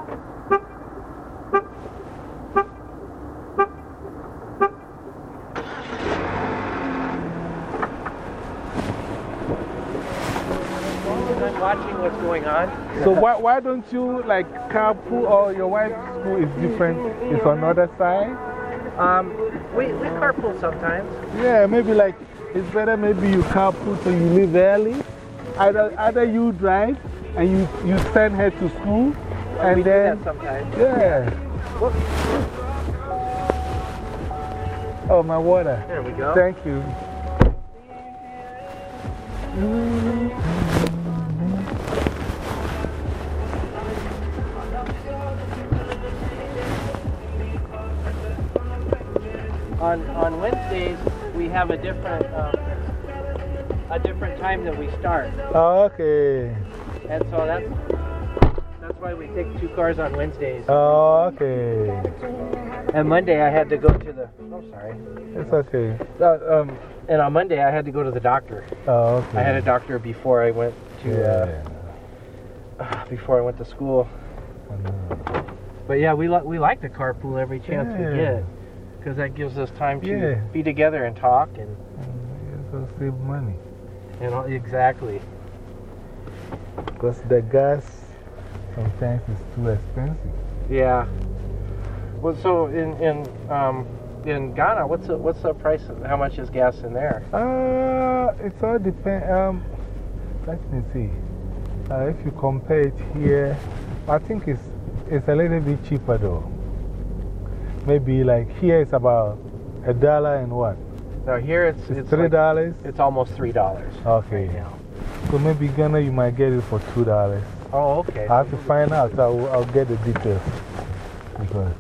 [SPEAKER 7] I'm watching what's going on.
[SPEAKER 1] So, why, why don't you like carpool, or your wife's school is different? It's on the other side?
[SPEAKER 7] Um, we, we carpool sometimes.
[SPEAKER 1] Yeah, maybe like it's better maybe you carpool so you leave early. Either, either you drive and you, you send her to school, and
[SPEAKER 7] we
[SPEAKER 1] then.
[SPEAKER 7] do that sometimes.
[SPEAKER 1] Yeah.
[SPEAKER 7] Whoops.
[SPEAKER 1] Oh, my water.
[SPEAKER 7] There we go.
[SPEAKER 1] Thank you.
[SPEAKER 7] On, on Wednesdays, we have a different, um, a different time that we start.
[SPEAKER 1] Oh, okay.
[SPEAKER 7] And so that's, that's why we take two cars on Wednesdays.
[SPEAKER 1] Oh, okay.
[SPEAKER 7] And Monday I had to go to the, oh, sorry.
[SPEAKER 1] It's okay.
[SPEAKER 7] Uh, um, and on Monday I had to go to the doctor.
[SPEAKER 1] Oh, okay.
[SPEAKER 7] I had a doctor before I went to,
[SPEAKER 1] Yeah.
[SPEAKER 7] uh, before I went to school.
[SPEAKER 1] I know.
[SPEAKER 7] But yeah, we, li we like to carpool every chance
[SPEAKER 1] Yeah.
[SPEAKER 7] we get. Because that gives us time to
[SPEAKER 1] Yeah.
[SPEAKER 7] be together and talk. and
[SPEAKER 1] Mm, It's also save money.
[SPEAKER 7] and all, Exactly.
[SPEAKER 1] Because the gas sometimes is too expensive.
[SPEAKER 7] Yeah. Well, so in, in, um, in Ghana, what's the, what's the price? Of, how much is gas in there?
[SPEAKER 1] Uh, it's all depend. Um, let me see. Uh, if you compare it here, I think it's, it's a little bit cheaper though. Maybe like here it's about a dollar and what?
[SPEAKER 7] No, here it's,
[SPEAKER 1] It's
[SPEAKER 7] it's
[SPEAKER 1] three
[SPEAKER 7] like-
[SPEAKER 1] dollars?
[SPEAKER 7] it's almost three dollars.
[SPEAKER 1] Okay.
[SPEAKER 7] Right now.
[SPEAKER 1] So maybe Ghana you might get it for two dollars.
[SPEAKER 7] Oh, okay.
[SPEAKER 1] I have to find out. I'll, I'll get the details. Because,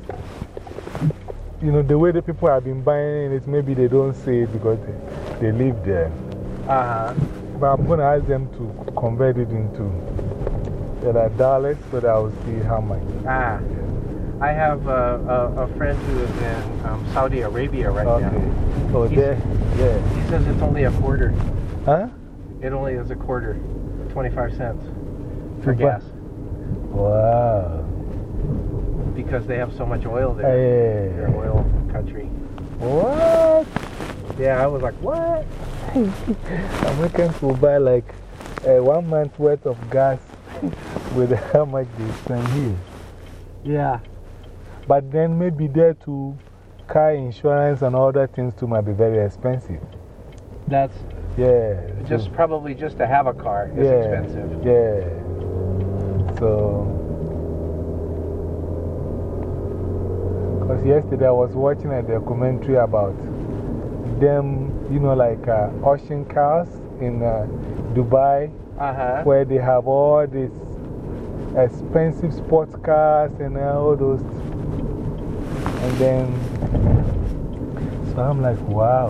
[SPEAKER 1] you know, the way the people have been buying it, maybe they don't say it because they, they live there.
[SPEAKER 7] Uh-huh.
[SPEAKER 1] But I'm going to ask them to convert it into the dollars so that I will see how much.
[SPEAKER 7] Ah. I have uh, a, a friend who is in um, Saudi Arabia right
[SPEAKER 1] Okay.
[SPEAKER 7] now.
[SPEAKER 1] So
[SPEAKER 7] He's-
[SPEAKER 1] there, yeah.
[SPEAKER 7] He says it's only a quarter.
[SPEAKER 1] Huh?
[SPEAKER 7] It only is a quarter, twenty-five cents for
[SPEAKER 1] To buy-
[SPEAKER 7] gas.
[SPEAKER 1] Wow.
[SPEAKER 7] Because they have so much oil there.
[SPEAKER 1] Hey.
[SPEAKER 7] They're an oil country.
[SPEAKER 1] What?
[SPEAKER 7] Yeah, I was like, what?
[SPEAKER 1] Americans will buy like uh, one month's worth of gas with how much they spend here.
[SPEAKER 7] Yeah.
[SPEAKER 1] But then maybe there too, car insurance and other things too might be very expensive.
[SPEAKER 7] That's
[SPEAKER 1] Yeah.
[SPEAKER 7] just
[SPEAKER 1] so-
[SPEAKER 7] probably just to have a car is
[SPEAKER 1] yeah,
[SPEAKER 7] expensive.
[SPEAKER 1] Yeah. So, because yesterday I was watching a documentary about them, you know, like uh, auction cars in uh, Dubai,
[SPEAKER 7] Uh huh.
[SPEAKER 1] where they have all these expensive sports cars and all those. And then, so I'm like, wow.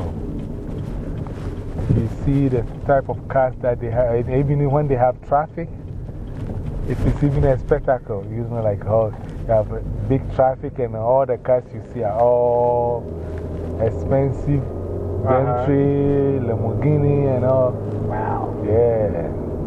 [SPEAKER 1] You see the type of cars that they have, and even when they have traffic, it is even a spectacle. You know, like, oh, you have a big traffic and all the cars you see are all expensive.
[SPEAKER 7] Uh-huh.
[SPEAKER 1] Bentley, Lamborghini, and all.
[SPEAKER 7] Wow.
[SPEAKER 1] Yeah.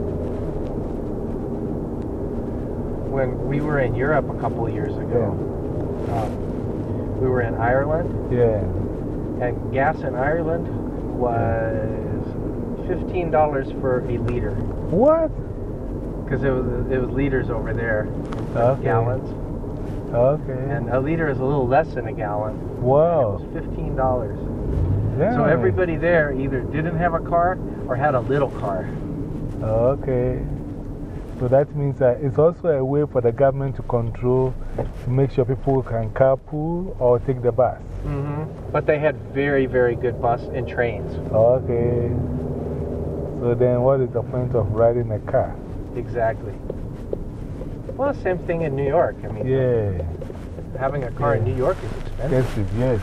[SPEAKER 7] When we were in Europe a couple of years ago, um, we were in Ireland,
[SPEAKER 1] Yeah.
[SPEAKER 7] and gas in Ireland was fifteen dollars for a liter.
[SPEAKER 1] What?
[SPEAKER 7] Because it was, it was liters over there, instead of
[SPEAKER 1] Okay.
[SPEAKER 7] gallons.
[SPEAKER 1] Okay.
[SPEAKER 7] And a liter is a little less than a gallon.
[SPEAKER 1] Wow.
[SPEAKER 7] It was fifteen dollars.
[SPEAKER 1] Yeah.
[SPEAKER 7] So everybody there either didn't have a car or had a little car.
[SPEAKER 1] Okay. So that means that it's also a way for the government to control, to make sure people can carpool or take the bus.
[SPEAKER 7] Mm-hmm. But they had very, very good bus and trains.
[SPEAKER 1] Okay. So then what is the point of riding a car?
[SPEAKER 7] Exactly. Well, same thing in New York. I mean,
[SPEAKER 1] Yeah.
[SPEAKER 7] having a car in New York is expensive.
[SPEAKER 1] Expensive, yes.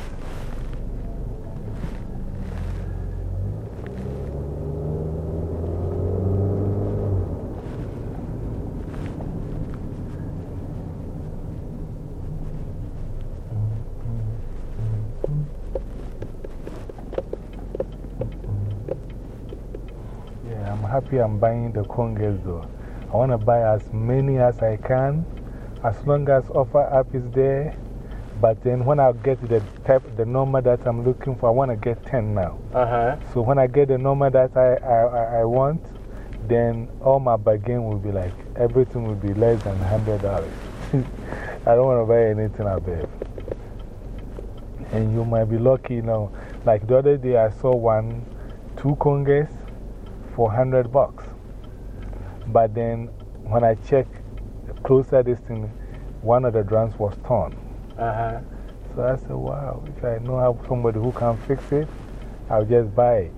[SPEAKER 1] Yeah, I'm happy I'm buying the congas though. I want to buy as many as I can, as long as offer app is there. But then when I get the type, the number that I'm looking for, I want to get ten now.
[SPEAKER 7] Uh huh.
[SPEAKER 1] So when I get the number that I, I, I want, then all my bargain will be like, everything will be less than one hundred dollars. I don't want to buy anything above. And you might be lucky, you know. Like the other day, I saw one, two congas for one hundred bucks. But then when I check closer this thing, one of the drums was torn.
[SPEAKER 7] Uh huh.
[SPEAKER 1] So I said, wow, if I know how somebody who can fix it, I'll just buy it.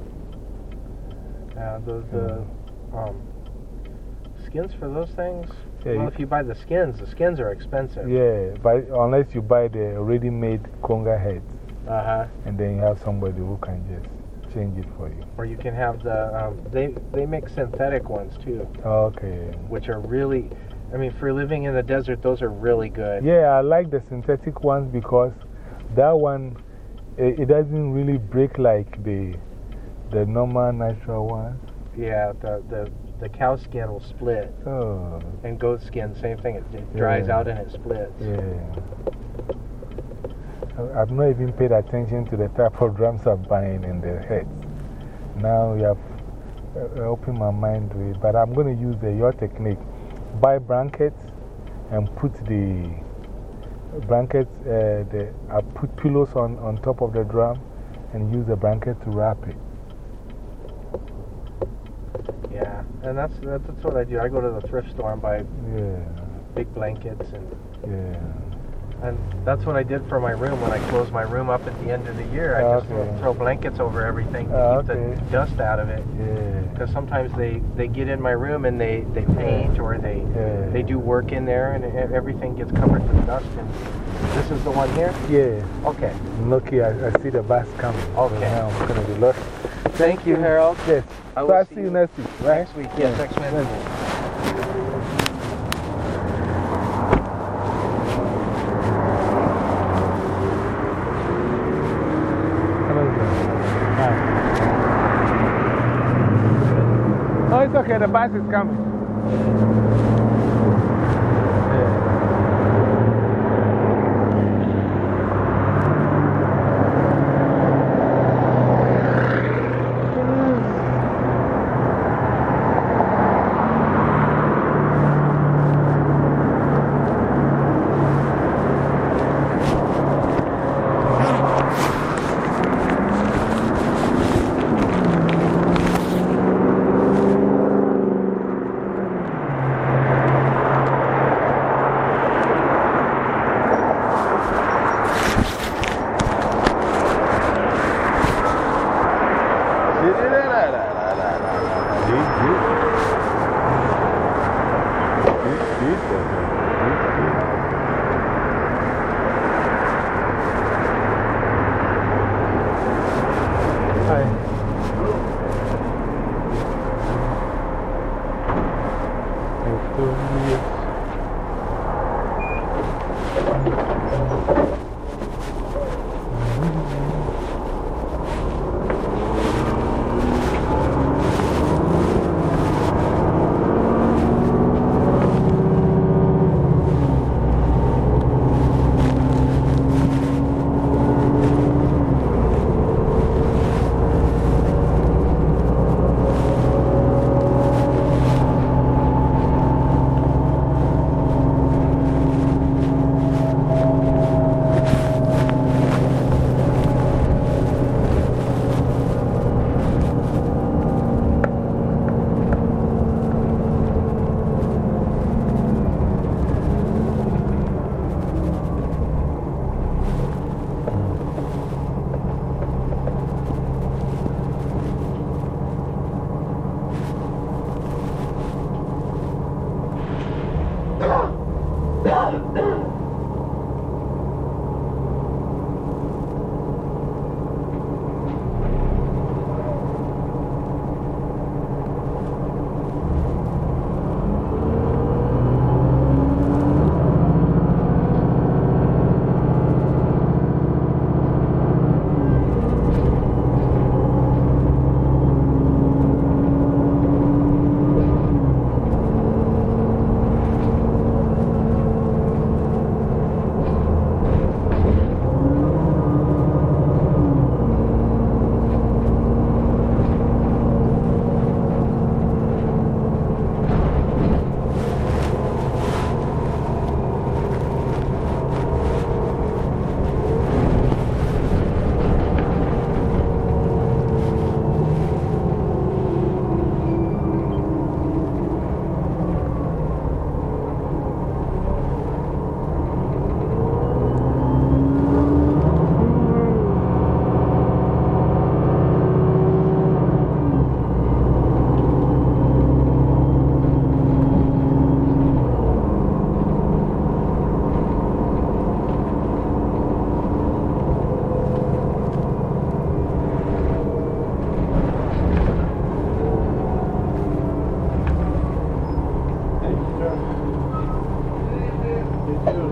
[SPEAKER 7] Now, those the um, skins for those things,
[SPEAKER 1] Yeah,
[SPEAKER 7] well,
[SPEAKER 1] you-
[SPEAKER 7] if you buy the skins, the skins are expensive.
[SPEAKER 1] Yeah, but unless you buy the ready made conga heads,
[SPEAKER 7] Uh huh.
[SPEAKER 1] and then you have somebody who can just change it for you.
[SPEAKER 7] Or you can have the, um, they, they make synthetic ones too,
[SPEAKER 1] Okay.
[SPEAKER 7] which are really, I mean, for living in the desert, those are really good.
[SPEAKER 1] Yeah, I like the synthetic ones because that one, it, it doesn't really break like the, the normal natural ones.
[SPEAKER 7] Yeah, the, the, the cow skin will split.
[SPEAKER 1] Oh,
[SPEAKER 7] And goat skin, same thing. It, it dries
[SPEAKER 1] Yeah.
[SPEAKER 7] out and it splits.
[SPEAKER 1] yeah. I- I've not even paid attention to the type of drums I'm buying in the heads. Now you have uh, opened my mind to it, but I'm going to use the, your technique. Buy blankets and put the blankets, uh, the, I put pillows on, on top of the drum and use the blanket to wrap it.
[SPEAKER 7] Yeah, and that's, that's, that's what I do. I go to the thrift store and buy
[SPEAKER 1] Yeah,
[SPEAKER 7] big blankets and.
[SPEAKER 1] yeah.
[SPEAKER 7] And that's what I did for my room when I closed my room up at the end of the year. I just
[SPEAKER 1] Okay.
[SPEAKER 7] throw blankets over everything to
[SPEAKER 1] Oh,
[SPEAKER 7] keep
[SPEAKER 1] okay.
[SPEAKER 7] the dust out of it.
[SPEAKER 1] Yeah.
[SPEAKER 7] Because sometimes they, they get in my room and they, they paint or they,
[SPEAKER 1] Yeah.
[SPEAKER 7] they do work in there and e- everything gets covered with dust. And this is the one here?
[SPEAKER 1] Yeah.
[SPEAKER 7] Okay.
[SPEAKER 1] Lucky I, I see the bus coming.
[SPEAKER 7] Okay.
[SPEAKER 1] So now I'm going to be lost.
[SPEAKER 7] Thank you, Harold.
[SPEAKER 1] Yes.
[SPEAKER 7] I
[SPEAKER 1] So
[SPEAKER 7] will
[SPEAKER 1] I'll
[SPEAKER 7] see
[SPEAKER 1] see you
[SPEAKER 7] you
[SPEAKER 1] next week, right?
[SPEAKER 7] Next week, yes, next Wednesday.
[SPEAKER 1] Hello, sir. Hi. Oh, it's okay. The bus is coming. Yeah.
[SPEAKER 6] too.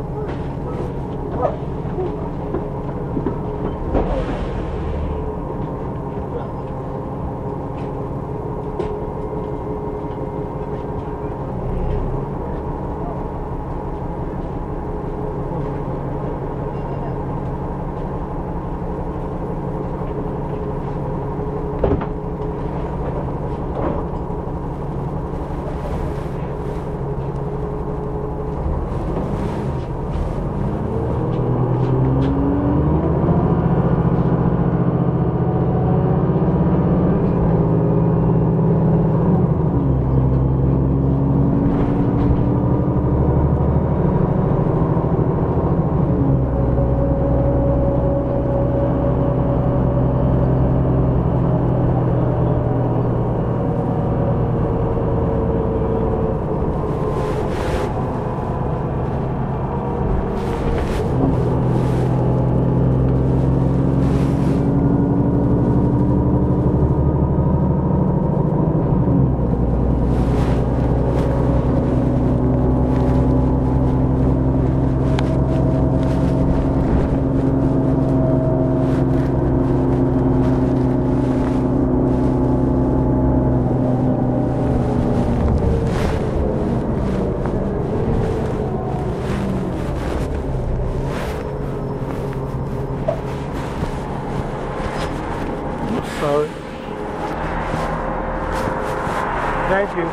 [SPEAKER 1] Sorry. Thank you.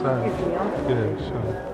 [SPEAKER 1] Sorry.
[SPEAKER 6] Excuse me, I'm
[SPEAKER 1] Yeah, sure.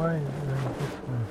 [SPEAKER 1] Why is it like this one?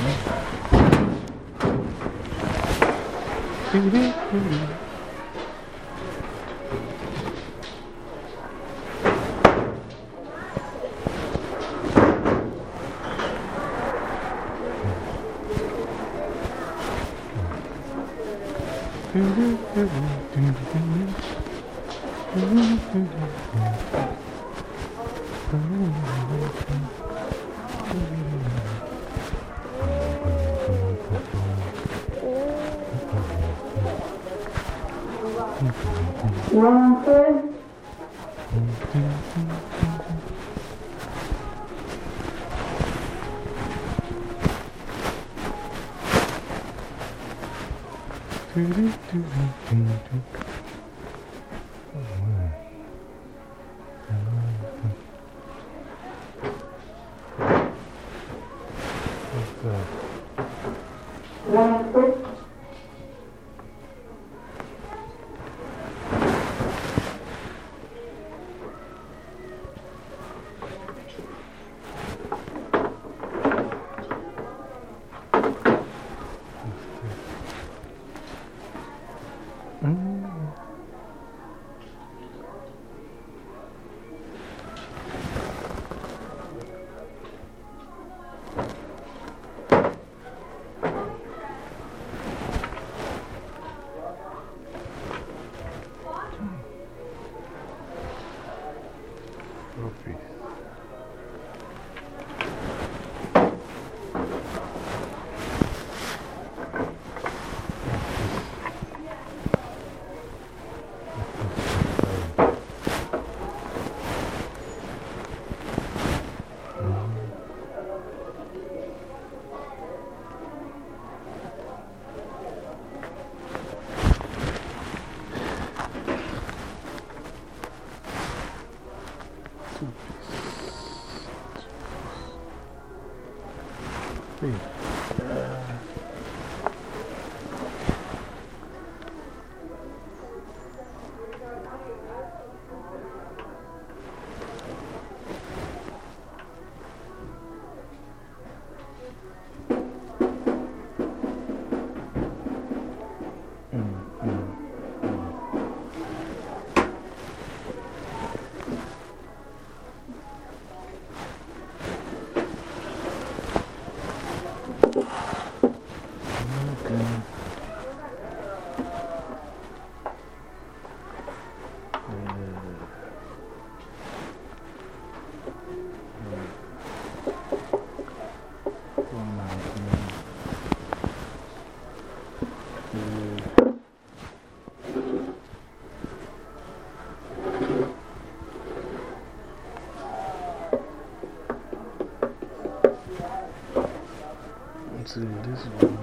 [SPEAKER 1] See, this one.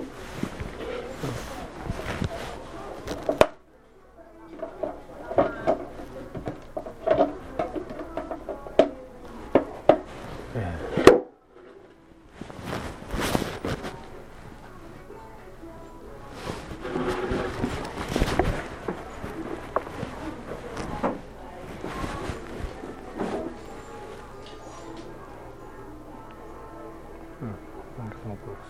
[SPEAKER 1] Wonderful books.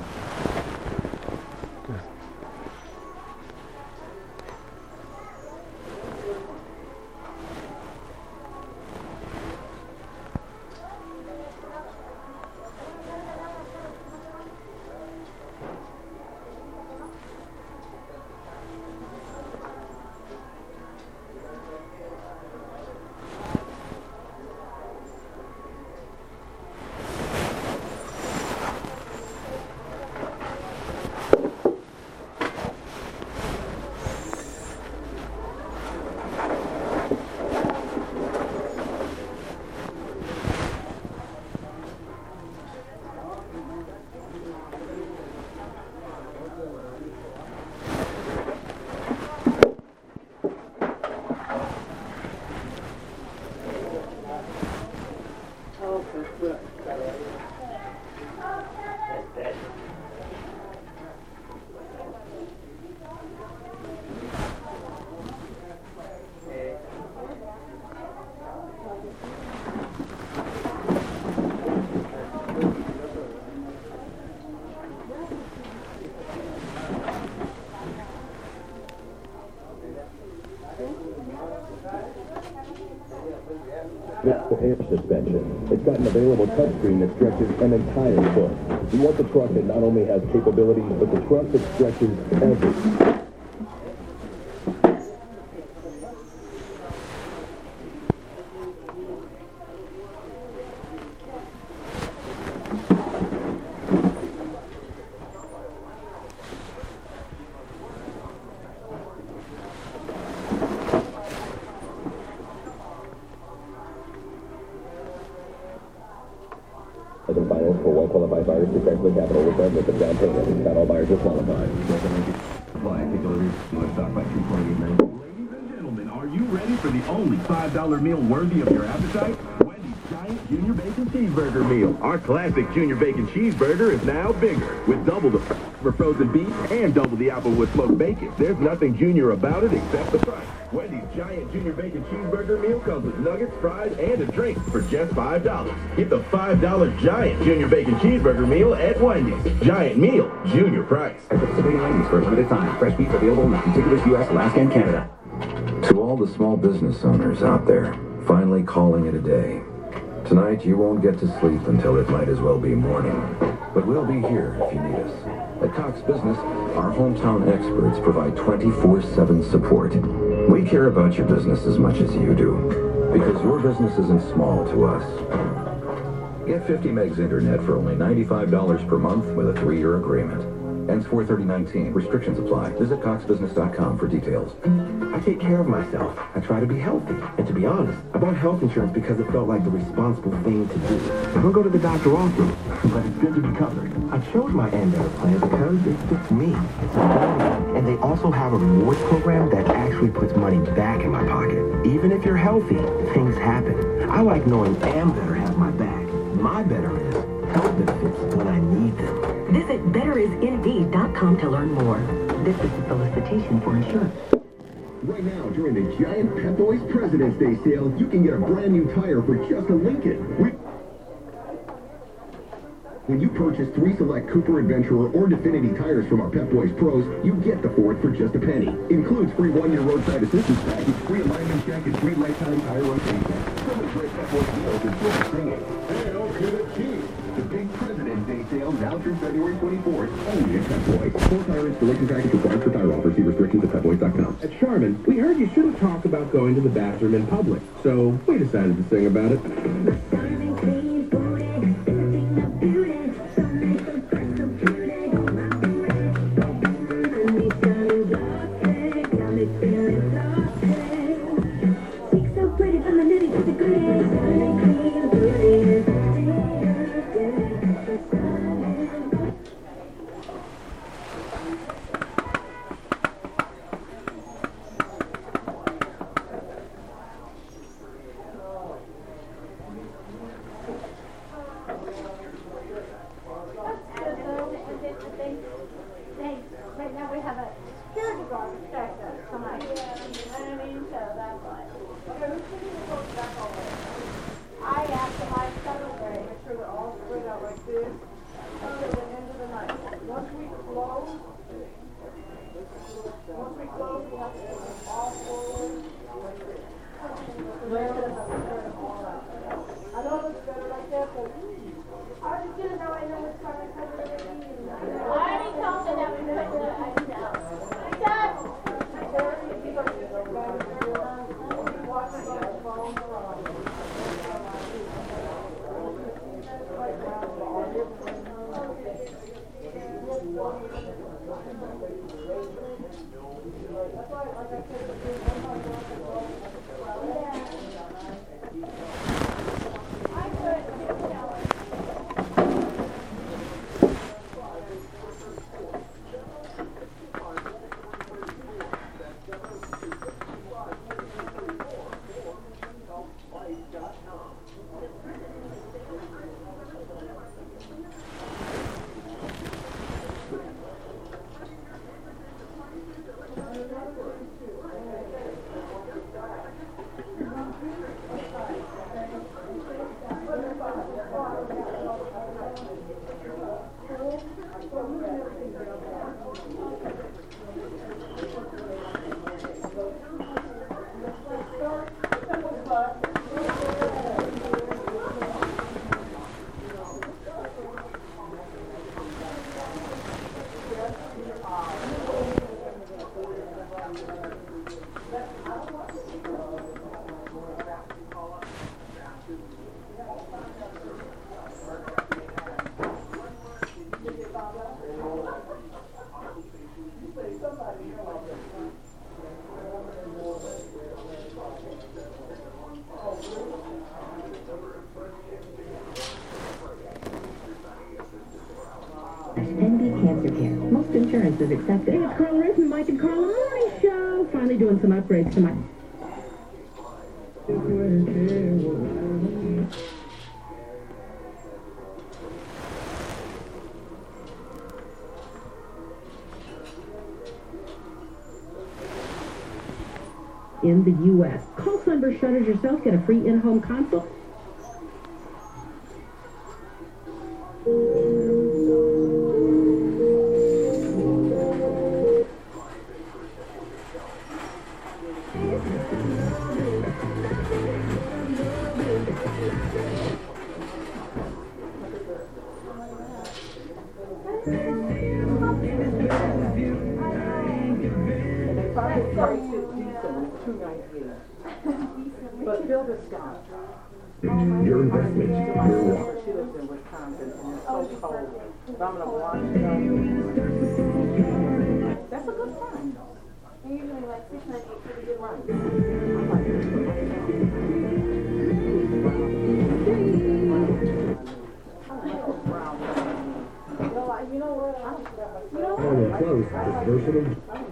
[SPEAKER 8] It's for air suspension. It's got an available touchscreen that stretches an entire foot. You want the truck that not only has capabilities, but the truck that stretches every... Other buyers for well-qualified buyers to transfer capital regardless of down payment. Not all buyers are qualified. Fly delivery. Want stock by two twenty-eight ninety. Ladies and gentlemen, are you ready for the only five dollar meal worthy of your appetite? Wendy's Giant Junior Bacon Cheeseburger Meal. Our classic Junior Bacon Cheeseburger is now bigger, with double the for frozen beef and double the Applewood smoked bacon. There's nothing junior about it except the price. Wendy's Giant Junior Bacon Cheeseburger Meal comes with nuggets, fries, and a drink for just five dollars. Get the five dollar Giant Junior Bacon Cheeseburger Meal at Wendy's. Giant Meal, junior price. At participating Wendy's for a limited time. Fresh beef available in the contiguous U S, Alaska, and Canada.
[SPEAKER 9] To all the small business owners out there, finally calling it a day. Tonight, you won't get to sleep until it might as well be morning. But we'll be here if you need us. At Cox Business, our hometown experts provide twenty-four seven support. We care about your business as much as you do, because your business isn't small to us. Get fifty megs internet for only ninety-five dollars per month with a three-year agreement. Ends four thirty nineteen. Restrictions apply. Visit cox business dot com for details.
[SPEAKER 10] I take care of myself. I try to be healthy. And to be honest, I bought health insurance because it felt like the responsible thing to do. I don't go to the doctor often, but it's good to be covered. I chose my Ambetter plan because it fits me. It's affordable. And they also have a rewards program that actually puts money back in my pocket. Even if you're healthy, things happen. I like knowing Ambetter has my back. My better is health benefits when I need them.
[SPEAKER 11] Visit better is indeed dot com to learn more. This is a solicitation for insurance.
[SPEAKER 8] Right now, during the Giant Pep Boys President's Day sale, you can get a brand new tire for just a Lincoln. We When you purchase three select Cooper Adventurer or Definity tires from our Pep Boys Pros, you get the fourth for just a penny. Includes free one-year roadside assistance package, free alignment check, and free lifetime tire rotation. So many great Pep Boys deals is worth singing. Hey, don't get it cheap. The big President's Day sale now through February twenty-fourth, only at Pep Boys. Full tire installation package required for tire offers. See restrictions at pep boys dot com.
[SPEAKER 10] At Charmin, we heard you shouldn't talk about going to the bathroom in public, so we decided to sing about it.
[SPEAKER 11] N B Cancer Care. Most insurance is accepted. Hey, it's Carla Ray from Mike and Carla Morning Show. Finally doing some upgrades to my... in the U S Call Sunburst Shutters yourself. Get a free in-home consult.
[SPEAKER 5] But Phil the Scott.
[SPEAKER 10] Your investment, your walk.
[SPEAKER 5] She lives in Wisconsin and it's so cold. So I'm gonna watch it. That's a good sign though.
[SPEAKER 2] And usually like six ninety is pretty good one. You know what? You know what?
[SPEAKER 10] Oh, they're close. It's versatile.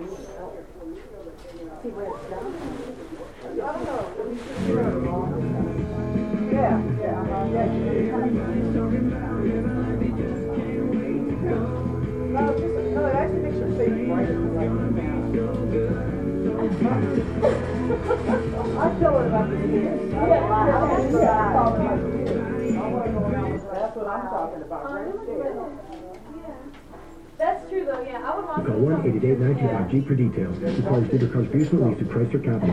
[SPEAKER 5] See where it's down? I don't know. Yeah, yeah, uh, yeah. No, just, no, it actually makes your face brighter. I'm telling about the ears. Yeah, that's what I'm talking about right there.
[SPEAKER 2] That's true though, yeah. I would want to
[SPEAKER 10] Call one eight eight eight nine two five Jeep for details. Requires bigger contribution lease to Chrysler Capital.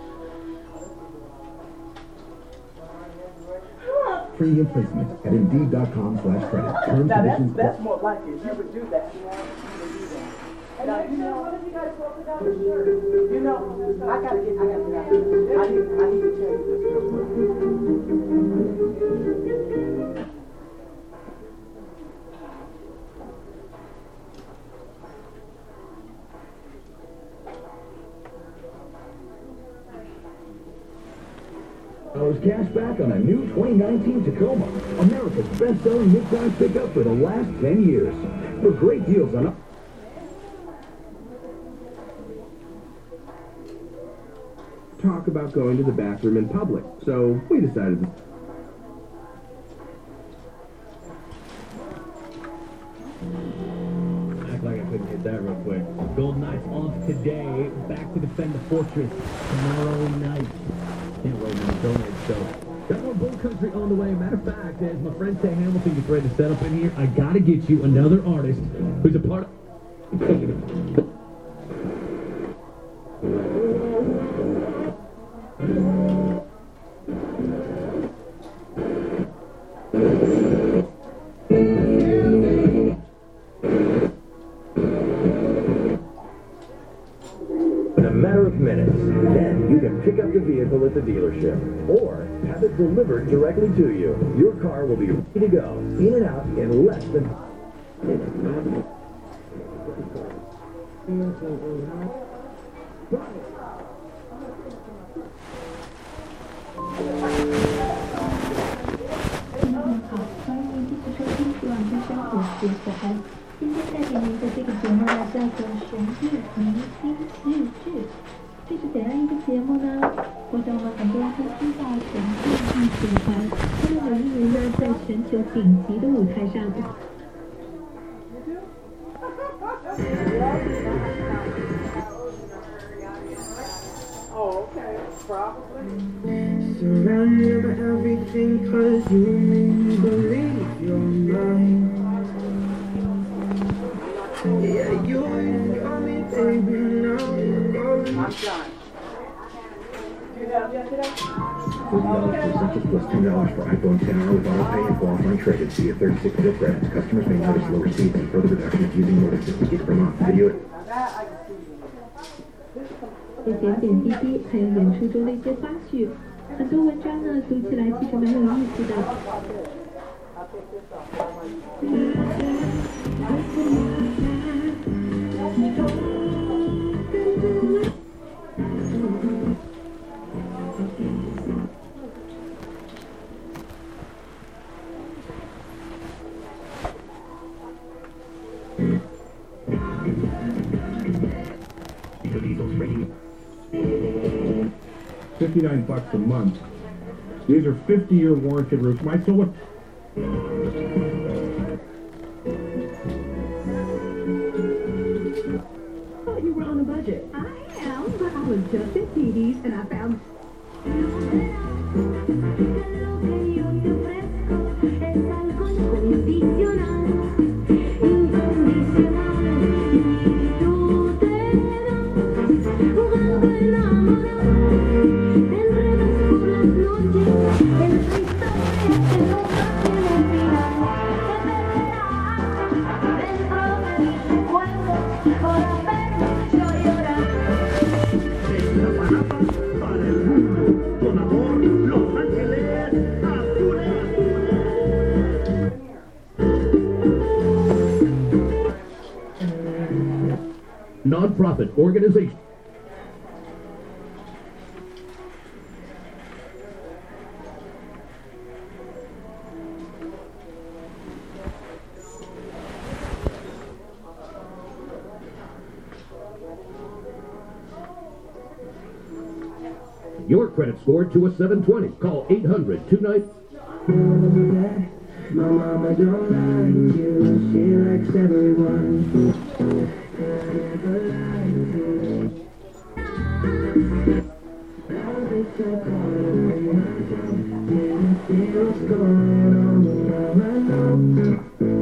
[SPEAKER 10] Premium placement at Indeed.com slash credit. Terms
[SPEAKER 5] Now that's,
[SPEAKER 10] conditions.
[SPEAKER 5] that's more like it. You would do that. You would do that. And now, you know, what if you guys walk without a shirt? You know, I gotta get, I gotta get out of this. I need, I need to tell you this real quick.
[SPEAKER 8] Dollars cash back on a new twenty nineteen Tacoma, America's best-selling midsize pickup for the last ten years. For great deals on...
[SPEAKER 10] Talk about going to the bathroom in public, so we decided to...
[SPEAKER 12] Act like I couldn't hit that real quick. Golden Knights off today, back to defend the fortress tomorrow night. Can't wait, man. Donate, so Got more Bull Country on the way. Matter of fact, as my friend Tay Hamilton gets ready to set up in here, I gotta get you another artist who's a part of...
[SPEAKER 8] In a matter of minutes, then you can pick up the vehicle at the dealership or have it delivered directly to you. Your car will be ready to go, in and out in less than...
[SPEAKER 5] Oh, okay. Probably.
[SPEAKER 13] Surrounded by everything, cause you make me believe you're mine. Yeah, you ain't got me, baby, now you're going.
[SPEAKER 5] I'm done. You have yet today?
[SPEAKER 10] With knowledge percentage plus two dollars for iPhone ten R with auto pay and qualifying credit. See a thirty-six bill credit. Customers may notice lower speeds and further reductions using more than fifty gigs per month. Video it.
[SPEAKER 5] Now that I can see.
[SPEAKER 11] 这点点滴滴，还有演出中的一些花絮，很多文章呢读起来其实蛮有意思的。
[SPEAKER 8] fifty-nine bucks a month. These are fifty-year warranted roofs. My so what?
[SPEAKER 11] Thought you were on a budget. I am, but I was just at T D's and I found.
[SPEAKER 12] Non-profit organization. Your credit score to a seven twenty. Call eight hundred two nine.
[SPEAKER 13] My mama don't like you, she likes everyone. What's going on right now?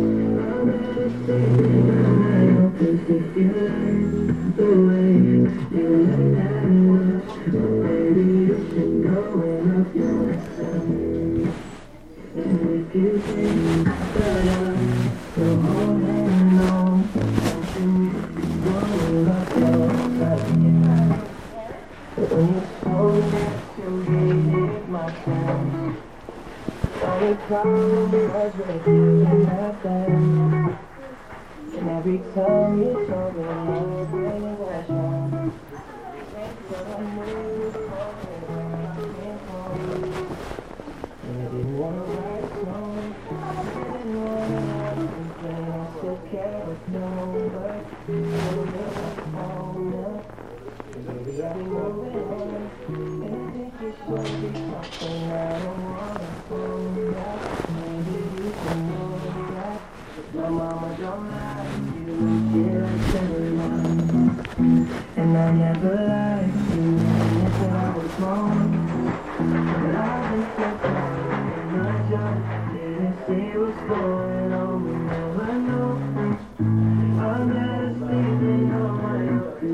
[SPEAKER 13] Cause if you like the way you let that much, well, baby, you should go and up yourself. And if you think that I'm so holding on, don't you roll up yourself. When you told me to be my friend, the only problem was with you and that thing. And every time you told me everything was wrong, but I moved forward. And I didn't want to write songs, I didn't want to have to complain. I still care with no, but you know that I'm up. And baby, I've been moving on, and I think you should be something I don't want to phone back. Maybe you can know that my mama don't like you, she likes everyone. And I never liked you, and I said I was wrong, but I've been so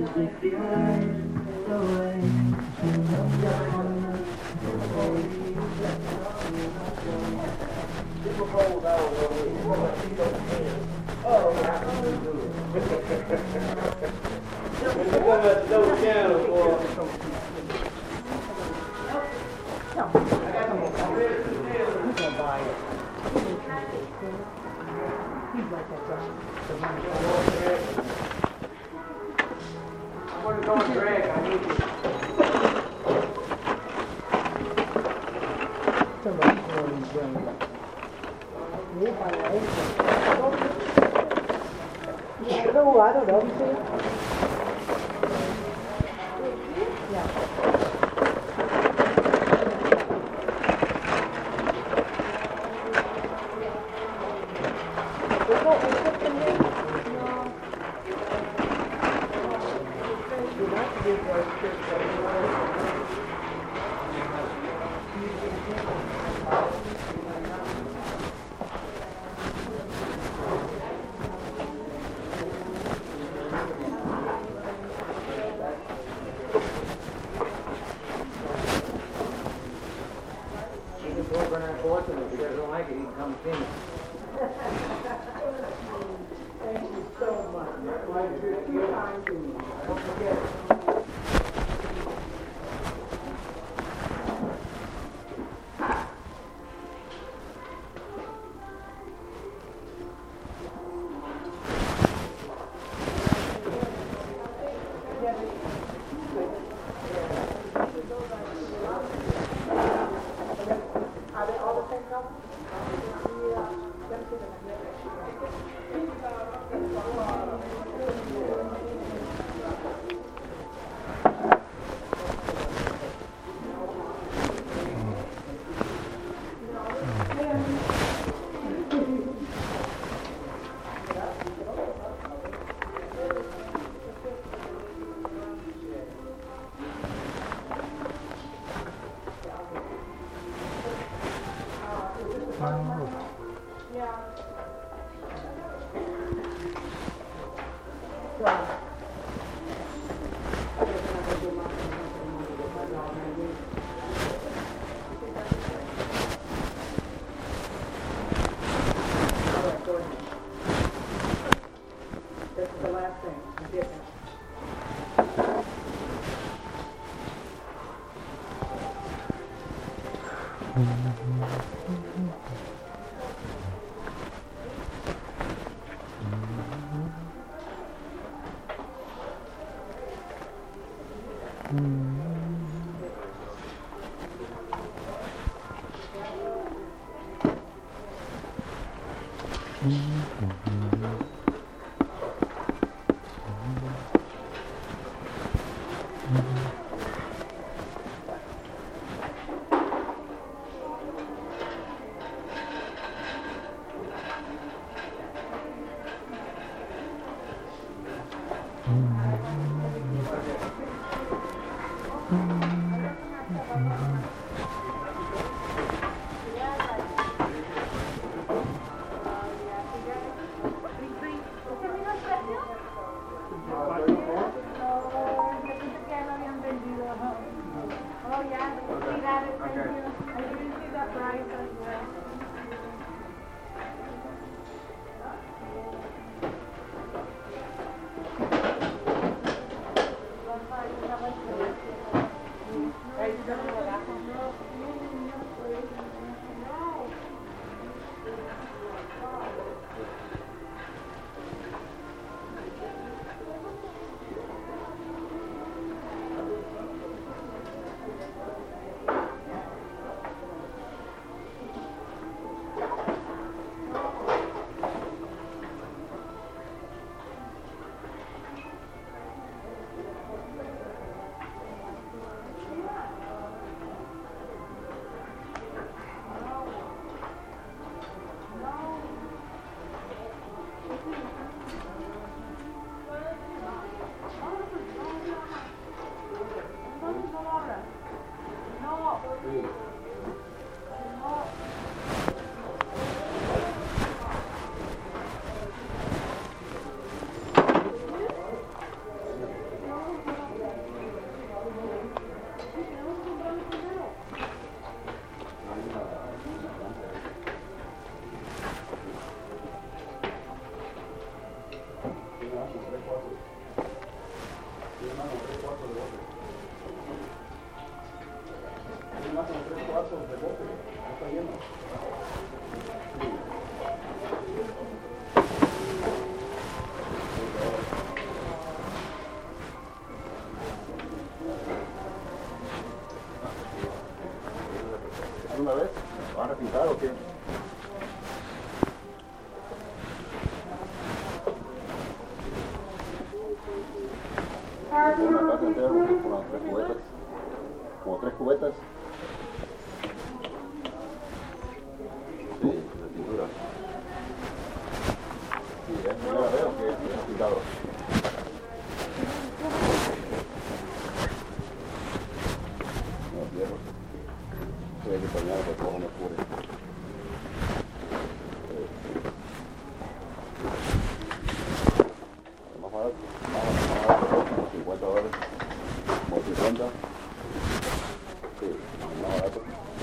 [SPEAKER 5] No, I don't know. You see?
[SPEAKER 14] ¿Una vez? ¿Van a pintar o qué? Una casa entera como tres cubetas. Como tres cubetas. Sí, de pintura. Sí, es primera vez o que es pintado. No, viejo. Sí, hay que poner porque todo no oscure. Más barato, más barato, como cincuenta dólares, como cincuenta. Sí, más barato.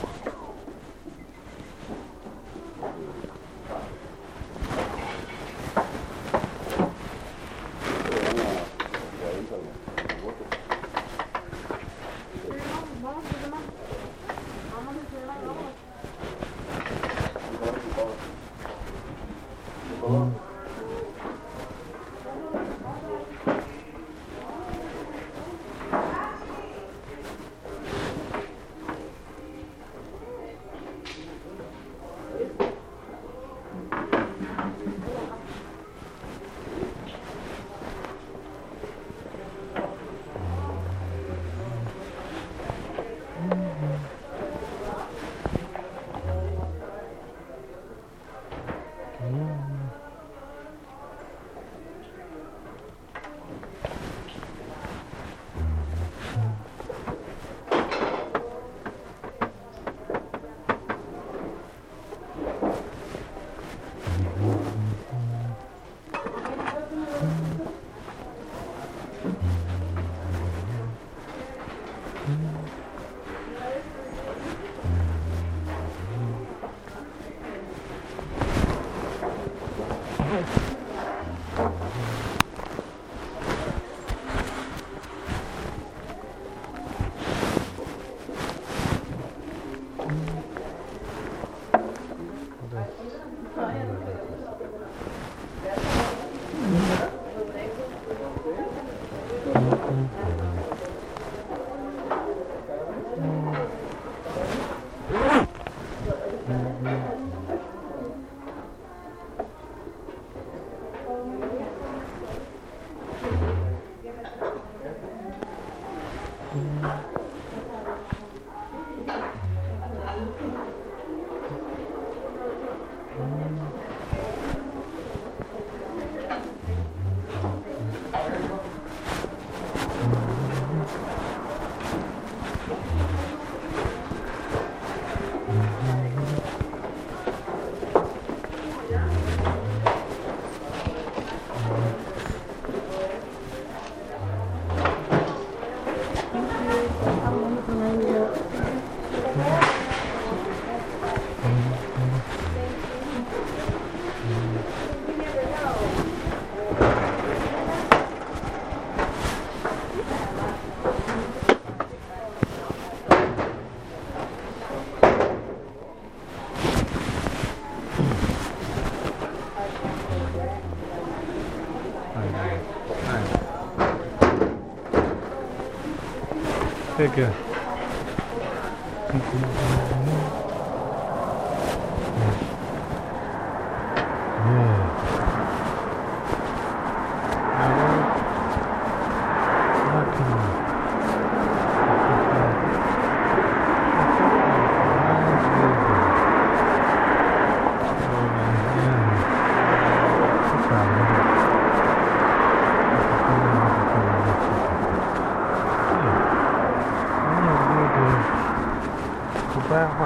[SPEAKER 1] Take care. Wow.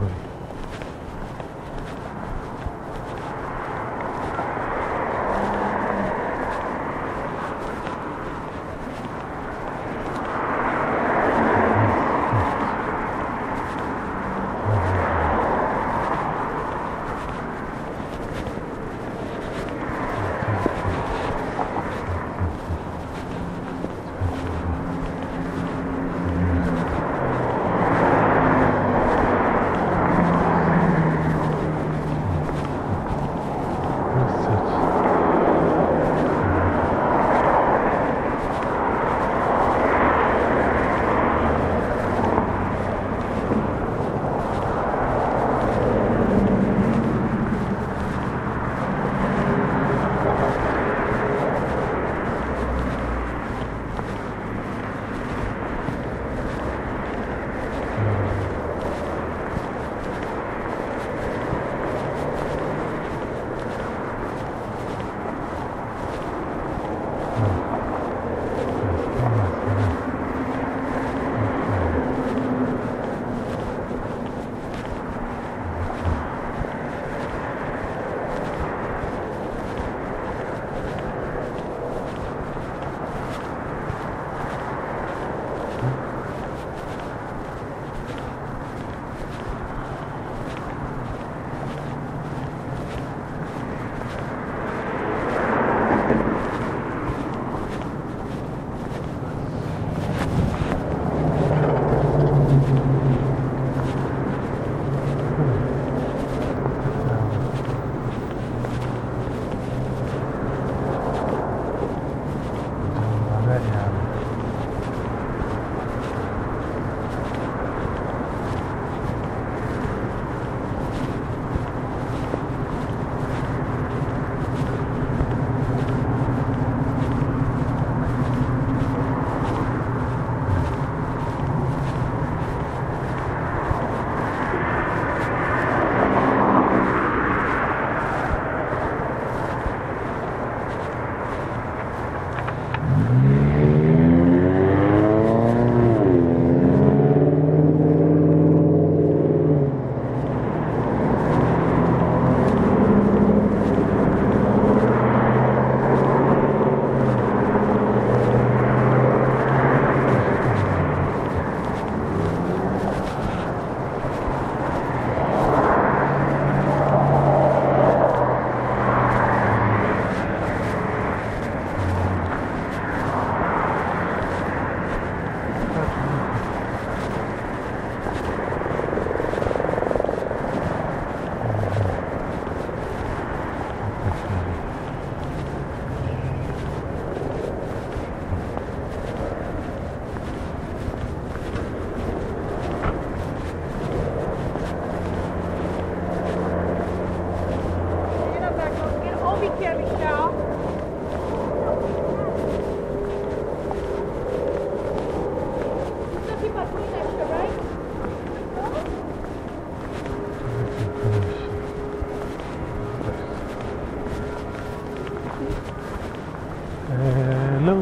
[SPEAKER 1] Hello.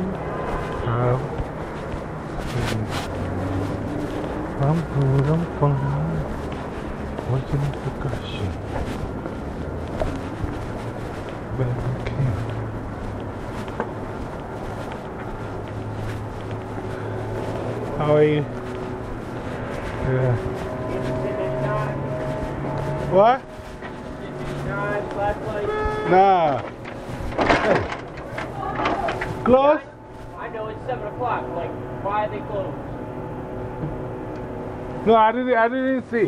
[SPEAKER 1] Um, I'm good, I'm fine. Watching the percussion. Baby King. How are you? Yeah. What? Nah. Hey. Close?
[SPEAKER 3] I know it's seven o'clock. Like, why are they closed?
[SPEAKER 1] No, I didn't, I didn't see.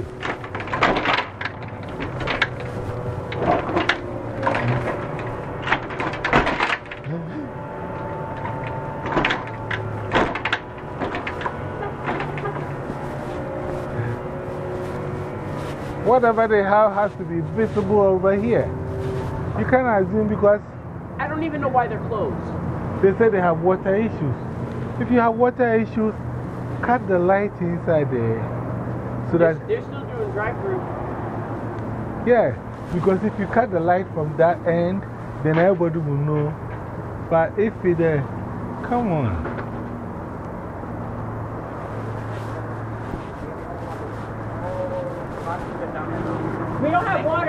[SPEAKER 1] Whatever they have has to be visible over here. You can't assume because
[SPEAKER 3] I don't even know why they're closed.
[SPEAKER 1] they say they have water issues. If you have water issues, cut the light inside there. So
[SPEAKER 3] they're,
[SPEAKER 1] that,
[SPEAKER 3] they're still doing drive-through.
[SPEAKER 1] yeah, because if you cut the light from that end, then everybody will know. But if it, uh, come on.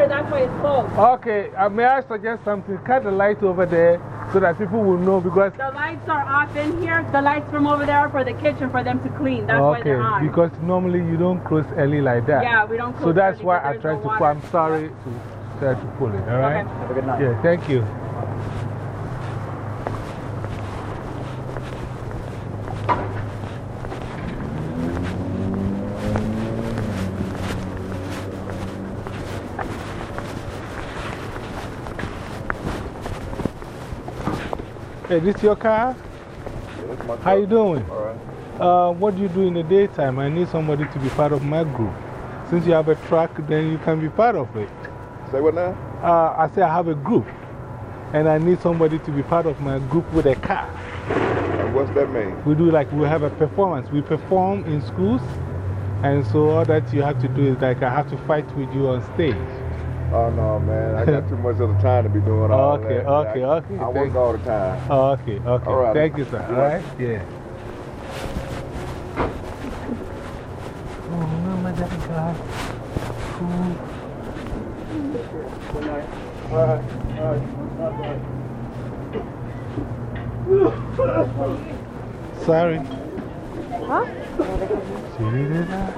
[SPEAKER 6] here, that's why it's closed.
[SPEAKER 1] Okay, uh, may I suggest something? Cut the light over there so that people will know because.
[SPEAKER 6] The lights are off in here. The lights from over there are for the kitchen for them to clean. That's why they're on.
[SPEAKER 1] Okay, because normally you don't close early like that.
[SPEAKER 6] Yeah, we don't close
[SPEAKER 1] So that's
[SPEAKER 6] early
[SPEAKER 1] why
[SPEAKER 6] because
[SPEAKER 1] I
[SPEAKER 6] there's
[SPEAKER 1] tried
[SPEAKER 6] no
[SPEAKER 1] to
[SPEAKER 6] water.
[SPEAKER 1] pull. I'm sorry to try to pull it, all right?
[SPEAKER 6] Okay.
[SPEAKER 7] Have a good night.
[SPEAKER 1] Yeah, thank you. Hey, this your car?
[SPEAKER 14] Yeah, that's my
[SPEAKER 1] How you doing?
[SPEAKER 14] All right.
[SPEAKER 1] Uh, what do you do in the daytime? I need somebody to be part of my group. Since you have a truck, then you can be part of it.
[SPEAKER 14] Say what now?
[SPEAKER 1] Uh, I say I have a group. And I need somebody to be part of my group with a car.
[SPEAKER 14] And what's that mean?
[SPEAKER 1] We do like, we have a performance. We perform in schools. And so all that you have to do is like, I have to fight with you on stage.
[SPEAKER 14] Oh, no, man. I got too much of the time to be doing all
[SPEAKER 1] okay,
[SPEAKER 14] that.
[SPEAKER 1] Okay,
[SPEAKER 14] I,
[SPEAKER 1] okay,
[SPEAKER 14] I
[SPEAKER 1] okay.
[SPEAKER 14] work all the time.
[SPEAKER 1] Oh, okay, okay.
[SPEAKER 14] All right.
[SPEAKER 1] Thank you, sir. All right? Yeah. Oh, no, my daddy God.
[SPEAKER 14] Good night. All right. All right. All right.
[SPEAKER 1] Sorry.
[SPEAKER 6] Huh?
[SPEAKER 1] See that?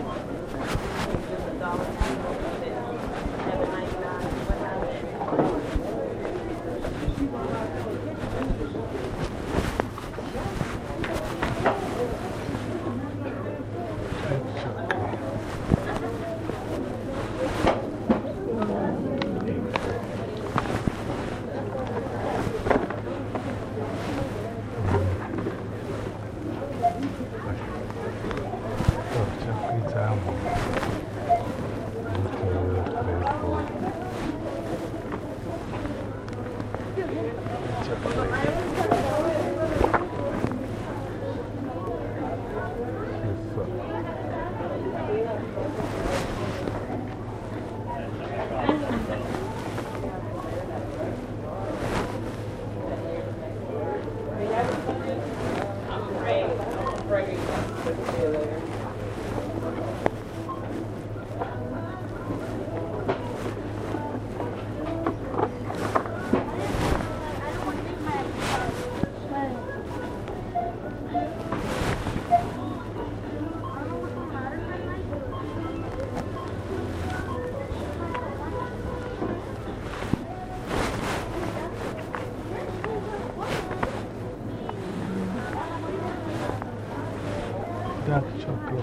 [SPEAKER 1] Dark chocolate.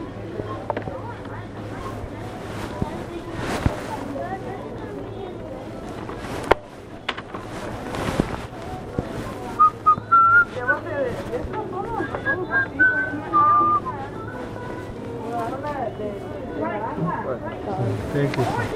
[SPEAKER 1] Thank you, sir.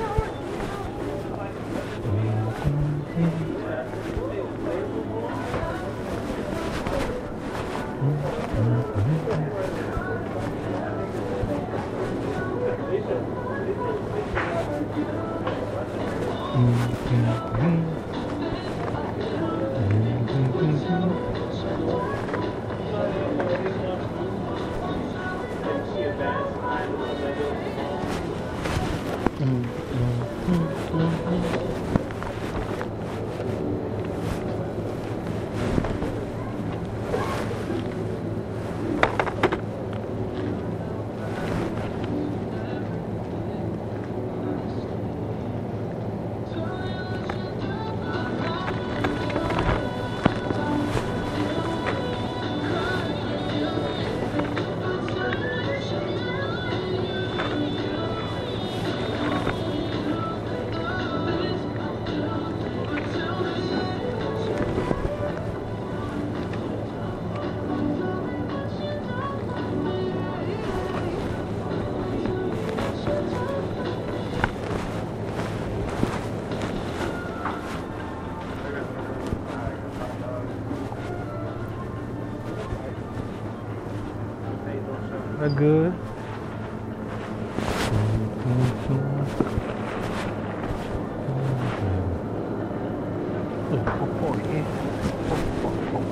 [SPEAKER 1] That good? Oh, oh, oh, yeah. Oh, oh, oh.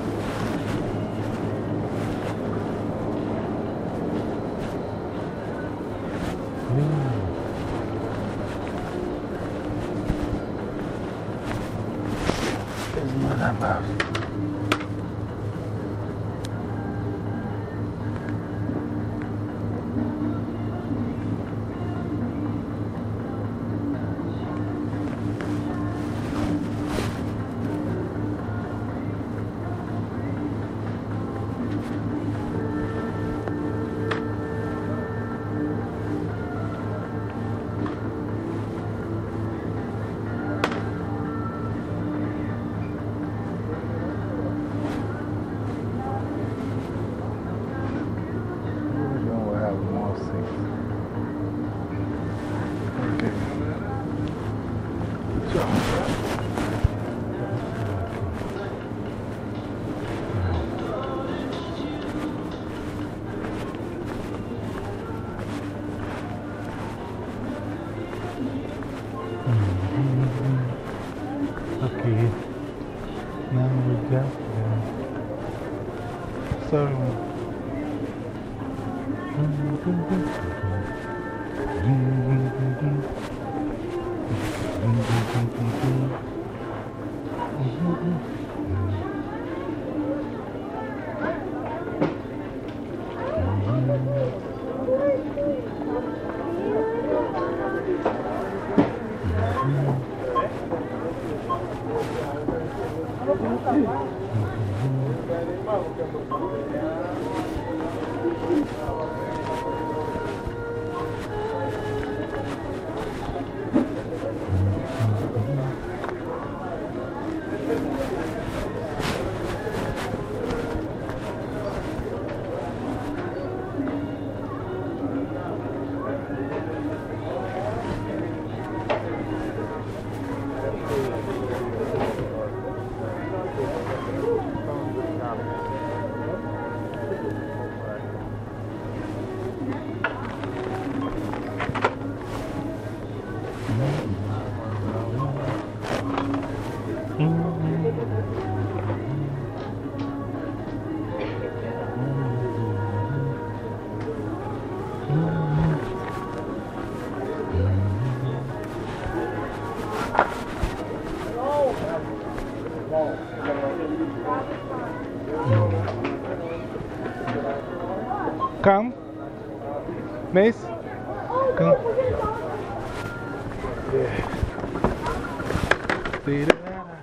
[SPEAKER 1] Mm. sorry. Come. Mace. Come. Yeah. See that?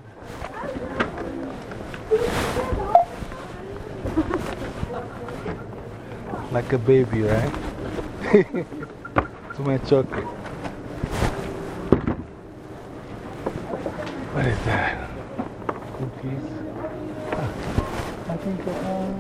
[SPEAKER 1] Like a baby, right? Too much chocolate. What is that? Cookies? Ah, I think. Um,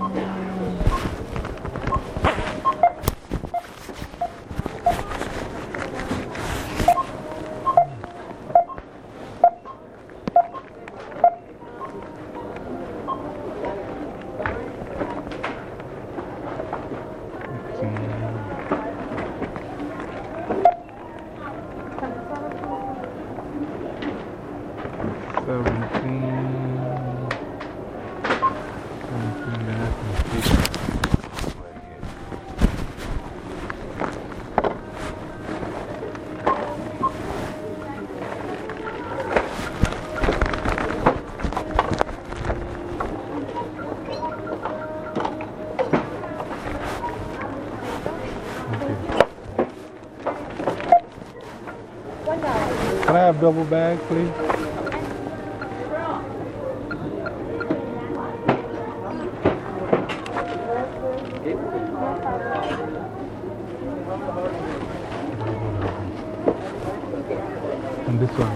[SPEAKER 1] Can I have double bag, please? And this one.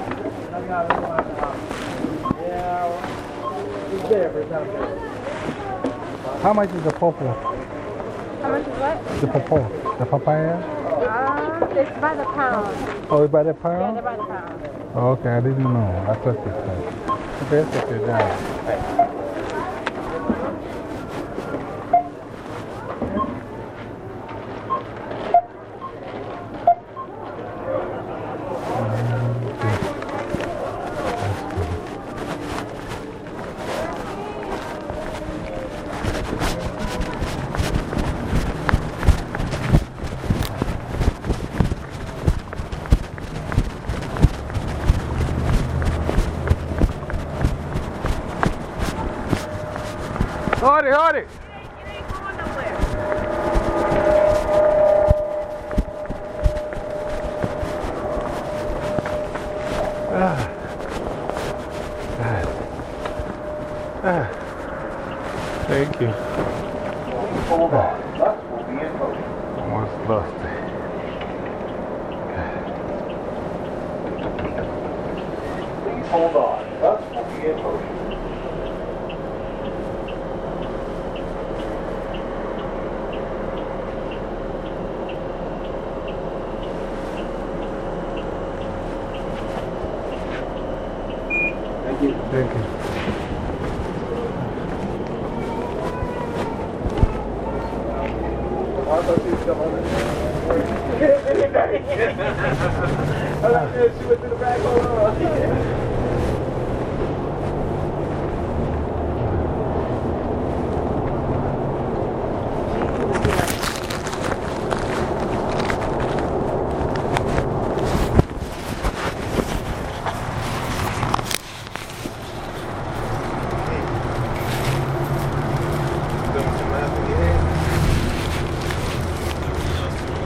[SPEAKER 1] How much is the pawpaw?
[SPEAKER 6] How much is what?
[SPEAKER 1] The pawpaw. The papaya?
[SPEAKER 6] Uh, it's by the pound.
[SPEAKER 1] Oh, it's by the
[SPEAKER 6] Yeah,
[SPEAKER 1] pound?
[SPEAKER 6] they're by the pound.
[SPEAKER 1] Oh, okay, I didn't know. I thought this time. Okay, it's okay, down. Hold it, hold it. Ah. Ah. Ah. Thank you.
[SPEAKER 14] Hold on. Bus will be in motion.
[SPEAKER 1] Almost lost it.
[SPEAKER 14] Please hold on. Bus will be in motion.
[SPEAKER 1] Thank you. Thank you.
[SPEAKER 14] I like this. She went to the back.